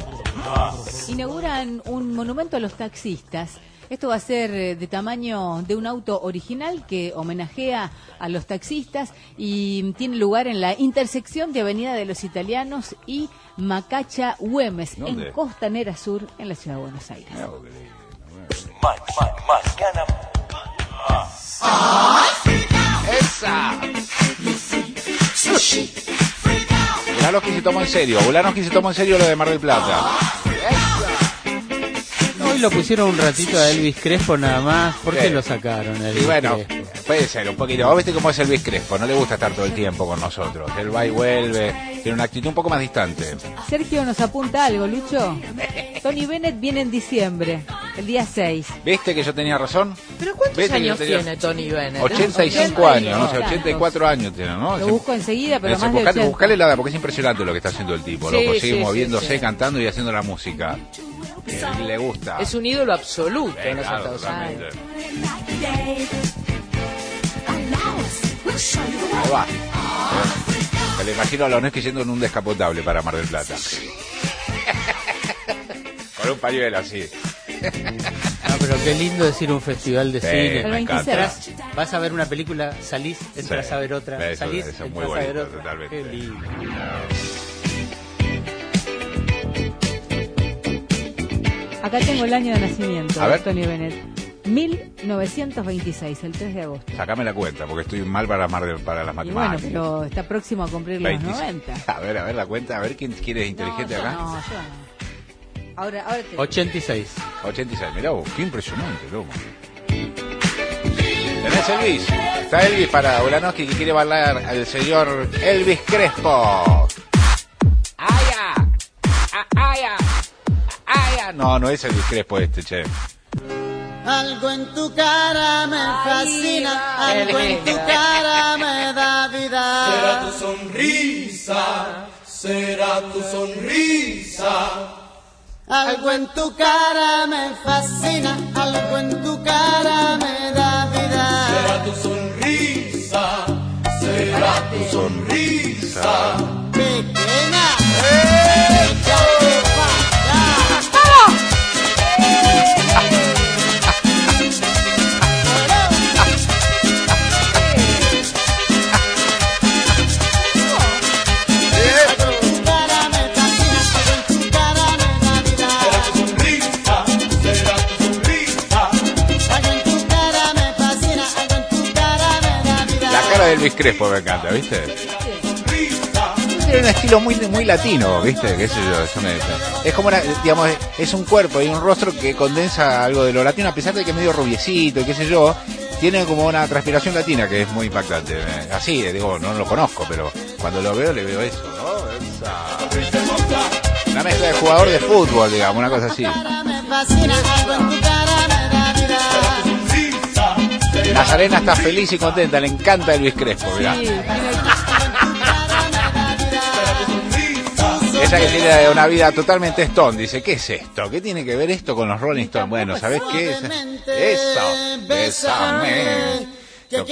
Inauguran un monumento a los taxistas. Esto va a ser de tamaño de un auto original que homenajea a los taxistas y tiene lugar en la intersección de Avenida de los Italianos y Macacha Güemes, en Costanera Sur, en la ciudad de Buenos Aires. Mañana. ¡Esa! Ulanovsky se tomó en serio. Ulanovsky se tomó en serio lo de Mar del Plata. Hoy lo pusieron un ratito a Elvis Crespo nada más. ¿Por qué lo sacaron? Y bueno, puede ser un poquito. Vos viste cómo es Elvis Crespo, no le gusta estar todo el tiempo con nosotros. Él va y vuelve, tiene una actitud un poco más distante. Sergio nos apunta algo, Lucho. Tony Bennett viene en diciembre, el día 6. ¿Viste que yo tenía razón? ¿Pero cuántos años tiene Tony Bennett? 85 años, no sé, 84 años tiene, ¿no? Lo busco enseguida, pero más de 80. Buscale la edad, porque es impresionante lo que está haciendo el tipo, loco. Sí, Sigue sí, moviéndose, sí. cantando y haciendo la música. A él le gusta. Es un ídolo absoluto en los Claro, Estados Unidos. Ahí va. Me lo imagino a Ulanovsky yendo en un descapotable para Mar del Plata. Con un pañuelo así. No, pero qué lindo decir un festival de cine. Me encanta. Vas a ver una película, salís, entras a ver otra, Eso, salís, eso es muy entras a ver bonito, otra. totalmente. Qué lindo. Acá tengo el año de nacimiento A ver. de Tony Bennett. 1926, el 3 de agosto. Sacame la cuenta, porque estoy mal para las Y bueno, matemáticas. pero está próximo a cumplir los 26. 90. A ver la cuenta, a ver quién es inteligente acá. No, yo no. Ahora te... 86. 86, mirá vos, qué impresionante, loco. ¿Tenés Elvis? Está Elvis para Ulanovsky que quiere bailar al señor Elvis Crespo. ¡Aya! ¡Aya! ¡Aya! No es Elvis Crespo este, che. Algo en tu cara me fascina, algo en tu cara me da vida. Será tu sonrisa, será tu sonrisa. Algo en tu cara me fascina, algo en tu cara me da vida. Será tu sonrisa, será tu sonrisa. Pequeña. De Elvis Crespo me encanta, ¿viste? Tiene un estilo muy latino, ¿viste? ¿Qué sé yo? Es como digamos, es un cuerpo y un rostro que condensa algo de lo latino, a pesar de que es medio rubiecito y qué sé yo, tiene como una transpiración latina que es muy impactante. Así, digo, no lo conozco, pero cuando lo veo, le veo eso, ¿no? Una mezcla de jugador de fútbol, digamos, una cosa así. Nazarena está feliz y contenta, le encanta Elvis Crespo, mirá. Ella que tiene una vida totalmente Stone, dice, ¿qué es esto? ¿Qué tiene que ver esto con los Rolling Stones? Bueno, ¿sabés qué es? Eso, bésame.